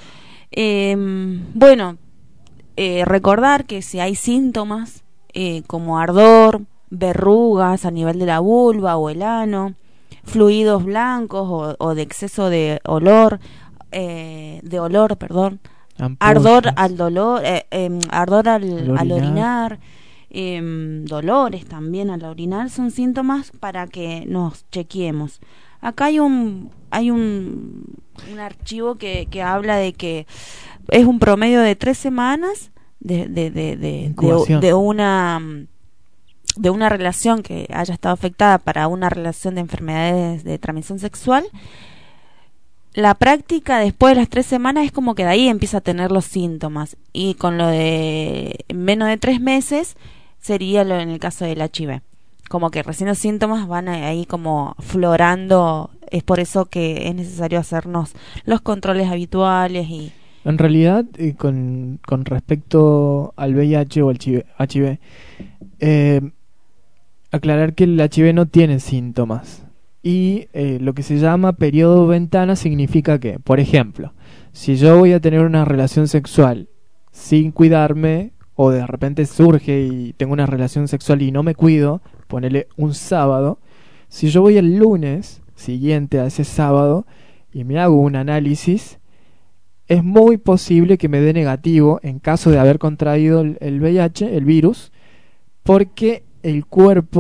Bueno, recordar que si hay síntomas como ardor, verrugas a nivel de la vulva o el ano, fluidos blancos o de exceso de olor, perdón, ardor Ampollas. al dolor, ardor al Al orinar, dolores también al orinar, son síntomas para que nos chequeemos. Acá hay un archivo que habla de que es un promedio de 3 semanas Incubación. de una relación que haya estado afectada para una relación de enfermedades de transmisión sexual. La práctica después de las 3 semanas es como que de ahí empieza a tener los síntomas, y con lo de menos de 3 meses sería lo en el caso del HIV, como que recién los síntomas van ahí como florando. Es por eso que es necesario hacernos los controles habituales y En realidad, con respecto al VIH o al HIV, aclarar que el HIV no tiene síntomas. Y lo que se llama periodo ventana significa que, por ejemplo, si yo voy a tener una relación sexual sin cuidarme, o de repente surge y tengo una relación sexual y no me cuido, ponele un sábado, si yo voy el lunes siguiente a ese sábado y me hago un análisis, es muy posible que me dé negativo en caso de haber contraído el VIH, el virus, porque el cuerpo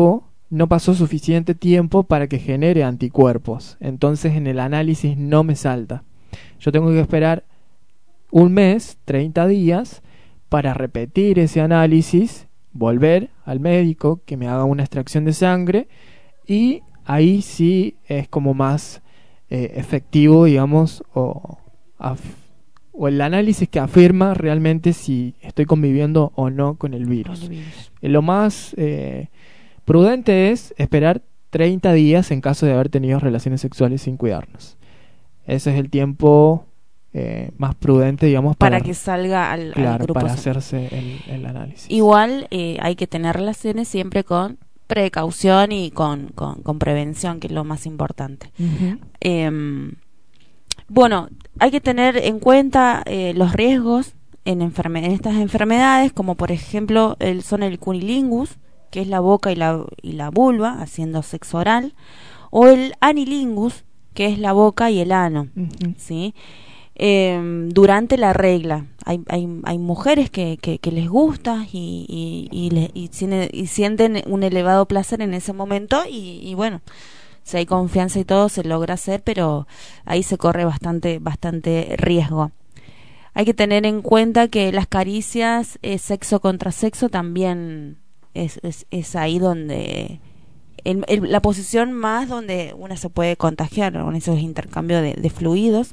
no pasó suficiente tiempo para que genere anticuerpos. Entonces en el análisis no me salta. Yo tengo que esperar un mes, 30 días, para repetir ese análisis, volver al médico que me haga una extracción de sangre, y ahí sí es como más efectivo, digamos, o el análisis que afirma realmente si estoy conviviendo o no con el virus. Lo más prudente es esperar 30 días en caso de haber tenido relaciones sexuales sin cuidarnos. Ese es el tiempo más prudente, digamos, para que salga al grupo, para hacerse el análisis. Igual hay que tener relaciones siempre con precaución y con prevención, que es lo más importante. Uh-huh. Bueno, hay que tener en cuenta los riesgos en estas enfermedades, como por ejemplo son el cunilingus, que es la boca y la vulva haciendo sexo oral, o el anilingus, que es la boca y el ano. Uh-huh. ¿Sí? Durante la regla hay mujeres que les gusta y sienten un elevado placer en ese momento, y bueno, si hay confianza y todo se logra hacer, pero ahí se corre bastante riesgo. Hay que tener en cuenta que las caricias sexo contra sexo también es ahí donde la posición más donde uno se puede contagiar con esos intercambios de fluidos.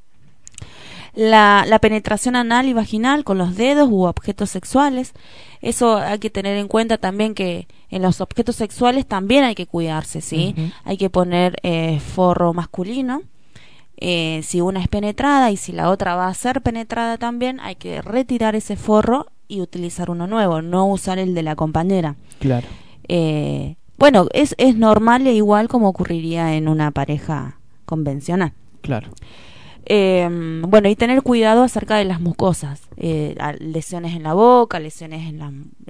La penetración anal y vaginal con los dedos u objetos sexuales, eso hay que tener en cuenta también, que en los objetos sexuales también hay que cuidarse, ¿sí? Uh-huh. Hay que poner forro masculino. Si una es penetrada y si la otra va a ser penetrada también, hay que retirar ese forro y utilizar uno nuevo, no usar el de la compañera. Claro. Bueno, es normal e igual como ocurriría en una pareja convencional. Claro. Bueno, y tener cuidado acerca de las mucosas, lesiones en la boca, lesiones en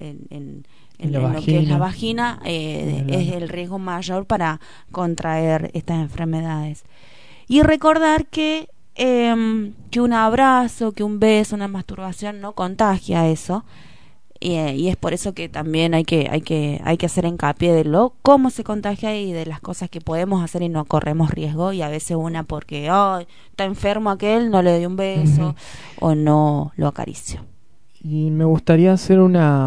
lo que es la vagina, es el riesgo mayor para contraer estas enfermedades. Y recordar que un abrazo, que un beso, una masturbación no contagia eso, y es por eso que también hay que hacer hincapié de cómo se contagia y de las cosas que podemos hacer y no corremos riesgo, y a veces porque está enfermo aquel, no le doy un beso. Uh-huh. O no lo acaricio. Y me gustaría hacer una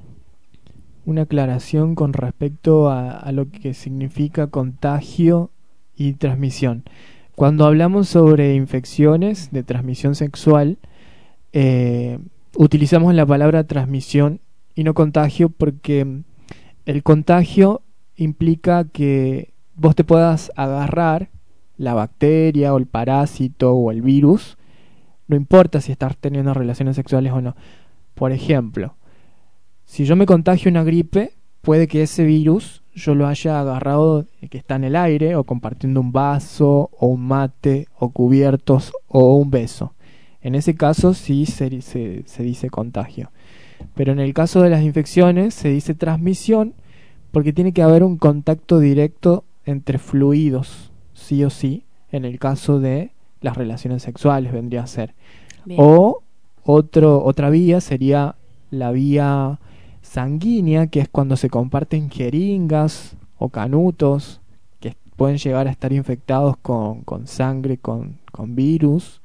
aclaración con respecto a lo que significa contagio y transmisión. Cuando hablamos sobre infecciones de transmisión sexual, utilizamos la palabra transmisión y no contagio, porque el contagio implica que vos te puedas agarrar la bacteria o el parásito o el virus, no importa si estás teniendo relaciones sexuales o no. Por ejemplo, si yo me contagio una gripe, puede que ese virus yo lo haya agarrado que está en el aire, o compartiendo un vaso o un mate o cubiertos o un beso. En ese caso sí se dice contagio. Pero en el caso de las infecciones se dice transmisión, porque tiene que haber un contacto directo entre fluidos, sí o sí, en el caso de las relaciones sexuales vendría a ser. Bien. O otra vía sería la vía sanguínea, que es cuando se comparten jeringas o canutos que pueden llegar a estar infectados con sangre, con virus.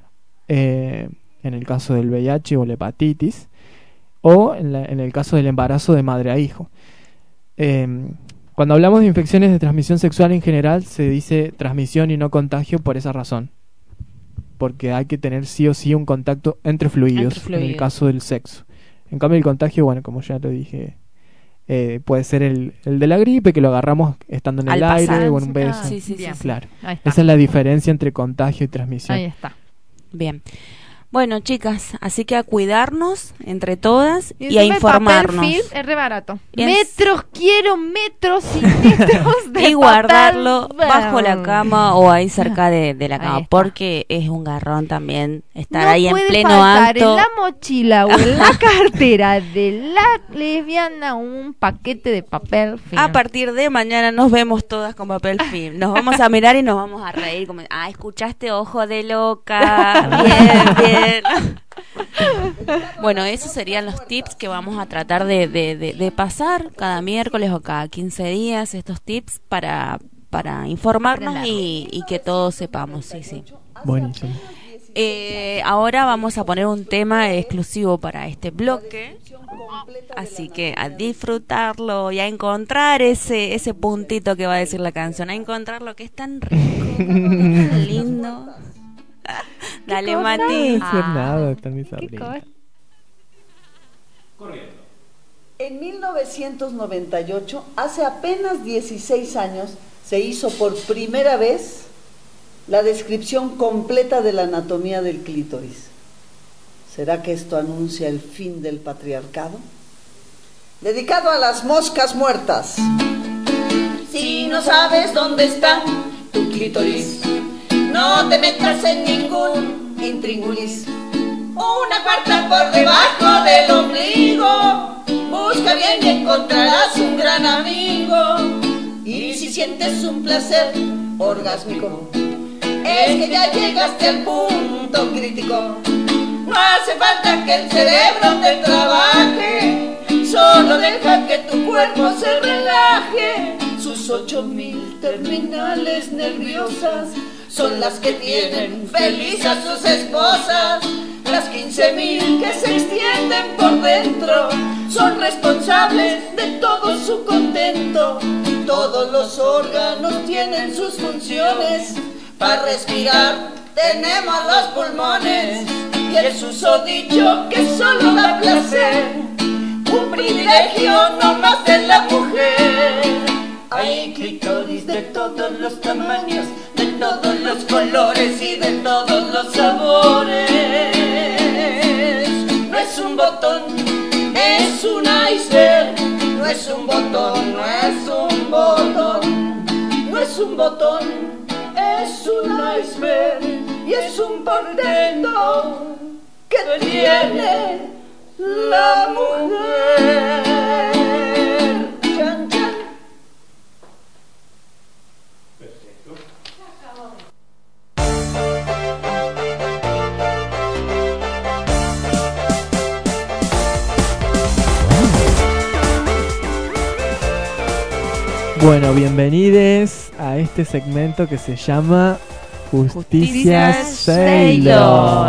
En el caso del VIH o la hepatitis, o en el caso del embarazo de madre a hijo. Cuando hablamos de infecciones de transmisión sexual en general se dice transmisión y no contagio por esa razón, porque hay que tener sí o sí un contacto entre fluidos. En el caso del sexo. En cambio el contagio, bueno, como ya lo dije, puede ser el de la gripe, que lo agarramos estando en el aire o en un beso. Sí, claro. Esa es la diferencia entre contagio y transmisión. Ahí está. Bien. Bueno, chicas, así que a cuidarnos entre todas y a informarnos. Papel film es re barato. Quiero metros y metros de y guardarlo bajo la cama o ahí cerca de la cama, porque es un garrón también estar ahí en pleno acto. En la mochila o en la cartera de la lesbiana un paquete de papel film. A partir de mañana nos vemos todas con papel film. Nos vamos a mirar y nos vamos a reír como, ¿escuchaste Ojo de Loca? Bien. bien. Bueno, esos serían los tips que vamos a tratar de pasar cada miércoles o cada 15 días, estos tips para informarnos y que todos sepamos. Sí. Buenísimo. Ahora vamos a poner un tema exclusivo para este bloque, así que a disfrutarlo y a encontrar ese puntito que va a decir la canción, a encontrar lo que es tan rico, tan lindo. Dale, Mati. No decir nada, está mi sobrina. En 1998, hace apenas 16 años, se hizo por primera vez la descripción completa de la anatomía del clítoris. ¿Será que esto anuncia el fin del patriarcado? Dedicado a las moscas muertas. Si no sabes dónde está tu clítoris, no te metas en ningún intríngulis. Una cuarta por debajo del ombligo, busca bien y encontrarás un gran amigo. Y si sientes un placer orgásmico, es que ya llegaste al punto crítico. No hace falta que el cerebro te trabaje, solo deja que tu cuerpo se relaje. Sus 8000 terminales nerviosas son las que tienen feliz a sus esposas. Las 15.000 que se extienden por dentro son responsables de todo su contento. Todos los órganos tienen sus funciones. Para respirar tenemos los pulmones y el susodicho que solo da placer, un privilegio no más de la mujer. Hay clítoris de todos los tamaños, de todos los colores y de todos los sabores. No es un botón, es un iceberg. No es un botón, no es un botón. No es un botón, es un iceberg y es un portento que tiene la mujer. Chan, chan. Perfecto. Bueno, bienvenidos a este segmento que se llama Justicia Sailor.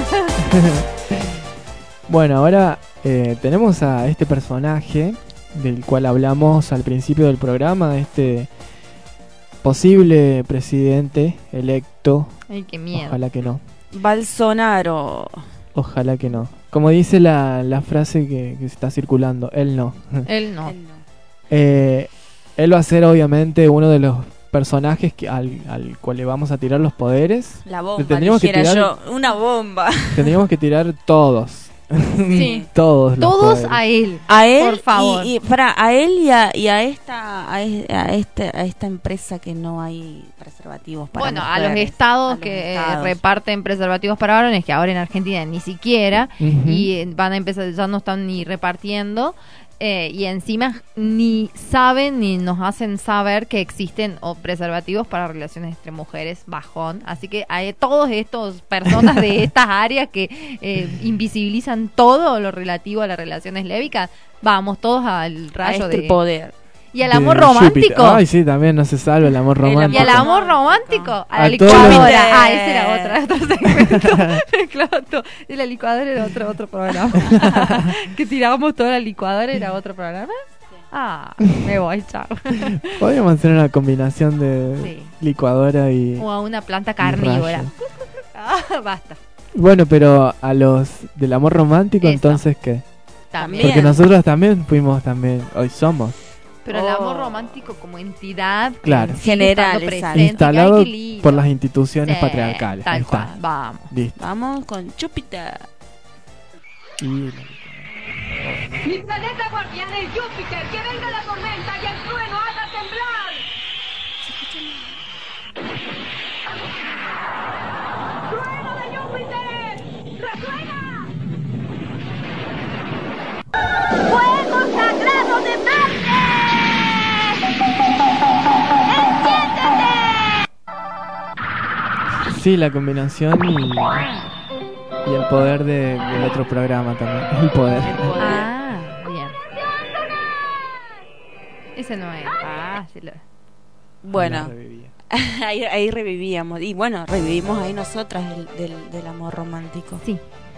Bueno, ahora tenemos a este personaje del cual hablamos al principio del programa, este posible presidente electo. Ay, qué miedo. Ojalá que no. Bolsonaro. Ojalá que no. Como dice la frase que se está circulando, él no. Él no. Él va a ser obviamente uno de los personajes al cual le vamos a tirar los poderes. La bomba, dijera yo. Una bomba. Tendríamos que tirar todos. Sí. Todos a él. A él, por favor. A él y a esta empresa que no hay preservativos para mujeres. A los estados que reparten preservativos para varones, que ahora en Argentina ni siquiera, y van a empezar, ya no están ni repartiendo. Y encima ni saben ni nos hacen saber que existen preservativos para relaciones entre mujeres, bajón. Así que hay todos estos personas de estas áreas que invisibilizan todo lo relativo a las relaciones lésbicas. Vamos todos al rayo de poder. Y el amor romántico. Júpiter. Ay, sí, también no se salva el amor romántico. Y el amor romántico. A la licuadora. Ese era otro segmento. Y la licuadora era otro programa. Que tirábamos toda la licuadora, era otro programa. Me voy, chao. Podríamos hacer una combinación de licuadora y... O a una planta carnívora. Basta. Bueno, pero a los del amor romántico, entonces, ¿qué? También. Porque nosotros también fuimos hoy somos. Pero el amor romántico como entidad general, instalado por las instituciones patriarcales. Tal cual. Vamos. Listo. Vamos con Júpiter. Mi planeta guardián es Júpiter, que venga la tormenta y el trueno haga temblar. ¡Trueno de Júpiter! ¡Resuena! ¡Fuego sagrado de Marte! ¡Enciéndete! Sí, la combinación Y el poder del otro programa también. El poder. Ah, bien. Ese no es. Ah, sí lo... Bueno, ahí revivíamos. Y bueno, revivimos ahí nosotras del amor romántico. Sí.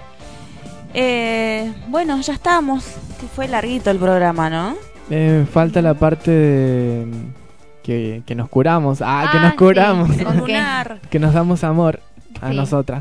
Bueno, ya estamos. Que fue larguito el programa, ¿no? Falta la parte de que nos curamos. Que nos curamos. Sí. ¿Con qué? Que nos damos amor a Sí. nosotras.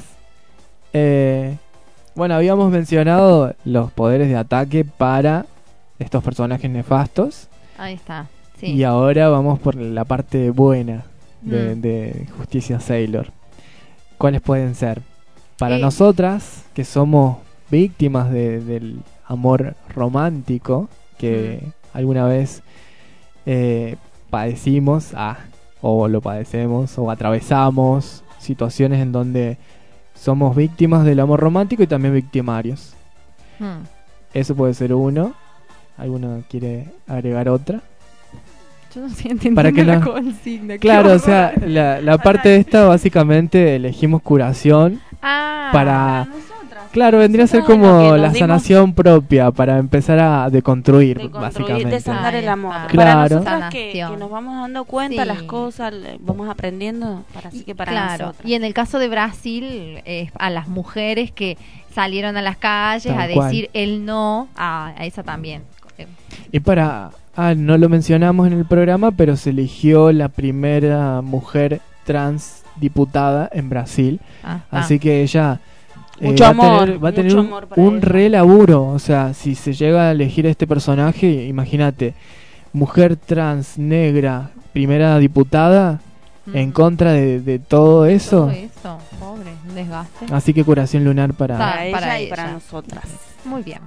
Bueno, habíamos mencionado los poderes de ataque para estos personajes nefastos. Ahí está. Sí. Y ahora vamos por la parte buena de Justicia Sailor. ¿Cuáles pueden ser? Para nosotras, que somos víctimas del amor romántico, que alguna vez padecimos, o lo padecemos, o atravesamos situaciones en donde somos víctimas del amor romántico y también victimarios. Eso puede ser uno. ¿Alguno quiere agregar otra? Yo no estoy entendiendo Para que la no... consigna. Claro, o sea, la parte de esta básicamente elegimos curación para... Claro, vendría a ser como la sanación propia para empezar a deconstruir, básicamente. Desatar el amor. Claro. Para nosotras que nos vamos dando cuenta las cosas, vamos aprendiendo, así que para nosotras. Y en el caso de Brasil, a las mujeres que salieron a las calles Tal a decir el no, a esa también. Y para... no lo mencionamos en el programa, pero se eligió la primera mujer trans diputada en Brasil. Así que ella va a tener un re laburo. O sea, si se llega a elegir este personaje, imagínate, mujer trans, negra, primera diputada, en contra de todo eso. Todo eso, pobre, un desgaste. Así que curación lunar para ella y para nosotras. Muy bien.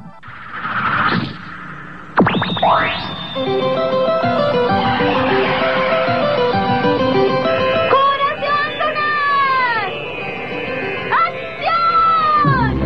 ¡Curación lunar! ¡Acción!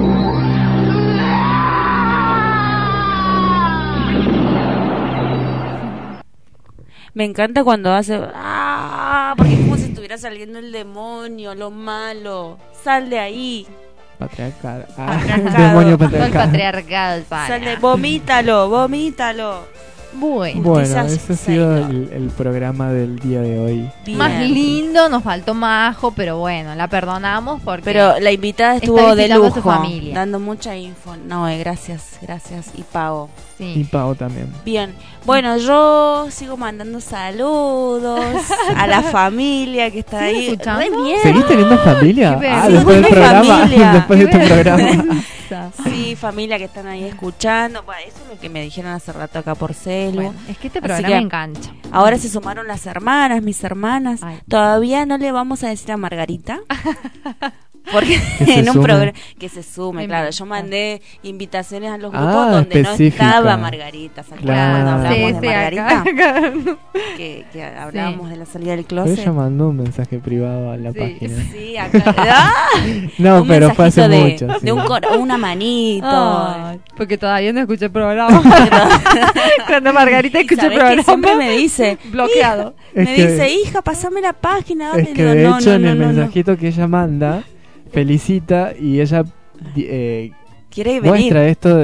Me encanta cuando hace... porque es como si estuviera saliendo el demonio, lo malo. Sal de ahí. Patriarcal. Demonio patriarcal. El patriarcal. Sal de... Vomítalo. Bueno, ese ha sido el programa del día de hoy. Bien. Más lindo, nos faltó Majo, pero bueno, la perdonamos porque... Pero la invitada estuvo de lujo, su familia. dando mucha info. No, gracias. Y Pau. Sí. Y Pau también. Bien, bueno, yo sigo mandando saludos a la familia que está ahí. Escuchando? Bien. ¿Seguís teniendo familia? Después del programa. Después de este programa. Sí, familia que están ahí escuchando. Bueno, eso es lo que me dijeron hace rato acá por celu. Bueno, es que este programa me engancha. Ahora se sumaron las hermanas, mis hermanas. Ay. Todavía no le vamos a decir a Margarita. Porque en un programa que se sume, claro, yo mandé invitaciones a los grupos donde no estaba Margarita, cuando hablamos de Margarita, que hablábamos de la salida del closet. Ella mandó un mensaje privado a la página. Sí, acá. No, pero fue hace mucho. De una manito. Porque todavía no escuché el programa. Cuando Margarita escucha el programa, siempre me dice bloqueado. Me dice, hija, pasame la página. Es que de hecho en el mensajito que ella manda felicita y ella quiere muestra esto,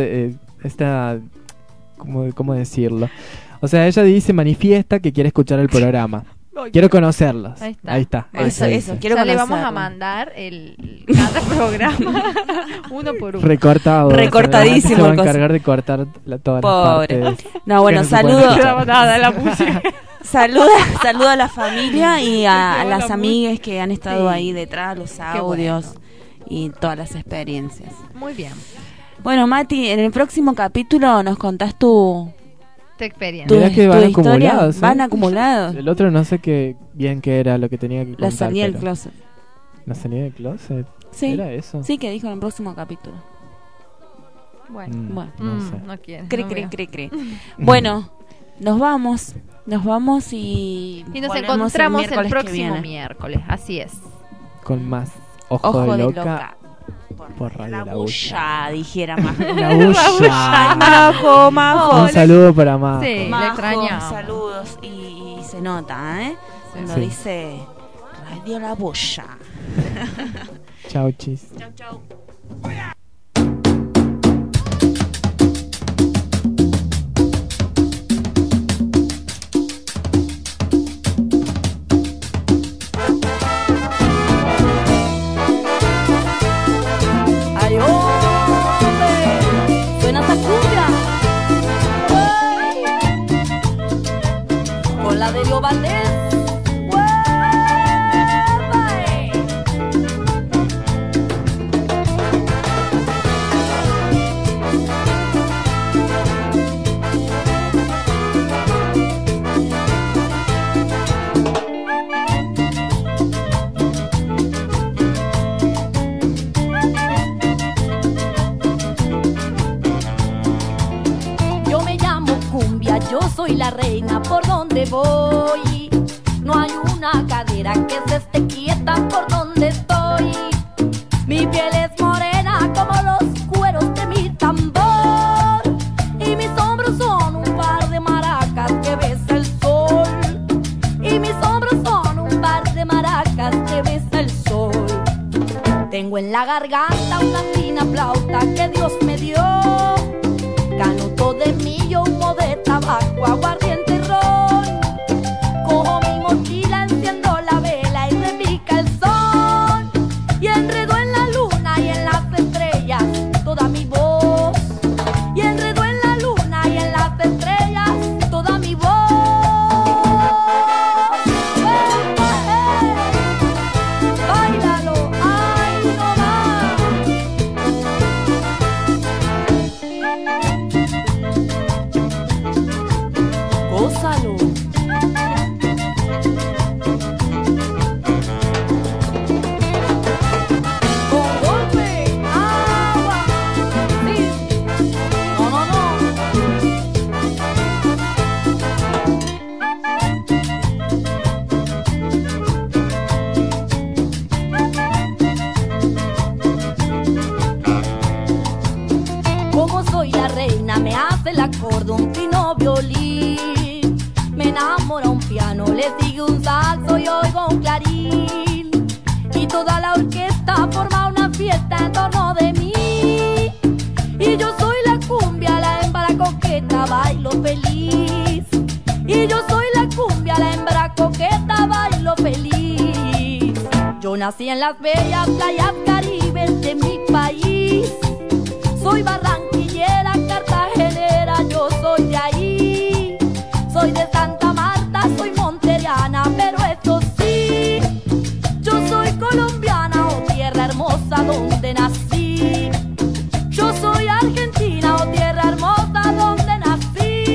¿cómo decirlo? O sea, ella manifiesta que quiere escuchar el programa. Quiero conocerlos. Ahí está. Eso, quiero le vamos a mandar cada programa uno por uno. Recortadísimo. Se va a encargar de cortar todas las partes. No, bueno, saludos. Saludo a la familia y a las amigas que han estado ahí detrás, los audios y todas las experiencias. Muy bien. Bueno, Mati, en el próximo capítulo nos contás tu experiencia. Mirá que van acumulados. Van acumulados. El otro no sé qué era lo que tenía que contar. La salida del closet. ¿La salida del closet? Sí. ¿Era eso? Sí, que dijo en el próximo capítulo. Bueno, no sé. No quiere. Cri. Bueno, nos vamos y nos encontramos el próximo miércoles. Así es. Con más Ojo de Loca. Por Radio La Bulla, dijera Majo. La Bulla. Majo. Un saludo para Majo. Sí, le extrañamos. Saludos y se nota, cuando dice Radio La Bulla. Chau, chis. Chau, chau. Ay, hombre, suena esta cumbia. Con la de Dios Valdés. Yo soy la reina por donde voy. No hay una cadera que se esté quieta por donde estoy. Mi piel es morena como los cueros de mi tambor. Y mis hombros son un par de maracas que besa el sol. Y mis hombros son un par de maracas que besa el sol. Tengo en la garganta una fina flauta que Dios me dio. Canuto de millo, humo de tabaco, aguardiente y ron. Cojo mi mochila, enciendo la vela y repica el sol. Y enredo en la luna y en las estrellas toda mi voz. Y enredo en la luna y en las estrellas toda mi voz. Báilalo, ay no más. Gózalo. Con golpe, agua. Sí. No, no, no. Como soy la reina, me hace el acorde un fino violín. Me enamora un piano, le sigue un saxo y oigo un clarín. Y toda la orquesta forma una fiesta en torno de mí. Y yo soy la cumbia, la hembra coqueta, bailo feliz. Y yo soy la cumbia, la hembra coqueta, bailo feliz. Yo nací en las bellas playas caribes de mi país. Soy barranquillera, cartagenera, yo soy de ahí. Soy de Santa Marta, soy monteriana, pero esto sí, yo soy colombiana, oh tierra hermosa donde nací. Yo soy argentina, oh tierra hermosa donde nací.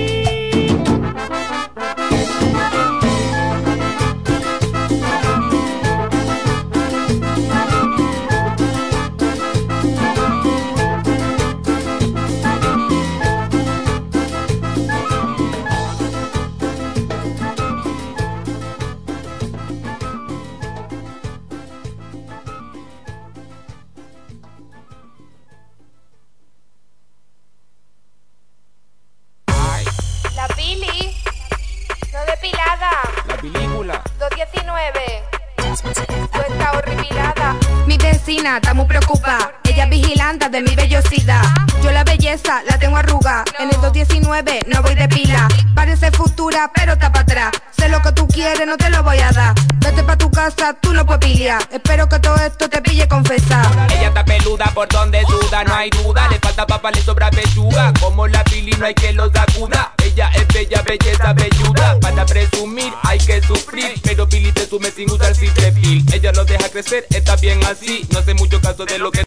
La Pili, no depilada. La película. 219. Tú estás horripilada. Mi vecina está muy preocupada. Ella es vigilante de mi vellosidad. Yo la belleza la tengo arrugada. En el 219 no voy de pila. Parece futura, pero está para atrás. Sé lo que tú quieres, no te lo voy a dar. Vete pa' tu casa, tú no puedes piliar. Espero que todo esto te pille confesar. Ella está peluda por donde duda, no hay duda. Le falta papa, le sobra pechuga. Como la Pili no hay que lo sacuda. Ella es bella, belleza, velluda. Para presumir hay que sufrir. Pero Pili presume sin usar citrepil. Ella lo deja crecer, está bien así. No hace mucho caso de lo que